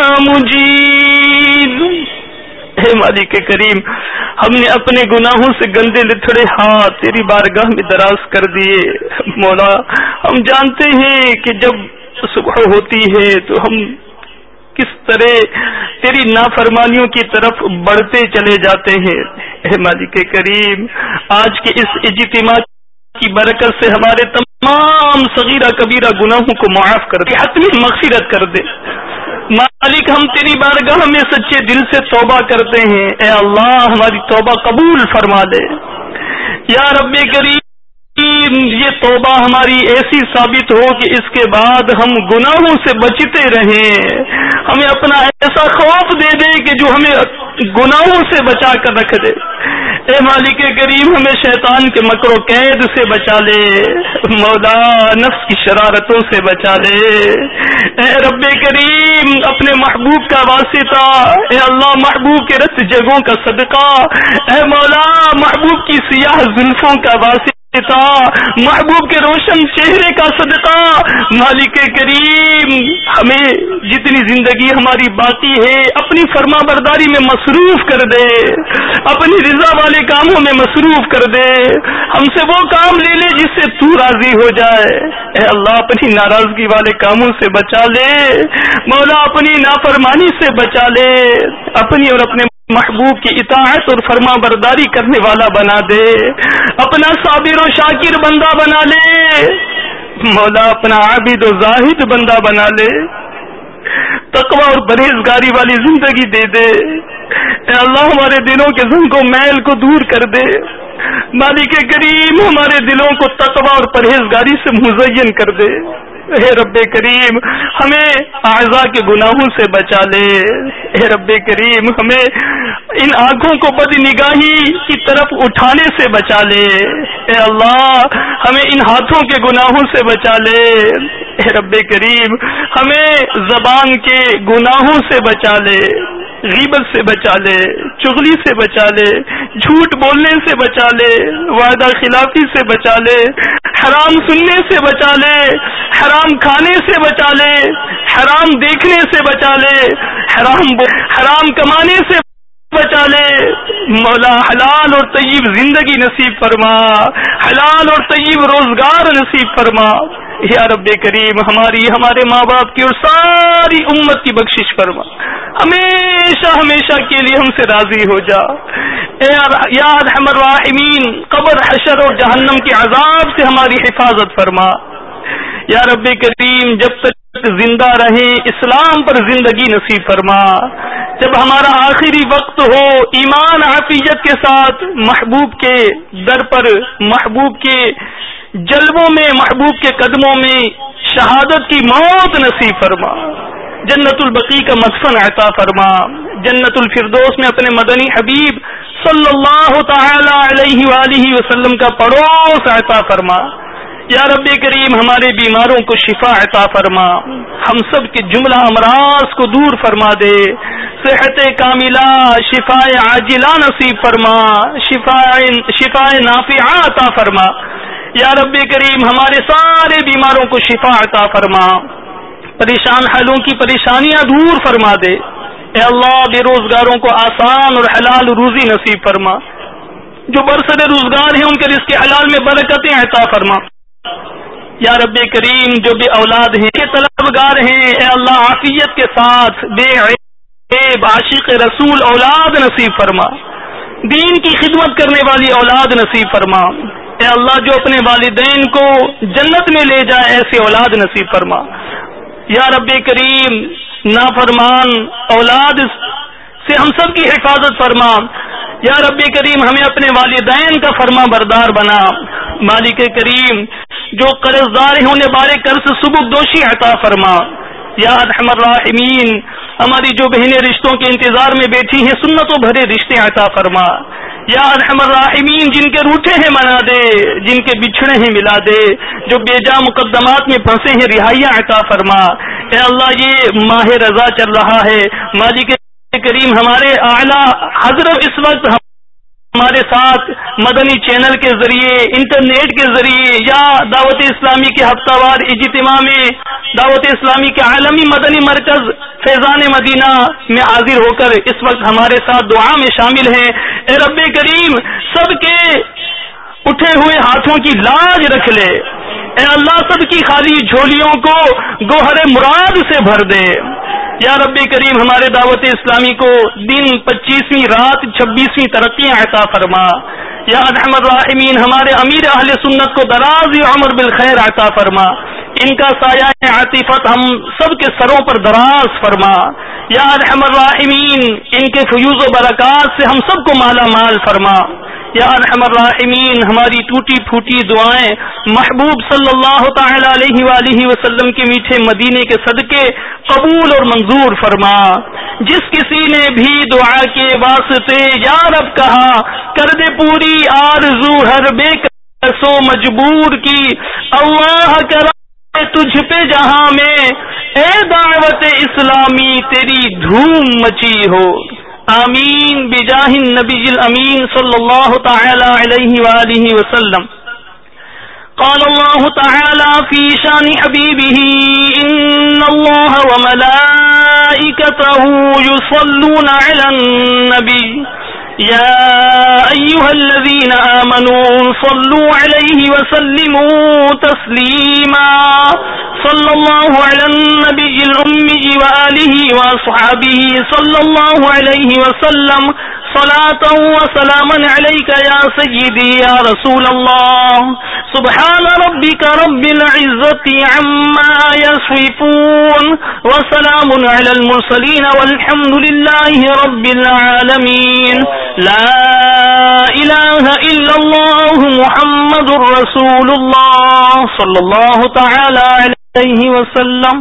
مجير اے مالک کریم ہم نے اپنے گناہوں سے گندے لتھڑے ہاتھ تیری بارگاہ میں دراز کر دیے مولا ہم جانتے ہیں کہ جب صبح ہوتی ہے تو ہم کس طرح تیری نافرمانیوں کی طرف بڑھتے چلے جاتے ہیں اے مالک کریم آج کے اس اجتماع کی برکت سے ہمارے تمام صغیرہ کبیرہ گناہوں کو معاف کر دے حتمی مغفرت کر دے مالک ہم تیری بارگاہ میں سچے دل سے توبہ کرتے ہیں اے اللہ ہماری توبہ قبول فرما دے یا رب کریم یہ توبہ ہماری ایسی ثابت ہو کہ اس کے بعد ہم گناہوں سے بچتے رہیں ہمیں اپنا ایسا خوف دے دے کہ جو ہمیں گناہوں سے بچا کر رکھ دے اے مالک کریم ہمیں شیطان کے مکر و قید سے بچا لے مولا نفس کی شرارتوں سے بچا لے اے رب کریم اپنے محبوب کا واسطہ اے اللہ محبوب کے رت جگہوں کا صدقہ اے مولا محبوب کی سیاہ زلفوں کا واسطہ محبوب کے روشن چہرے کا صدقہ مالک کریم ہمیں جتنی زندگی ہماری باقی ہے اپنی فرما برداری میں مصروف کر دے اپنی رضا والے کاموں میں مصروف کر دے ہم سے وہ کام لے لے جس سے تو راضی ہو جائے اے اللہ اپنی ناراضگی والے کاموں سے بچا لے مولا اپنی نافرمانی سے بچا لے اپنی اور اپنے محبوب کی اطاعت اور فرما برداری کرنے والا بنا دے اپنا صابر و شاکر بندہ بنا لے مولا اپنا عابد و زاہد بندہ بنا لے تقوی اور پرہیزگاری والی زندگی دے دے اے اللہ ہمارے دلوں کے زنگ و میل کو دور کر دے مالک کریم ہمارے دلوں کو تقوی اور پرہیزگاری سے مزین کر دے اے رب کریم ہمیں اعضاء کے گناہوں سے بچا لے اے رب کریم ہمیں ان آنکھوں کو بد نگاہی کی طرف اٹھانے سے بچا لے اے اللہ ہمیں ان ہاتھوں کے گناہوں سے بچا لے اے رب کریم ہمیں زبان کے گناہوں سے بچا لے غیبت سے بچا لے چغلی سے بچا لے جھوٹ بولنے سے بچا لے وعدہ خلافی سے بچا لے حرام سننے سے بچا لے حرام کھانے سے بچا لے حرام دیکھنے سے بچا لے حرام حرام کمانے سے بچا لے مولا حلال اور طیب زندگی نصیب فرما حلال اور طیب روزگار نصیب فرما یا رب کریم ہماری ہمارے ماں باپ کی اور ساری امت کی بخشش فرما ہمیشہ ہمیشہ کے لیے ہم سے راضی ہو جا اے یا ارحم الراحمین قبر حشر اور جہنم کے عذاب سے ہماری حفاظت فرما یا رب کریم جب تک زندہ رہے اسلام پر زندگی نصیب فرما جب ہمارا آخری وقت ہو ایمان عافیت کے ساتھ محبوب کے در پر محبوب کے جلووں میں محبوب کے قدموں میں شہادت کی موت نصیب فرما جنت البقیع کا مدفن عطا فرما جنت الفردوس میں اپنے مدنی حبیب صلی اللہ تعالی علیہ وآلہ وسلم کا پڑوس عطا فرما یا رب کریم ہمارے بیماروں کو شفا عطا فرما ہم سب کے جملہ امراض کو دور فرما دے صحت کاملہ شفاء عاجلہ نصیب فرما شفاء شفاء نافعہ عطا فرما یا رب کریم ہمارے سارے بیماروں کو شفا عطا فرما پریشان حالوں کی پریشانیاں دور فرما دے اے اللہ بے روزگاروں کو آسان اور حلال روزی نصیب فرما جو برسر روزگار ہیں ان کے رزق حلال میں برکتیں عطا فرما. یا رب کریم جو بے اولاد ہیں کے طلبگار ہیں اے اللہ عافیت کے ساتھ بے عیب عاشق رسول اولاد نصیب فرما. دین کی خدمت کرنے والی اولاد نصیب فرما. اے اللہ جو اپنے والدین کو جنت میں لے جائے ایسے اولاد نصیب فرما. یا رب کریم نافرمان اولاد سے ہم سب کی حفاظت فرما. یا رب کریم ہمیں اپنے والدین کا فرما بردار بنا. مالک کریم جو قرض دار ہیں انہیں بارے قرض سبک دوشی عطا فرما. یا ارحم الراحمین ہماری جو بہنیں رشتوں کے انتظار میں بیٹھی ہیں سنتوں بھرے رشتے عطا فرما. یا ارحم الراحمین جن کے روٹھے ہیں منا دے, جن کے بچھڑے ہیں ملا دے, جو بے جا مقدمات میں پھنسے ہیں رہائیاں عطا فرما. اے اللہ یہ ماہ رضا چل رہا ہے, مالک کریم ہمارے اعلیٰ حضرت اس وقت ہمارے ساتھ مدنی چینل کے ذریعے انٹرنیٹ کے ذریعے یا دعوت اسلامی کے ہفتہ وار اجتماع میں دعوت اسلامی کے عالمی مدنی مرکز فیضان مدینہ میں حاضر ہو کر اس وقت ہمارے ساتھ دعا میں شامل ہیں. اے رب کریم سب کے اٹھے ہوئے ہاتھوں کی لاج رکھ لے. اے اللہ سب کی خالی جھولیوں کو گوہر مراد سے بھر دے. یا رب کریم ہمارے دعوت اسلامی کو دن پچیسویں رات چھبیسویں ترقیاں عطا فرما. یا ارحم الراحمین ہمارے امیر اہل سنت کو دراز عمر بالخیر عطا فرما. ان کا سایہ عاطفت ہم سب کے سروں پر دراز فرما. یا ارحم الراحمین ان کے فیوز و برکات سے ہم سب کو مالا مال فرما. یا ارحم الراحمین ہماری ٹوٹی پھوٹی دعائیں محبوب صلی اللہ تعالی علیہ وآلہ وسلم کے میٹھے مدینے کے صدقے قبول اور منظور فرما. جس کسی نے بھی دعا کے واسطے یا رب کہا کر دے پوری آرزو ہر بے کسو مجبور کی. اللہ کرا تجھ پہ جہاں میں اے دعوت اسلامی تیری دھوم مچی ہو. آمین بجاہ النبی الامین صلی اللہ تعالی علیہ وآلہ وسلم. قال الله تعالى في شان حبيبه إن الله وملائكته يصلون على النبي يا أيها الذين آمنوا صلوا عليه وسلموا تسليما. صلى الله على النبي الأمي وآله وأصحابه صلى الله عليه وسلم صلاة وسلاما عليك يا سيدي يا رسول الله. سبحان ربك رب العزة عما يصفون وسلام على المرسلين والحمد لله رب العالمين. لا إله إلا الله محمد رسول الله صلى الله تعالى عليه وسلم.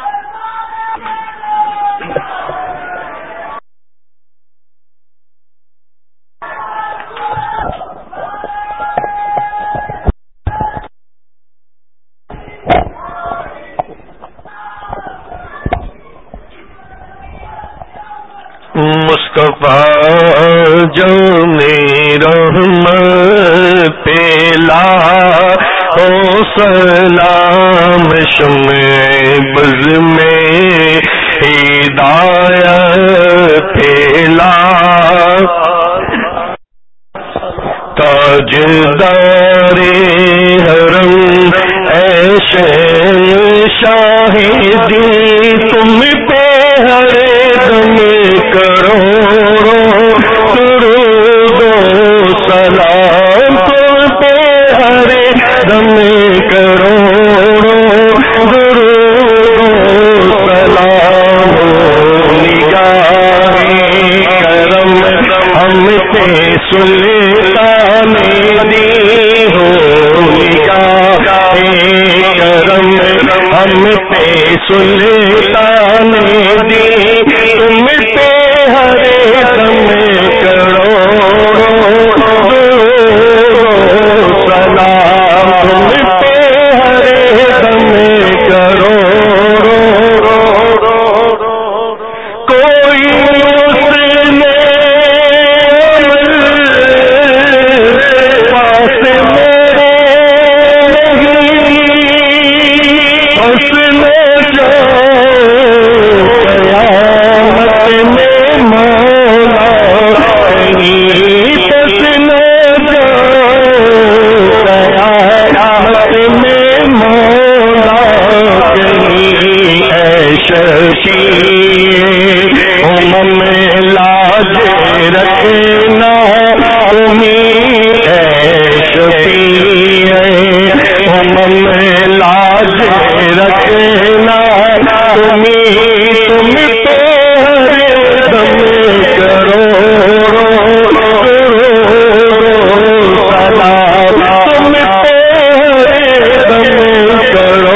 مصطفیٰ جو میرا رحمت پیلا او سلام شمع بز میں ہدایت پھیلا. تاجدار حرم اے شاہدی تم پہ ہر دم کروڑوں درود و سلام تم پہ ہر دم کروڑوں درود و سلام. نگاہ کرم ہم پہ سلطان دی ہو. نگاہ کرم ہم پہ سلطان دی تم پہ ہر دم کروڑوں سلام. تم پہ ہر دم کروڑوں. کوئی اس نے پاس میرے نہیں اس نے جو کیا دم لاج رکھنا تمہیں تم پہ ہر دم کرو سلام تم پہ ہر دم کرو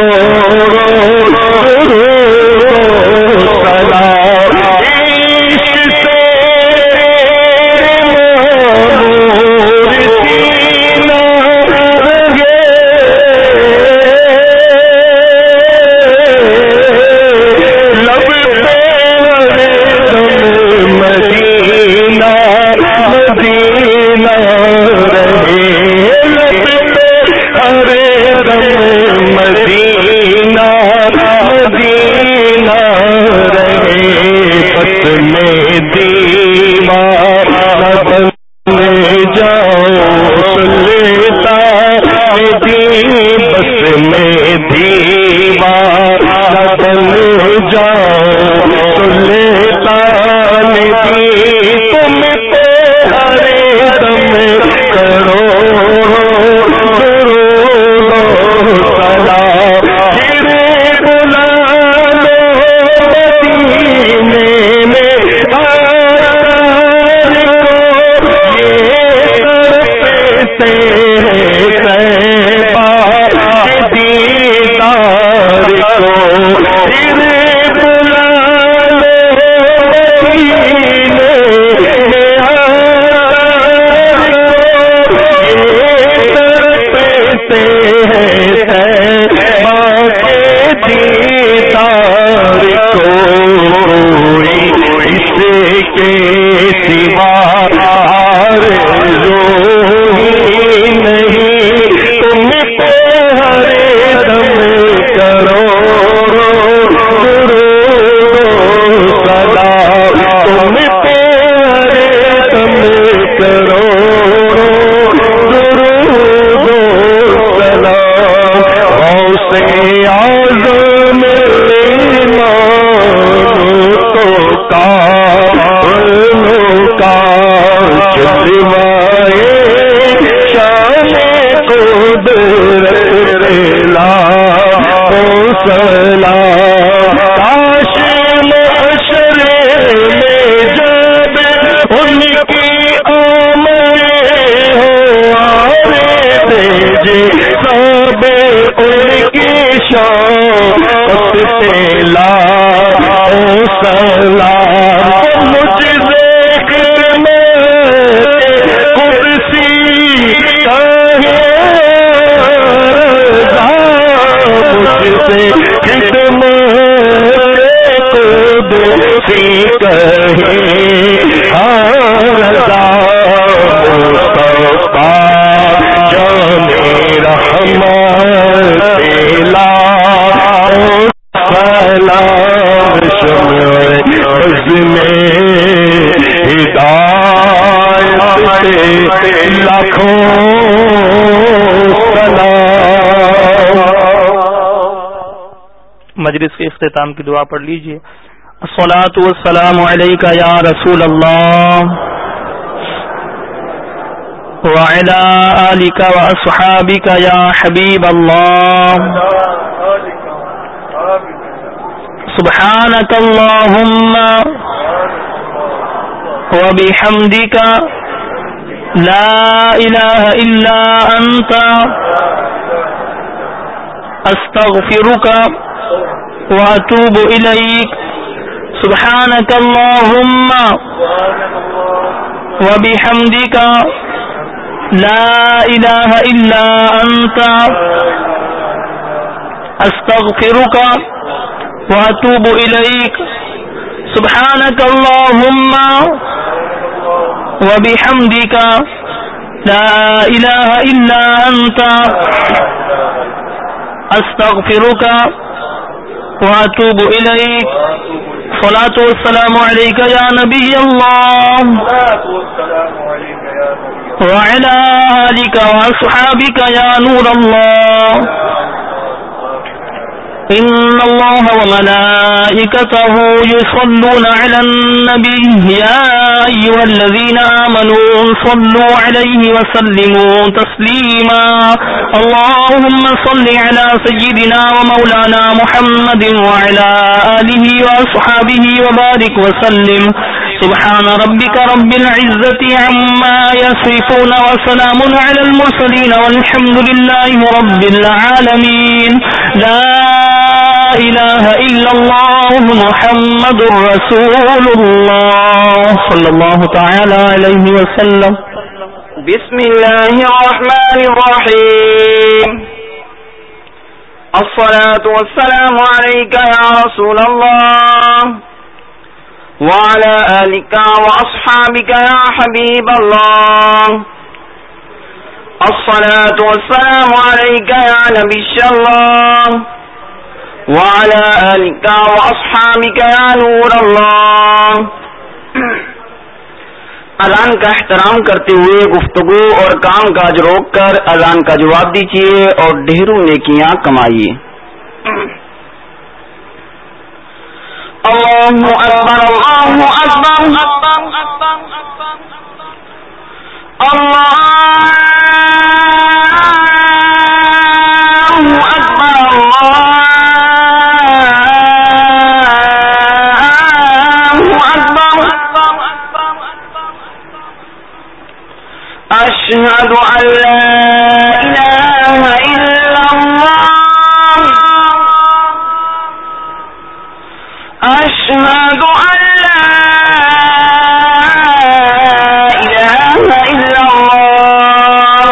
مجلس کے اختتام کی دعا پڑھ لیجئے. الصلاۃ والسلام علیک یا رسول اللہ وعلی آلک واصحابک یا حبیب اللہ. سبحانک اللہم وبحمدک لا الہ الا انت استغفرک واتوب الیک. سبحانک اللہم وبحمدک لا الہ الا انت استغفرک واتوب الیک. سبحانک اللہم وبحمدک لا الہ الا انت استغفرک واتوب الیک. الصلاۃ والسلام علیک یا نبی اللہ وعلی آلک واصحابک یا نور اللہ. إن الله وملائكته يصلون على النبي يا أيها الذين آمنوا صلوا عليه وسلموا تسليما اللهم صل على سيدنا ومولانا محمد وعلى آله وأصحابه وبارك وسلم سبحان ربك رب العزة عما يصفون وسلام على المرسلين والحمد لله رب العالمين لا إله إلا الله محمد رسول الله صلى الله تعالى عليه وسلم. بسم الله الرحمن الرحيم. الصلاة والسلام عليك يا رسول الله وعلى آلك وأصحابك يا حبيب الله. الصلاة والسلام عليك يا نبي الله وعلى آلك وأصحابك يا نور الله. اذان کا احترام کرتے ہوئے گفتگو اور کام کاج روک کر اذان کا جواب دیجیے اور ڈھیروں نیکیاں کمائیے. اللہ اکبر اللہ اکبر اللہ أشهد أن لا إله إلا الله أشهد أن لا إله إلا الله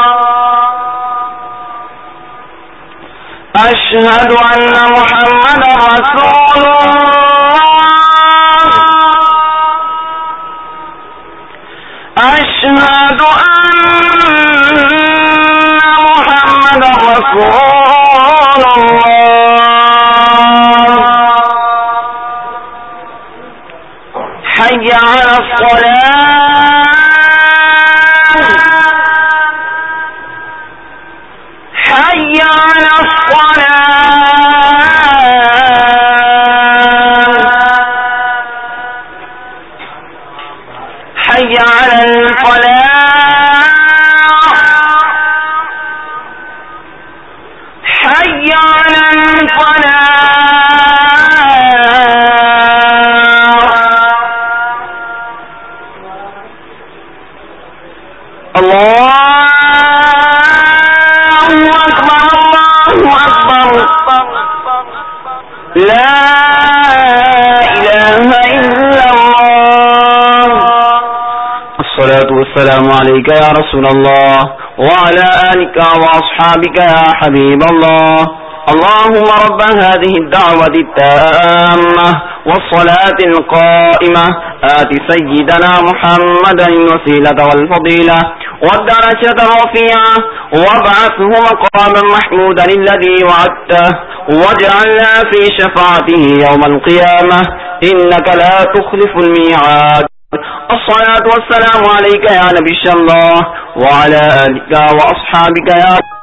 أشهد أن محمدا رسول الله أشهد أن محمدا رسول الله حي على الصلاة حي على الصلاة حي على الفلاح حي على الفلاح. الله أكبر الله أكبر لا إله إلا الله. الصلاة والسلام عليك يا رسول الله وعلى آلك وأصحابك يا حبيب الله. اللهم رب هذه الدعوة التامة والصلاة القائمة آت سيدنا محمدا الوسيلة والفضيلة والدرجة الرفيعة وابعثه مقاما محمودا الذي وعدته واجعلنا في شفاعته يوم القيامة إنك لا تخلف الميعاد. الصلاة والسلام عليك يا نبي الله وعلى آلك وأصحابك يا